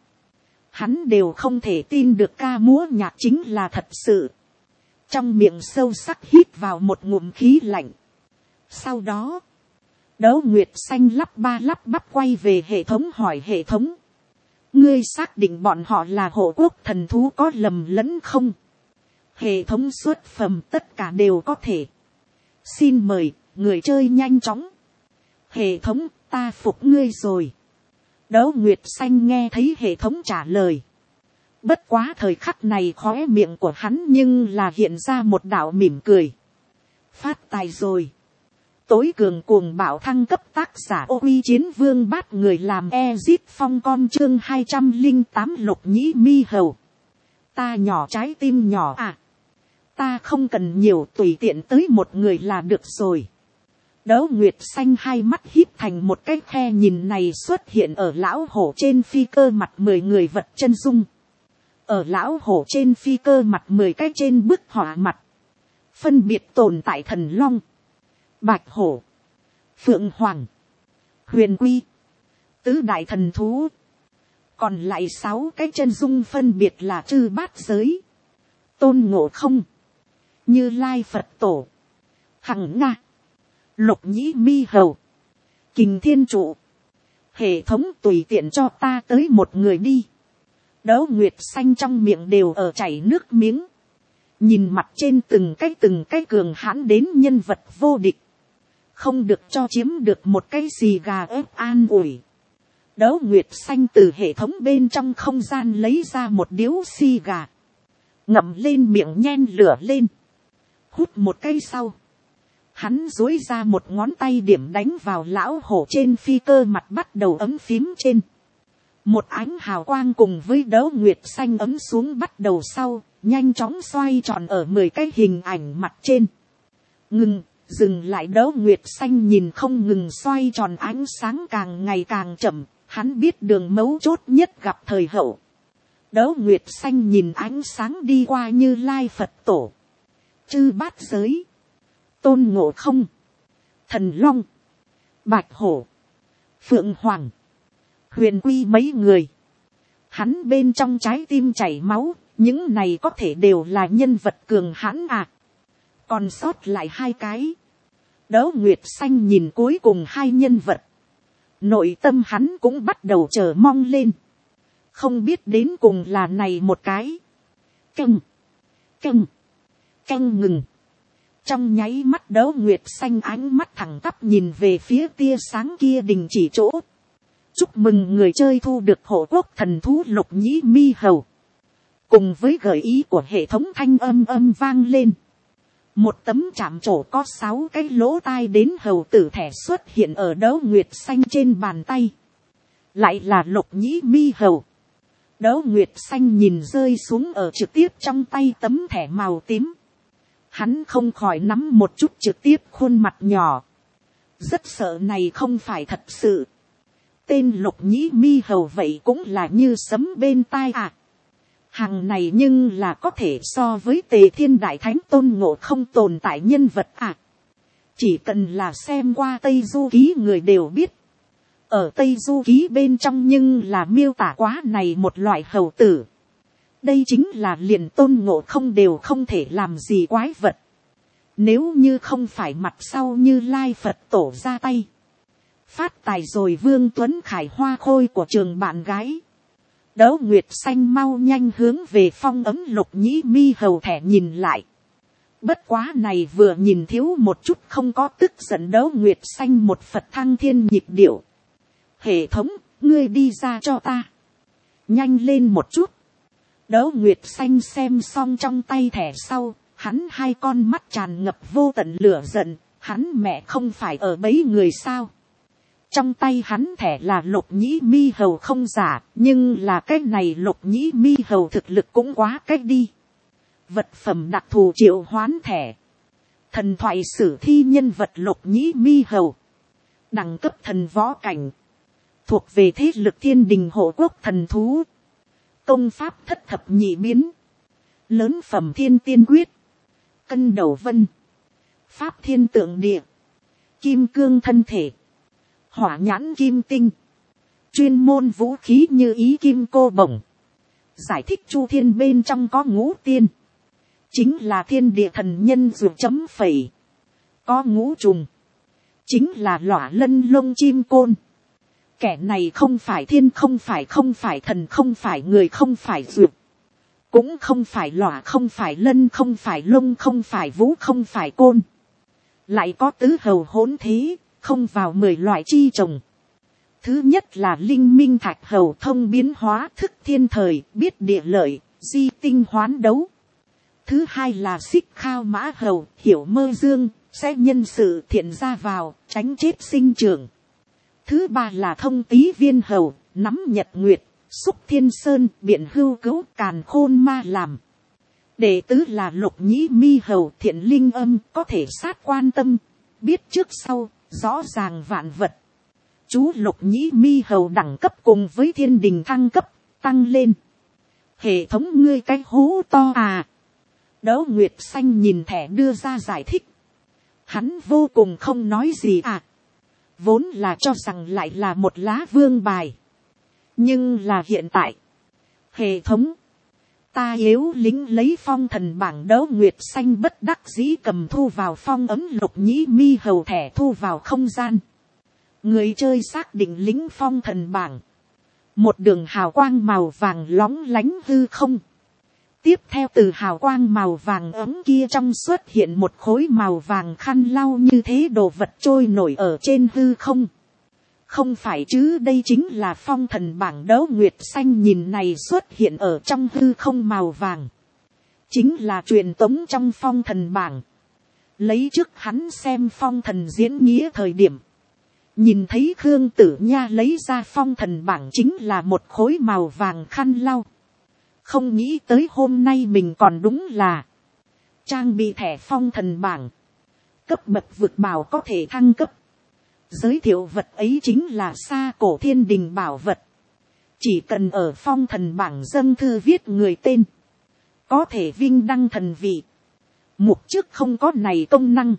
S1: Hắn đều không thể tin được ca múa nhạc chính là thật sự. Trong miệng sâu sắc hít vào một ngụm khí lạnh. Sau đó. Đỗ Nguyệt Xanh lắp ba lắp bắp quay về hệ thống hỏi hệ thống. Ngươi xác định bọn họ là hộ quốc thần thú có lầm lẫn không? Hệ thống xuất phẩm tất cả đều có thể. Xin mời, người chơi nhanh chóng. Hệ thống, ta phục ngươi rồi. Đỗ Nguyệt Xanh nghe thấy hệ thống trả lời. Bất quá thời khắc này khóe miệng của hắn nhưng là hiện ra một đạo mỉm cười. Phát tài rồi. Tối cường cuồng bạo thăng cấp tác giả ô uy chiến vương bát người làm Ezit Phong con chương hai trăm linh tám lục nhĩ mi hầu. Ta nhỏ trái tim nhỏ à. Ta không cần nhiều tùy tiện tới một người là được rồi. Đỗ Nguyệt Xanh hai mắt híp thành một cái khe nhìn này xuất hiện ở lão hổ trên phi cơ mặt mười người vật chân dung. Ở lão hổ trên phi cơ mặt mười cái trên bức họa mặt. Phân biệt tồn tại thần long. Bạch hổ, phượng hoàng, huyền quy, tứ đại thần thú. Còn lại sáu cái chân dung phân biệt là Chư Bát Giới, Tôn Ngộ Không, Như Lai Phật Tổ, Hằng Nga, Lục Nhĩ Mi Hầu, Kình Thiên Trụ. Hệ thống tùy tiện cho ta tới một người đi. Đỗ Nguyệt Xanh trong miệng đều ở chảy nước miếng. Nhìn mặt trên từng cái từng cái cường hãn đến nhân vật vô địch. Không được cho chiếm được một cái xì gà ép an ủi. Đỗ Nguyệt Xanh từ hệ thống bên trong không gian lấy ra một điếu xì gà. Ngậm lên miệng nhen lửa lên. Hút một cây sau. Hắn duỗi ra một ngón tay điểm đánh vào lão hổ trên phi cơ mặt bắt đầu ấm phím trên. Một ánh hào quang cùng với Đỗ Nguyệt Xanh ấm xuống bắt đầu sau. Nhanh chóng xoay tròn ở mười cái hình ảnh mặt trên. Ngừng. Dừng lại. Đỗ Nguyệt Xanh nhìn không ngừng xoay tròn ánh sáng càng ngày càng chậm, hắn biết đường mấu chốt nhất gặp thời hậu. Đỗ Nguyệt Xanh nhìn ánh sáng đi qua Như Lai Phật Tổ, Chư Bát Giới, Tôn Ngộ Không, Thần Long, Bạch Hổ, Phượng Hoàng, Huyền Quy mấy người. Hắn bên trong trái tim chảy máu, Những này có thể đều là nhân vật cường hãn à. Còn sót lại hai cái. Đấu Nguyệt Xanh nhìn cuối cùng hai nhân vật. Nội tâm hắn cũng bắt đầu chờ mong lên. Không biết đến cùng là này một cái. Căng. Căng. Căng ngừng. Trong nháy mắt Đấu Nguyệt Xanh ánh mắt thẳng tắp nhìn về phía tia sáng kia đình chỉ chỗ. Chúc mừng người chơi thu được hộ quốc thần thú Lục Nhĩ Mi Hầu. Cùng với gợi ý của hệ thống thanh âm âm vang lên. Một tấm chạm trổ có sáu cái lỗ tai đến hầu tử thẻ xuất hiện ở Đấu Nguyệt Xanh trên bàn tay. Lại là Lục Nhĩ Mi Hầu. Đấu Nguyệt Xanh nhìn rơi xuống ở trực tiếp trong tay tấm thẻ màu tím. Hắn không khỏi nắm một chút trực tiếp khuôn mặt nhỏ. Rất sợ này không phải thật sự. Tên Lục Nhĩ Mi Hầu vậy cũng là như sấm bên tai à. Hàng này nhưng là có thể so với Tề Thiên Đại Thánh Tôn Ngộ không tồn tại nhân vật à. Chỉ cần là xem qua Tây Du Ký người đều biết. Ở Tây Du Ký bên trong nhưng là miêu tả quá này một loại hầu tử. Đây chính là liền Tôn Ngộ không đều không thể làm gì quái vật. Nếu như không phải mặt sau Như Lai Phật tổ ra tay. Phát tài rồi Vương Tuấn Khải hoa khôi của trường bạn gái. Đấu Nguyệt Xanh mau nhanh hướng về phong ấm Lục Nhĩ Mi Hầu thẻ nhìn lại. Bất quá này vừa nhìn thiếu một chút không có tức giận Đấu Nguyệt Xanh một Phật thăng thiên nhịp điệu. Hệ thống, ngươi đi ra cho ta. Nhanh lên một chút. Đấu Nguyệt Xanh xem xong trong tay thẻ sau, hắn hai con mắt tràn ngập vô tận lửa giận, hắn mẹ không phải ở bấy người sao. Trong tay hắn thẻ là Lục Nhĩ Mi Hầu không giả, nhưng là cái này Lục Nhĩ Mi Hầu thực lực cũng quá cách đi. Vật phẩm đặc thù triệu hoán thẻ. Thần thoại sử thi nhân vật Lục Nhĩ Mi Hầu. Đẳng cấp thần võ cảnh. Thuộc về thế lực thiên đình hộ quốc thần thú. Công pháp thất thập nhị biến. Lớn phẩm thiên tiên quyết. Cân đầu vân. Pháp thiên tượng địa. Kim cương thân thể. Hỏa nhãn kim tinh. Chuyên môn vũ khí như ý kim cô bổng. Giải thích chu thiên bên trong có ngũ tiên. Chính là thiên địa thần nhân ruột chấm phẩy. Có ngũ trùng. Chính là lỏa lân lông chim côn. Kẻ này không phải thiên, không phải không phải thần, không phải người, không phải ruột. Cũng không phải lỏa, không phải lân, không phải lông, không phải vũ, không phải côn. Lại có tứ hầu hỗn thế, không vào mười loại chi trồng. Thứ nhất là linh minh thạch hầu, thông biến hóa thức thiên thời, biết địa lợi, di tinh hoán đấu. Thứ hai là xích khao mã hầu, hiểu mơ dương, sẽ nhân sự thiện ra vào, tránh chết sinh trưởng. Thứ ba là thông tý viên hầu, nắm nhật nguyệt, xúc thiên sơn, biện hưu cứu, càn khôn ma làm. Đệ tứ là Lục Nhĩ Mi Hầu, thiện linh âm, có thể sát quan tâm, biết trước sau, rõ ràng vạn vật. Chú Lục Nhĩ Mi Hầu đẳng cấp cùng với thiên đình thăng cấp, tăng lên. Hệ thống ngươi cái hố to à. Đấu Nguyệt Xanh nhìn thẻ đưa ra giải thích. Hắn vô cùng không nói gì à. Vốn là cho rằng lại là một lá vương bài. Nhưng là hiện tại. Hệ thống. Ta yếu lính lấy phong thần bảng. Đấu Nguyệt Xanh bất đắc dĩ cầm thu vào phong ấm Lục Nhĩ Mi Hầu thẻ thu vào không gian. Người chơi xác định lính phong thần bảng. Một đường hào quang màu vàng lóng lánh hư không. Tiếp theo từ hào quang màu vàng ấm kia trong xuất hiện một khối màu vàng khăn lau như thế đồ vật trôi nổi ở trên hư không. Không phải chứ, đây chính là phong thần bảng. Đấu Nguyệt Xanh nhìn này xuất hiện ở trong hư không màu vàng. Chính là truyền tống trong phong thần bảng. Lấy trước hắn xem phong thần diễn nghĩa thời điểm. Nhìn thấy Khương Tử Nha lấy ra phong thần bảng chính là một khối màu vàng khăn lau. Không nghĩ tới hôm nay mình còn đúng là trang bị thẻ phong thần bảng. Cấp bậc vượt bảo có thể thăng cấp. Giới thiệu vật ấy chính là xa cổ thiên đình bảo vật. Chỉ cần ở phong thần bảng dâng thư viết người tên. Có thể vinh đăng thần vị. Mục trước không có này công năng.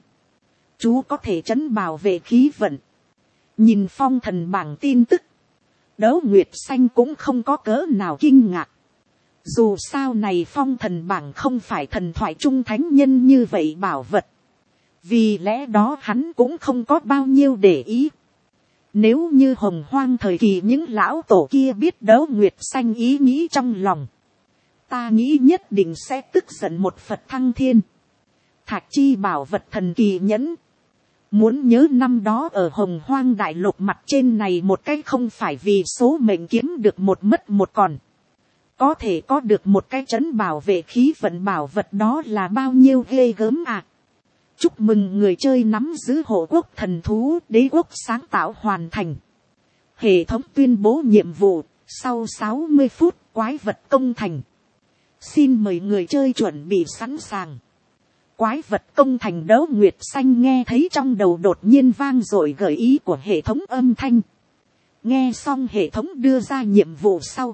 S1: Chú có thể trấn bảo vệ khí vận. Nhìn phong thần bảng tin tức. Đấu Nguyệt Xanh cũng không có cỡ nào kinh ngạc. Dù sao này phong thần bảng không phải thần thoại trung thánh nhân như vậy bảo vật. Vì lẽ đó hắn cũng không có bao nhiêu để ý. Nếu như hồng hoang thời kỳ những lão tổ kia biết Đấu Nguyệt Xanh ý nghĩ trong lòng, ta nghĩ nhất định sẽ tức giận một Phật thăng thiên. Thạch chi bảo vật thần kỳ nhẫn. Muốn nhớ năm đó ở hồng hoang đại lục mặt trên này một cái không phải vì số mệnh kiếm được một mất một còn. Có thể có được một cái trấn bảo vệ khí vận bảo vật đó là bao nhiêu ghê gớm à. Chúc mừng người chơi nắm giữ hộ quốc thần thú đế quốc sáng tạo hoàn thành. Hệ thống tuyên bố nhiệm vụ, sau sáu mươi phút quái vật công thành. Xin mời người chơi chuẩn bị sẵn sàng. Quái vật công thành. Đấu Nguyệt Xanh nghe thấy trong đầu đột nhiên vang dội gợi ý của hệ thống âm thanh. Nghe xong hệ thống đưa ra nhiệm vụ sau.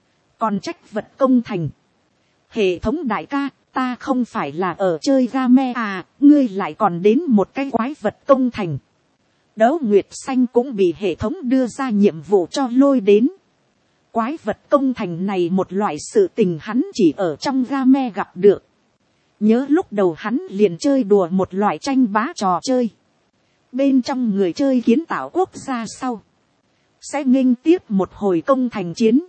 S1: Còn trách vật công thành. Hệ thống đại ca, ta không phải là ở chơi game à, ngươi lại còn đến một cái quái vật công thành. Đấu Nguyệt Xanh cũng bị hệ thống đưa ra nhiệm vụ cho lôi đến. Quái vật công thành này một loại sự tình hắn chỉ ở trong game gặp được. Nhớ lúc đầu hắn liền chơi đùa một loại tranh bá trò chơi. Bên trong người chơi kiến tạo quốc gia sau. Sẽ nghênh tiếp một hồi công thành chiến.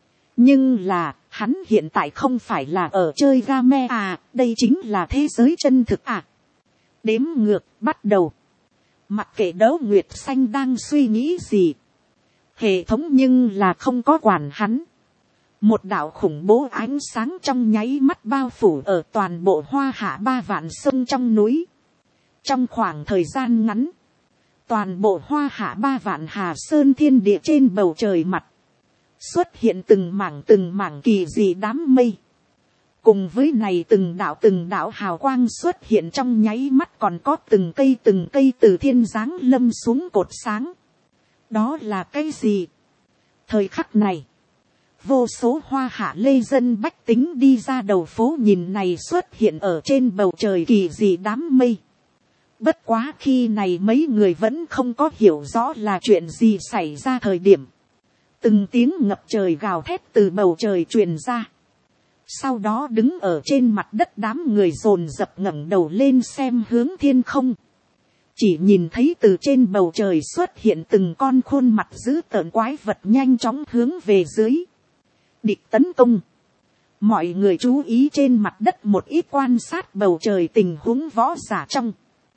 S1: Nhưng là, hắn hiện tại không phải là ở chơi game à, đây chính là thế giới chân thực à. Đếm ngược, bắt đầu. Mặc kệ Đấu Nguyệt Xanh đang suy nghĩ gì. Hệ thống nhưng là không có quản hắn. Một đạo khủng bố ánh sáng trong nháy mắt bao phủ ở toàn bộ Hoa Hạ ba vạn sông trong núi. Trong khoảng thời gian ngắn, toàn bộ Hoa Hạ ba vạn Hà Sơn thiên địa trên bầu trời mặt. Xuất hiện từng mảng từng mảng kỳ dị đám mây. Cùng với này từng đạo từng đạo hào quang xuất hiện trong nháy mắt còn có từng cây từng cây từ thiên giáng lâm xuống cột sáng. Đó là cái gì? Thời khắc này, vô số Hoa Hạ lê dân bách tính đi ra đầu phố nhìn này xuất hiện ở trên bầu trời kỳ dị đám mây. Bất quá khi này mấy người vẫn không có hiểu rõ là chuyện gì xảy ra thời điểm. Từng tiếng ngập trời gào thét từ bầu trời truyền ra. Sau đó đứng ở trên mặt đất đám người dồn dập ngẩng đầu lên xem hướng thiên không. Chỉ nhìn thấy từ trên bầu trời xuất hiện từng con khuôn mặt dữ tợn quái vật nhanh chóng hướng về dưới. Địch tấn công. Mọi người chú ý trên mặt đất một ít quan sát bầu trời tình huống võ giả trong.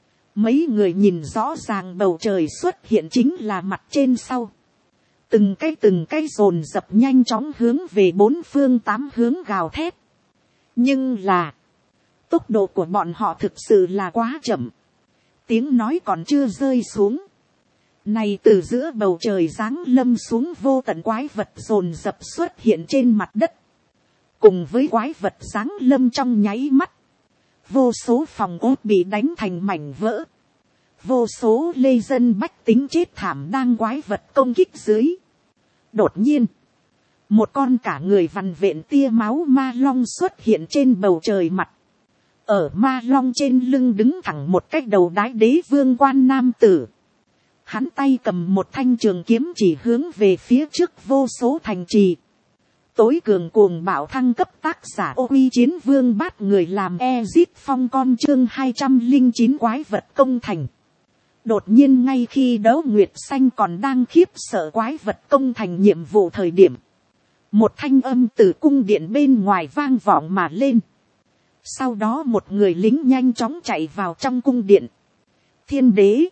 S1: Mấy người nhìn rõ ràng bầu trời xuất hiện chính là mặt trên sau. Từng cái từng cái dồn dập nhanh chóng hướng về bốn phương tám hướng gào thét. Nhưng là, tốc độ của bọn họ thực sự là quá chậm. Tiếng nói còn chưa rơi xuống. Này từ giữa bầu trời giáng lâm xuống vô tận quái vật dồn dập xuất hiện trên mặt đất. Cùng với quái vật giáng lâm trong nháy mắt. Vô số phòng ốt bị đánh thành mảnh vỡ. Vô số lê dân bách tính chết thảm đang quái vật công kích dưới. Đột nhiên, một con cả người vằn vện tia máu ma long xuất hiện trên bầu trời mặt. Ở ma long trên lưng đứng thẳng một cái đầu đái đế vương quan nam tử. Hắn tay cầm một thanh trường kiếm chỉ hướng về phía trước vô số thành trì. Tối cường cuồng bạo thăng cấp tác giả Ô Uy Chiến Vương bát người làm Ezit Phong con chương hai trăm linh chín quái vật công thành. Đột nhiên ngay khi Đấu Nguyệt Xanh còn đang khiếp sợ quái vật công thành nhiệm vụ thời điểm. Một thanh âm từ cung điện bên ngoài vang vọng mà lên. Sau đó một người lính nhanh chóng chạy vào trong cung điện. Thiên đế.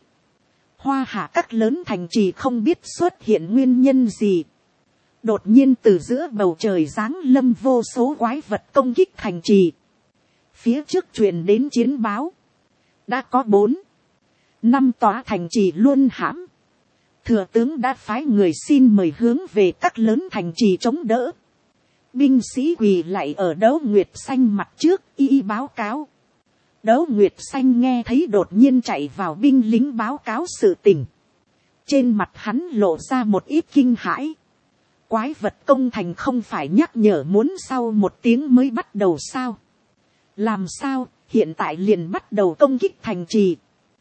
S1: Hoa Hạ các lớn thành trì không biết xuất hiện nguyên nhân gì. Đột nhiên từ giữa bầu trời giáng lâm vô số quái vật công kích thành trì. Phía trước truyền đến chiến báo. Đã có bốn. Năm tòa thành trì luôn hãm. Thừa tướng đã phái người xin mời hướng về các lớn thành trì chống đỡ. Binh sĩ quỳ lạy ở Đấu Nguyệt Xanh mặt trước y y báo cáo. Đấu Nguyệt Xanh nghe thấy đột nhiên chạy vào binh lính báo cáo sự tình. Trên mặt hắn lộ ra một ít kinh hãi. Quái vật công thành không phải nhắc nhở muốn sau một tiếng mới bắt đầu sao? Làm sao hiện tại liền bắt đầu công kích thành trì?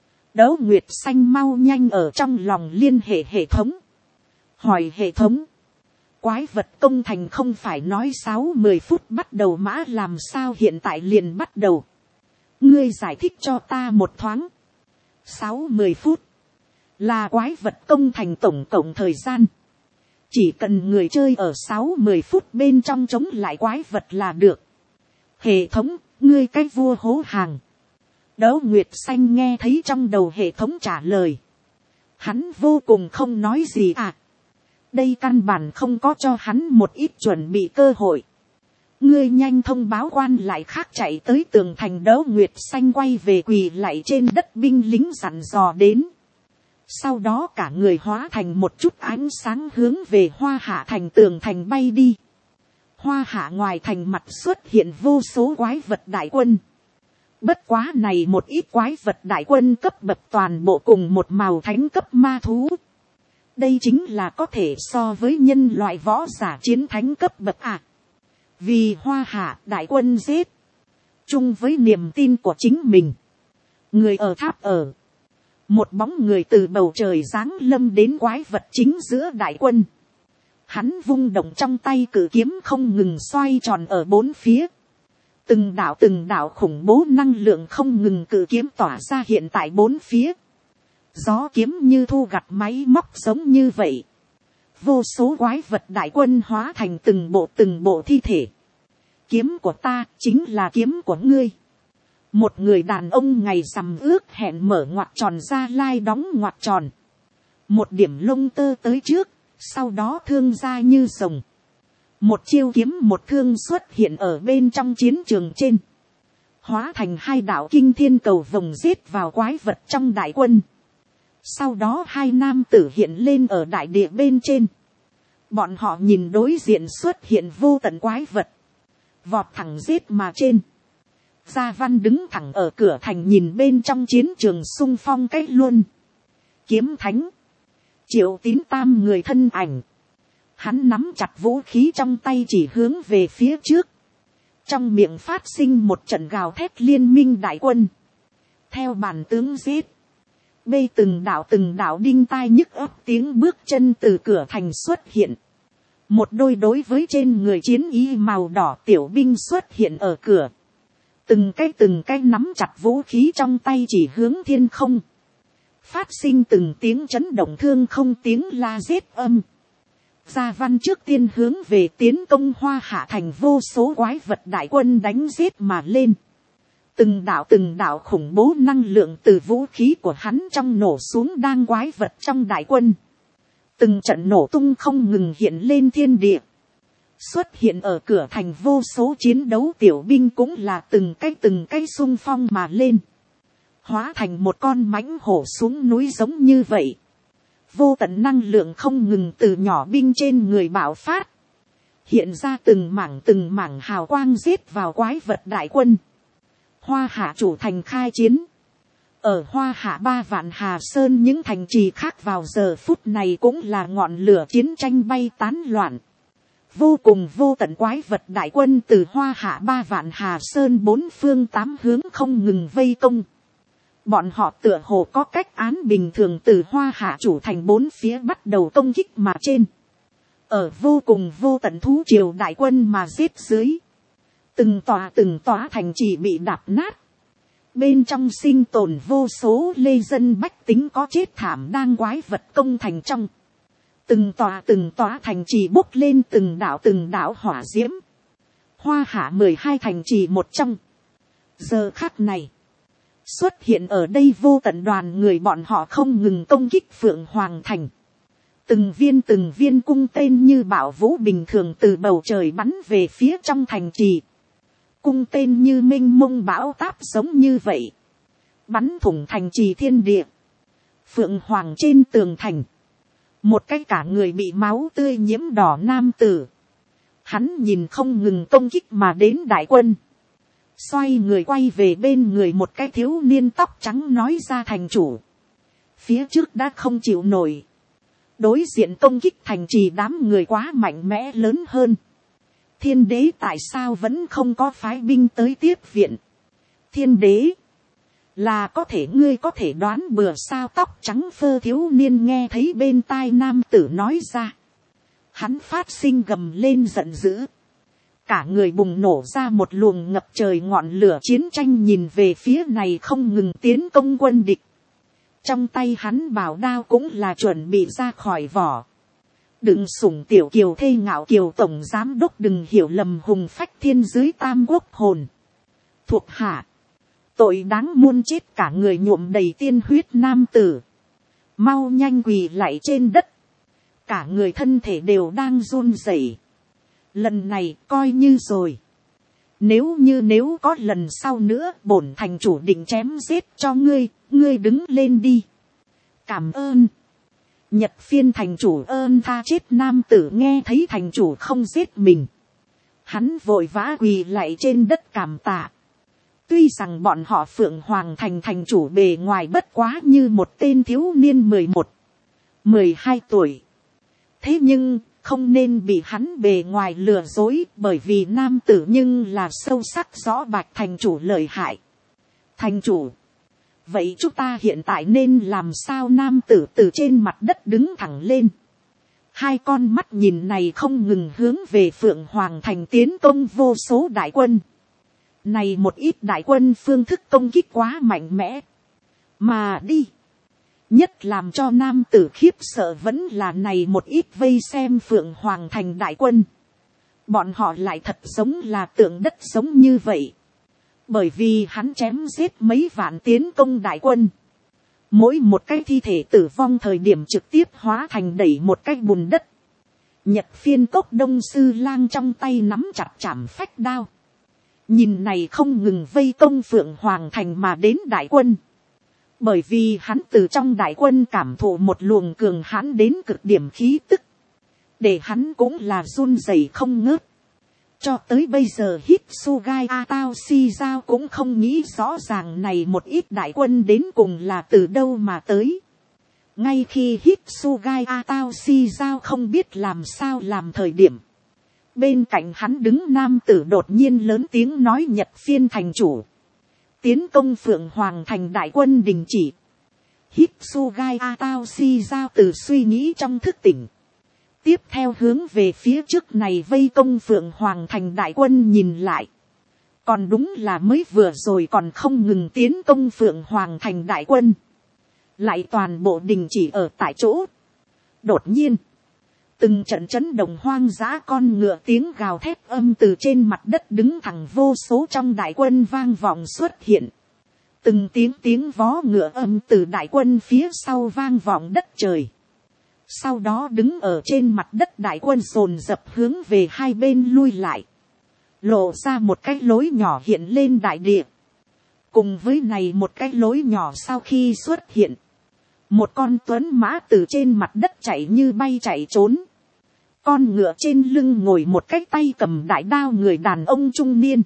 S1: Đấu Nguyệt Xanh mau nhanh ở trong lòng liên hệ hệ thống. Hỏi hệ thống. quái vật công thành không phải nói sáu mười phút bắt đầu mã làm sao hiện tại liền bắt đầu. Ngươi giải thích cho ta một thoáng. Sáu mười phút là quái vật công thành tổng cộng thời gian. Chỉ cần người chơi ở sáu mười phút bên trong chống lại quái vật là được. Hệ thống, ngươi cái vua hố hàng. Đấu Nguyệt Xanh nghe thấy trong đầu hệ thống trả lời. Hắn vô cùng không nói gì à. Đây căn bản không có cho hắn một ít chuẩn bị cơ hội. Ngươi nhanh thông báo quan lại khác chạy tới tường thành. Đấu Nguyệt Xanh quay về quỳ lại trên đất binh lính dặn dò đến. Sau đó cả người hóa thành một chút ánh sáng hướng về Hoa Hạ thành tường thành bay đi. Hoa Hạ ngoài thành mặt xuất hiện vô số quái vật đại quân. Bất quá này một ít quái vật đại quân cấp bậc toàn bộ cùng một màu thánh cấp ma thú. Đây chính là có thể so với nhân loại võ giả chiến thánh cấp bậc à. Vì Hoa Hạ đại quân giết. Chung với niềm tin của chính mình. Người ở tháp ở. Một bóng người từ bầu trời giáng lâm đến quái vật chính giữa đại quân. Hắn vung động trong tay cử kiếm không ngừng xoay tròn ở bốn phía. Từng đạo từng đạo khủng bố năng lượng không ngừng cử kiếm tỏa ra hiện tại bốn phía. Gió kiếm như thu gặt máy móc giống như vậy. Vô số quái vật đại quân hóa thành từng bộ từng bộ thi thể. Kiếm của ta chính là kiếm của ngươi. Một người đàn ông ngày rằm ước hẹn mở ngoặc tròn ra lai đóng ngoặc tròn. Một điểm lông tơ tới trước, sau đó thương ra như rồng. Một chiêu kiếm một thương xuất hiện ở bên trong chiến trường trên. Hóa thành hai đạo kinh thiên cầu vồng giết vào quái vật trong đại quân. Sau đó hai nam tử hiện lên ở đại địa bên trên. Bọn họ nhìn đối diện xuất hiện vô tận quái vật. Vọt thẳng giết mà trên. Gia Văn đứng thẳng ở cửa thành nhìn bên trong chiến trường xung phong cái luôn. Kiếm thánh. Triệu Tín tam người thân ảnh. Hắn nắm chặt vũ khí trong tay chỉ hướng về phía trước. Trong miệng phát sinh một trận gào thét liên minh đại quân. Theo bản tướng giết. Bê từng đạo từng đạo đinh tai nhức ấp tiếng bước chân từ cửa thành xuất hiện. Một đôi đối với trên người chiến y màu đỏ tiểu binh xuất hiện ở cửa. Từng cái từng cái nắm chặt vũ khí trong tay chỉ hướng thiên không. Phát sinh từng tiếng chấn động thương không tiếng la giết âm. Gia Văn trước tiên hướng về tiến công Hoa Hạ thành vô số quái vật đại quân đánh giết mà lên. Từng đạo từng đạo khủng bố năng lượng từ vũ khí của hắn trong nổ xuống đang quái vật trong đại quân. Từng trận nổ tung không ngừng hiện lên thiên địa. Xuất hiện ở cửa thành vô số chiến đấu tiểu binh cũng là từng cái từng cái xung phong mà lên. Hóa thành một con mãnh hổ xuống núi giống như vậy. Vô tận năng lượng không ngừng từ nhỏ binh trên người bạo phát. Hiện ra từng mảng từng mảng hào quang giết vào quái vật đại quân. Hoa Hạ chủ thành khai chiến. Ở Hoa Hạ ba vạn Hà Sơn những thành trì khác vào giờ phút này cũng là ngọn lửa chiến tranh bay tán loạn. Vô cùng vô tận quái vật đại quân từ Hoa Hạ ba vạn Hà Sơn bốn phương tám hướng không ngừng vây công. Bọn họ tựa hồ có cách án bình thường từ Hoa Hạ chủ thành bốn phía bắt đầu công kích mà trên. Ở vô cùng vô tận thú triều đại quân mà giết dưới. Từng tòa từng tòa thành trì bị đạp nát. Bên trong sinh tồn vô số lê dân bách tính có chết thảm đang quái vật công thành trong. Từng tòa từng tòa thành trì bốc lên từng đảo từng đảo hỏa diễm. Hoa Hạ mười hai thành trì một trong. Giờ khắc này. Xuất hiện ở đây vô tận đoàn người bọn họ không ngừng công kích Phượng Hoàng thành. Từng viên từng viên cung tên như bão vũ bình thường từ bầu trời bắn về phía trong thành trì. Cung tên như minh mông bão táp giống như vậy. Bắn thủng thành trì thiên địa. Phượng Hoàng trên tường thành. Một cái cả người bị máu tươi nhiễm đỏ nam tử. Hắn nhìn không ngừng công kích mà đến đại quân. Xoay người quay về bên người một cái thiếu niên tóc trắng nói ra thành chủ. Phía trước đã không chịu nổi. Đối diện công kích thành trì đám người quá mạnh mẽ lớn hơn. Thiên đế tại sao vẫn không có phái binh tới tiếp viện? Thiên đế. Là có thể ngươi có thể đoán bừa sao tóc trắng phơ thiếu niên nghe thấy bên tai nam tử nói ra. Hắn phát sinh gầm lên giận dữ. Cả người bùng nổ ra một luồng ngập trời ngọn lửa chiến tranh nhìn về phía này không ngừng tiến công quân địch. Trong tay hắn bảo đao cũng là chuẩn bị ra khỏi vỏ. Đừng sủng tiểu kiều thê ngạo kiều tổng giám đốc đừng hiểu lầm hùng phách thiên dưới tam quốc hồn. Thuộc hạ. Tội đáng muôn chết cả người nhuộm đầy tiên huyết nam tử. Mau nhanh quỳ lạy trên đất. Cả người thân thể đều đang run rẩy. Lần này coi như rồi. Nếu như nếu có lần sau nữa bổn thành chủ định chém giết cho ngươi, ngươi đứng lên đi. Cảm ơn. Nhật phiên thành chủ ơn tha chết nam tử nghe thấy thành chủ không giết mình. Hắn vội vã quỳ lạy trên đất cảm tạ. Tuy rằng bọn họ Phượng Hoàng thành thành chủ bề ngoài bất quá như một tên thiếu niên mười một, mười hai tuổi. Thế nhưng không nên bị hắn bề ngoài lừa dối, bởi vì nam tử nhưng là sâu sắc rõ bạch thành chủ lợi hại. Thành chủ, vậy chúng ta hiện tại nên làm sao? Nam tử từ trên mặt đất đứng thẳng lên. Hai con mắt nhìn này không ngừng hướng về Phượng Hoàng thành tiến công vô số đại quân. Này một ít đại quân phương thức công kích quá mạnh mẽ. Mà đi. Nhất làm cho nam tử khiếp sợ vẫn là này một ít vây xem Phượng Hoàng thành đại quân. Bọn họ lại thật giống là tượng đất giống như vậy. Bởi vì hắn chém giết mấy vạn tiến công đại quân. Mỗi một cái thi thể tử vong thời điểm trực tiếp hóa thành đẩy một cái bùn đất. Nhật phiên cốc đông sư lang trong tay nắm chặt chảm phách đao. Nhìn này không ngừng vây công Phượng Hoàng thành mà đến đại quân. Bởi vì hắn từ trong đại quân cảm thụ một luồng cường hãn đến cực điểm khí tức. Để hắn cũng là run rẩy không ngớt. Cho tới bây giờ Hitsugai Atao Si Giao cũng không nghĩ rõ ràng này một ít đại quân đến cùng là từ đâu mà tới. Ngay khi Hitsugai Atao Si Giao không biết làm sao làm thời điểm. Bên cạnh hắn đứng nam tử đột nhiên lớn tiếng nói Nhật phiên thành chủ. Tiến công Phượng Hoàng thành đại quân đình chỉ. Hitsugai Atao Si Giao từ suy nghĩ trong thức tỉnh. Tiếp theo hướng về phía trước này vây công Phượng Hoàng thành đại quân nhìn lại. Còn đúng là mới vừa rồi còn không ngừng tiến công Phượng Hoàng thành đại quân. Lại toàn bộ đình chỉ ở tại chỗ. Đột nhiên. Từng trận chấn động hoang dã con ngựa tiếng gào thét âm từ trên mặt đất đứng thẳng vô số trong đại quân vang vọng xuất hiện. Từng tiếng tiếng vó ngựa âm từ đại quân phía sau vang vọng đất trời. Sau đó đứng ở trên mặt đất đại quân dồn dập hướng về hai bên lui lại. Lộ ra một cái lối nhỏ hiện lên đại địa. Cùng với này một cái lối nhỏ sau khi xuất hiện. Một con tuấn mã từ trên mặt đất chạy như bay chạy trốn. Con ngựa trên lưng ngồi một cái tay cầm đại đao người đàn ông trung niên.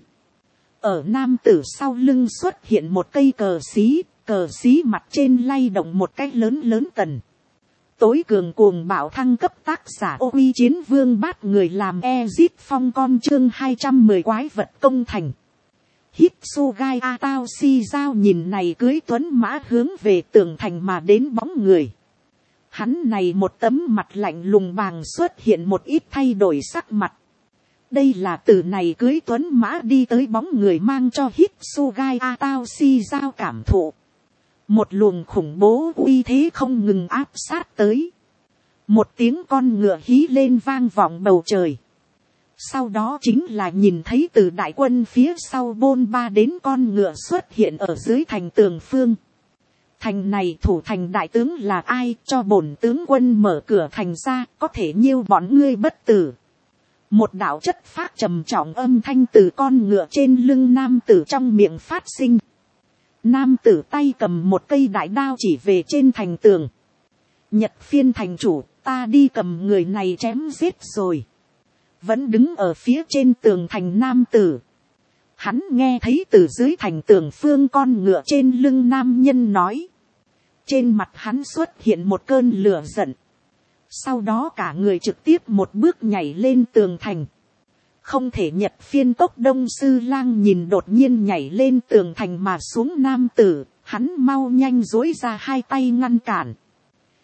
S1: Ở nam tử sau lưng xuất hiện một cây cờ xí, cờ xí mặt trên lay động một cái lớn lớn tần. Tối cường cuồng bạo thăng cấp tác giả ô uy chiến vương bát người làm Ezit phong con chương hai trăm mười quái vật công thành. Hitsugai Atao Si Giao nhìn này cưới tuấn mã hướng về tường thành mà đến bóng người. Hắn này một tấm mặt lạnh lùng bàng xuất hiện một ít thay đổi sắc mặt. Đây là từ này cưới tuấn mã đi tới bóng người mang cho Hitsugai Atao Si Giao cảm thụ. Một luồng khủng bố uy thế không ngừng áp sát tới. Một tiếng con ngựa hí lên vang vọng bầu trời. Sau đó chính là nhìn thấy từ đại quân phía sau bôn ba đến con ngựa xuất hiện ở dưới thành tường phương. Thành này thủ thành đại tướng là ai, cho bổn tướng quân mở cửa thành ra, có thể nhiêu bọn ngươi bất tử. Một đạo chất phát trầm trọng âm thanh từ con ngựa trên lưng nam tử trong miệng phát sinh. Nam tử tay cầm một cây đại đao chỉ về trên thành tường. Nhật phiên thành chủ, ta đi cầm người này chém giết rồi. Vẫn đứng ở phía trên tường thành nam tử. Hắn nghe thấy từ dưới thành tường phương con ngựa trên lưng nam nhân nói. Trên mặt hắn xuất hiện một cơn lửa giận. Sau đó cả người trực tiếp một bước nhảy lên tường thành. Không thể Nhật phiên cốc đông sư lang nhìn đột nhiên nhảy lên tường thành mà xuống nam tử. Hắn mau nhanh dối ra hai tay ngăn cản.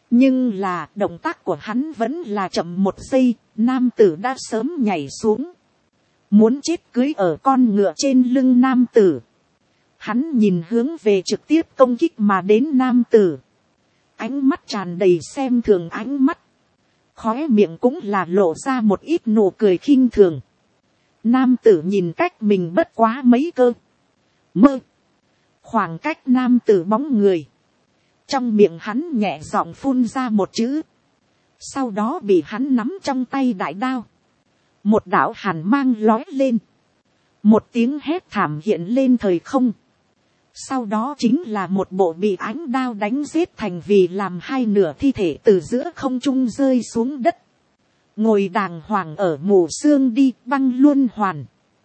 S1: Nhưng là động tác của hắn vẫn là chậm một giây, nam tử đã sớm nhảy xuống. Muốn chết cưới ở con ngựa trên lưng nam tử. Hắn nhìn hướng về trực tiếp công kích mà đến nam tử. Ánh mắt tràn đầy xem thường ánh mắt. Khóe miệng cũng là lộ ra một ít nụ cười khinh thường. Nam tử nhìn cách mình bất quá mấy cơ. Mơ. Khoảng cách nam tử bóng người. Trong miệng hắn nhẹ giọng phun ra một chữ. Sau đó bị hắn nắm trong tay đại đao. Một đạo hàn mang lói lên. Một tiếng hét thảm hiện lên thời không. Sau đó chính là một bộ bị ánh đao đánh giết thành vì làm hai nửa thi thể từ giữa không trung rơi xuống đất. Ngồi đàng hoàng ở mù sương đi băng luân hoàn.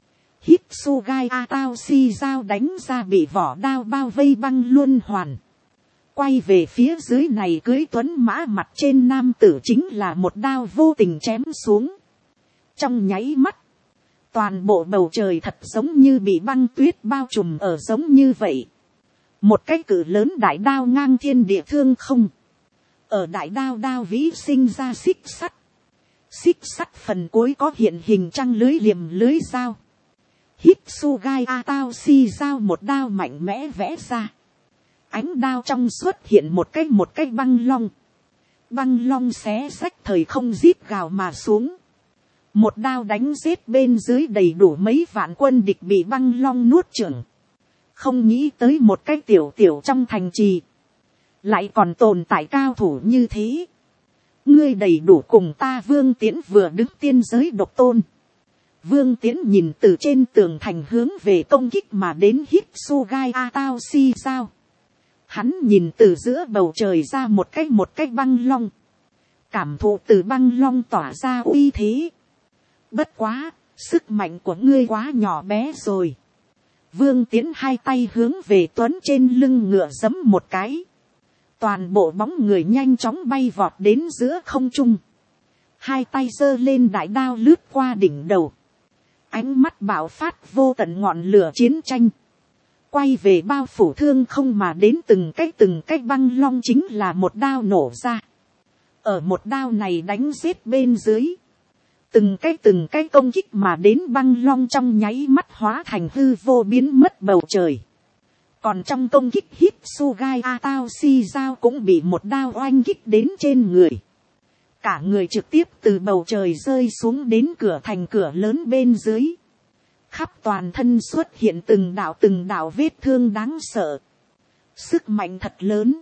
S1: Hitsugai Ataoshi dao đánh ra bị vỏ đao bao vây băng luân hoàn. Quay về phía dưới này cưới tuấn mã mặt trên nam tử chính là một đao vô tình chém xuống. Trong nháy mắt. Toàn bộ bầu trời thật giống như bị băng tuyết bao trùm ở giống như vậy. Một cái cự lớn đại đao ngang thiên địa thương không. Ở đại đao đao vĩ sinh ra xích sắt. Xích sắt phần cuối có hiện hình trăng lưới liềm lưới dao. Hitsugai Ataoshi dao một đao mạnh mẽ vẽ ra. Ánh đao trong xuất hiện một cái một cái băng long. Băng long xé rách thời không rít gào mà xuống. Một đao đánh giết bên dưới đầy đủ mấy vạn quân địch bị băng long nuốt chửng. Không nghĩ tới một cái tiểu tiểu trong thành trì. Lại còn tồn tại cao thủ như thế. Ngươi đầy đủ cùng ta Vương Tiễn vừa đứng tiên giới độc tôn. Vương Tiễn nhìn từ trên tường thành hướng về công kích mà đến Hitsugai Ataoshi sao. Hắn nhìn từ giữa bầu trời ra một cái một cái băng long. Cảm thụ từ băng long tỏa ra uy thế. Bất quá, sức mạnh của ngươi quá nhỏ bé rồi. Vương Tiễn hai tay hướng về Tuấn trên lưng ngựa giẫm một cái. Toàn bộ bóng người nhanh chóng bay vọt đến giữa không trung. Hai tay giơ lên đại đao lướt qua đỉnh đầu. Ánh mắt bạo phát vô tận ngọn lửa chiến tranh. Quay về bao phủ thương không mà đến từng cái từng cái băng long chính là một đao nổ ra. Ở một đao này đánh giết bên dưới. Từng cái từng cái công kích mà đến băng long trong nháy mắt hóa thành hư vô biến mất bầu trời. Còn trong công kích Hitsugai Ataoshi dao cũng bị một đao oanh kích đến trên người. Cả người trực tiếp từ bầu trời rơi xuống đến cửa thành cửa lớn bên dưới. Khắp toàn thân xuất hiện từng đạo từng đạo vết thương đáng sợ. Sức mạnh thật lớn.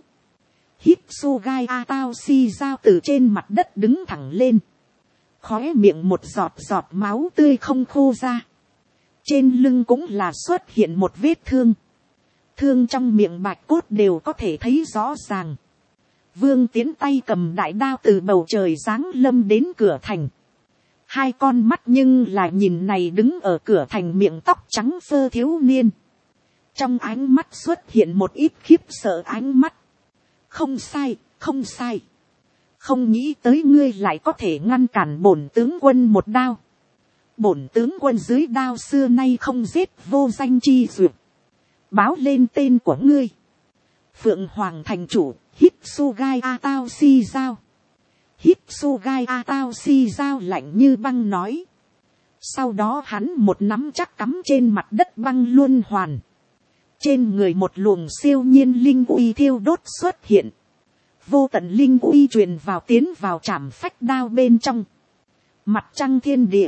S1: Hitsugai Ataoshi dao từ trên mặt đất đứng thẳng lên. Khóe miệng một giọt giọt máu tươi không khô ra. Trên lưng cũng là xuất hiện một vết thương. Thương trong miệng bạch cốt đều có thể thấy rõ ràng. Vương Tiễn tay cầm đại đao từ bầu trời giáng lâm đến cửa thành. Hai con mắt nhưng là nhìn này đứng ở cửa thành miệng tóc trắng phơ thiếu niên. Trong ánh mắt xuất hiện một ít khiếp sợ ánh mắt. Không sai, không sai. Không nghĩ tới ngươi lại có thể ngăn cản bổn tướng quân một đao. Bổn tướng quân dưới đao xưa nay không giết vô danh chi duyệt. Báo lên tên của ngươi. Phượng Hoàng thành chủ, Hitsugai Ataoshi dao. Hitsugai Ataoshi dao lạnh như băng nói. Sau đó hắn một nắm chắc cắm trên mặt đất băng luân hoàn. Trên người một luồng siêu nhiên linh uy thiêu đốt xuất hiện. Vô tận linh uy truyền vào tiến vào trảm phách đao bên trong. Mặt trăng thiên địa.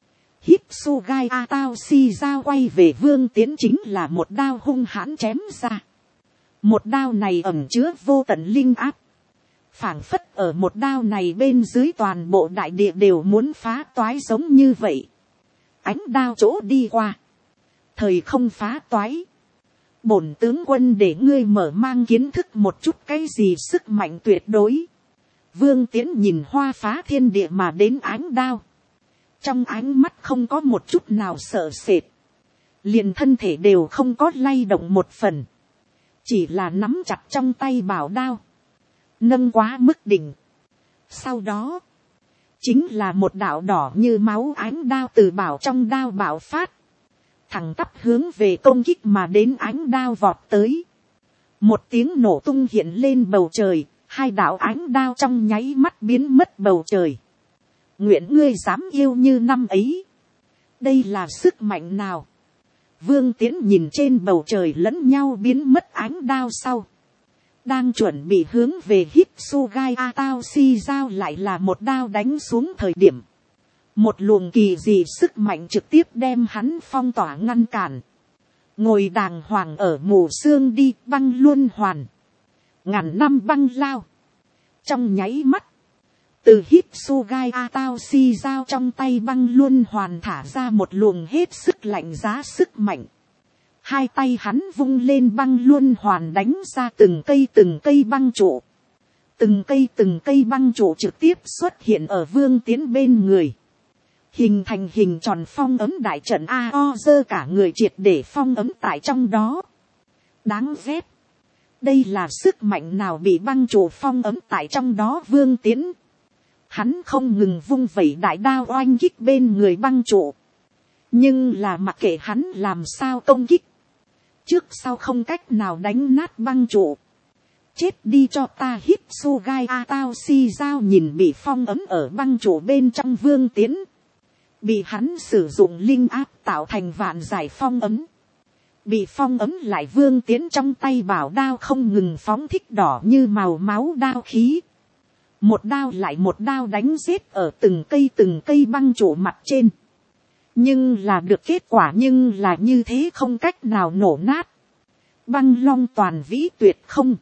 S1: Hitsugai Ataoshi dao quay về Vương Tiễn chính là một đao hung hãn chém ra. Một đao này ẩn chứa vô tận linh áp. Phảng phất ở một đao này bên dưới toàn bộ đại địa đều muốn phá toái giống như vậy. Ánh đao chỗ đi qua. Thời không phá toái. Bổn tướng quân để ngươi mở mang kiến thức một chút cái gì sức mạnh tuyệt đối. Vương Tiễn nhìn hoa phá thiên địa mà đến ánh đao. Trong ánh mắt không có một chút nào sợ sệt. Liền thân thể đều không có lay động một phần. Chỉ là nắm chặt trong tay bảo đao. Nâng quá mức đỉnh. Sau đó. Chính là một đạo đỏ như máu ánh đao từ bảo trong đao bạo phát. Thẳng tắp hướng về công kích mà đến ánh đao vọt tới. Một tiếng nổ tung hiện lên bầu trời. hai đạo ánh đao trong nháy mắt biến mất bầu trời. Nguyện ngươi dám yêu như năm ấy. Đây là sức mạnh nào? Vương Tiến nhìn trên bầu trời lẫn nhau biến mất ánh đao sau. Đang chuẩn bị hướng về Hitsugai Atao si giao lại là một đao đánh xuống thời điểm. Một luồng kỳ dị sức mạnh trực tiếp đem hắn phong tỏa ngăn cản. Ngồi đàng hoàng ở mù sương đi băng luân hoàn. Ngàn năm băng lao. Trong nháy mắt. Từ Hitsugai Atao si giao trong tay băng luân hoàn thả ra một luồng hết sức lạnh giá sức mạnh. Hai tay hắn vung lên băng luân hoàn đánh ra từng cây từng cây băng trụ. Từng cây từng cây băng trụ trực tiếp xuất hiện ở Vương Tiến bên người. Hình thành hình tròn phong ấm đại trận A O dơ cả người triệt để phong ấm tại trong đó. Đáng ghét. Đây là sức mạnh nào bị băng trụ phong ấm tại trong đó Vương Tiến. Hắn không ngừng vung vẩy đại đao oanh kích bên người băng trụ. Nhưng là mặc kệ hắn làm sao công kích. Trước sau không cách nào đánh nát băng trụ. Chết đi cho ta Hitsugai Atao si giao nhìn bị phong ấm ở băng trụ bên trong Vương Tiến. Bị hắn sử dụng linh áp tạo thành vạn giải phong ấm. Bị phong ấm lại Vương Tiến trong tay bảo đao không ngừng phóng thích đỏ như màu máu đao khí. Một đao lại một đao đánh giết ở từng cây từng cây băng trụ mặt trên. Nhưng là được kết quả nhưng là như thế không cách nào nổ nát. Băng long toàn vĩ tuyệt không.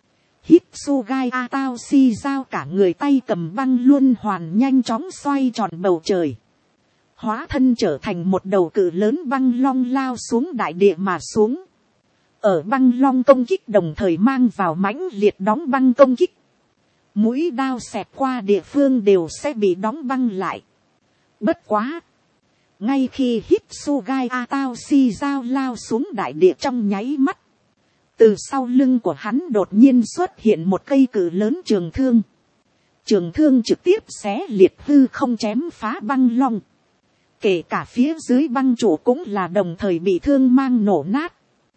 S1: Hitsugai Atao si giao cả người tay cầm băng luân hoàn nhanh chóng xoay tròn bầu trời. Hóa thân trở thành một đầu cự lớn băng long lao xuống đại địa mà xuống. Ở băng long công kích đồng thời mang vào mãnh liệt đóng băng công kích. Mũi đao xẹt qua địa phương đều sẽ bị đóng băng lại. Bất quá. Ngay khi Hitsugai Atao si giao lao xuống đại địa trong nháy mắt. Từ sau lưng của hắn đột nhiên xuất hiện một cây cự lớn trường thương. Trường thương trực tiếp xé liệt hư không chém phá băng long. Kể cả phía dưới băng trụ cũng là đồng thời bị thương mang nổ nát.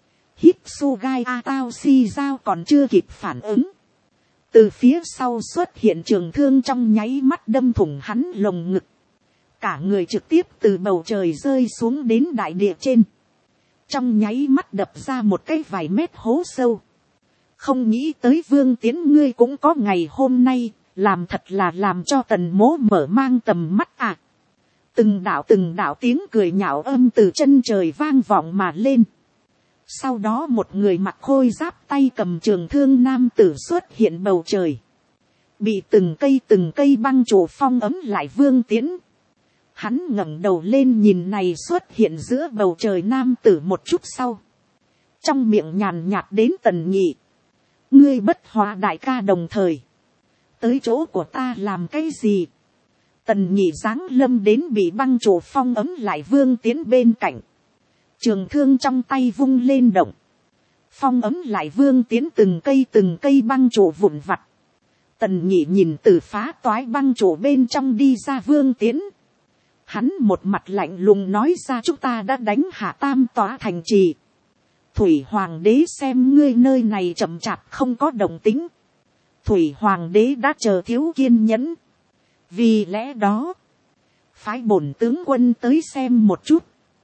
S1: Hitsugai Atao si giao còn chưa kịp phản ứng. Từ phía sau xuất hiện trường thương trong nháy mắt đâm thủng hắn lồng ngực. Cả người trực tiếp từ bầu trời rơi xuống đến đại địa trên. Trong nháy mắt đập ra một cái vài mét hố sâu. Không nghĩ tới Vương Tiến ngươi cũng có ngày hôm nay, làm thật là làm cho Tần Mỗ mở mang tầm mắt à. Từng đạo từng đạo tiếng cười nhạo âm từ chân trời vang vọng mà lên. Sau đó một người mặc khôi giáp tay cầm trường thương nam tử xuất hiện bầu trời. Bị từng cây từng cây băng trụ phong ấm lại Vương Tiến. Hắn ngẩng đầu lên nhìn này xuất hiện giữa bầu trời nam tử một chút sau. Trong miệng nhàn nhạt đến Tần Nhị. Ngươi bất hóa đại ca đồng thời. Tới chỗ của ta làm cái gì? Tần Nhị giáng lâm đến bị băng trụ phong ấm lại Vương Tiến bên cạnh. Trường thương trong tay vung lên động. Phong ấm lại Vương Tiến từng cây từng cây băng trụ vụn vặt. Tần Nhị nhìn từ phá toái băng trụ bên trong đi ra Vương Tiến. Hắn một mặt lạnh lùng nói ra chúng ta đã đánh hạ tam tòa thành trì. Thủy Hoàng đế xem ngươi nơi này chậm chạp không có đồng tính. Thủy Hoàng đế đã chờ thiếu kiên nhẫn. Vì lẽ đó, phái bổn tướng quân tới xem một chút.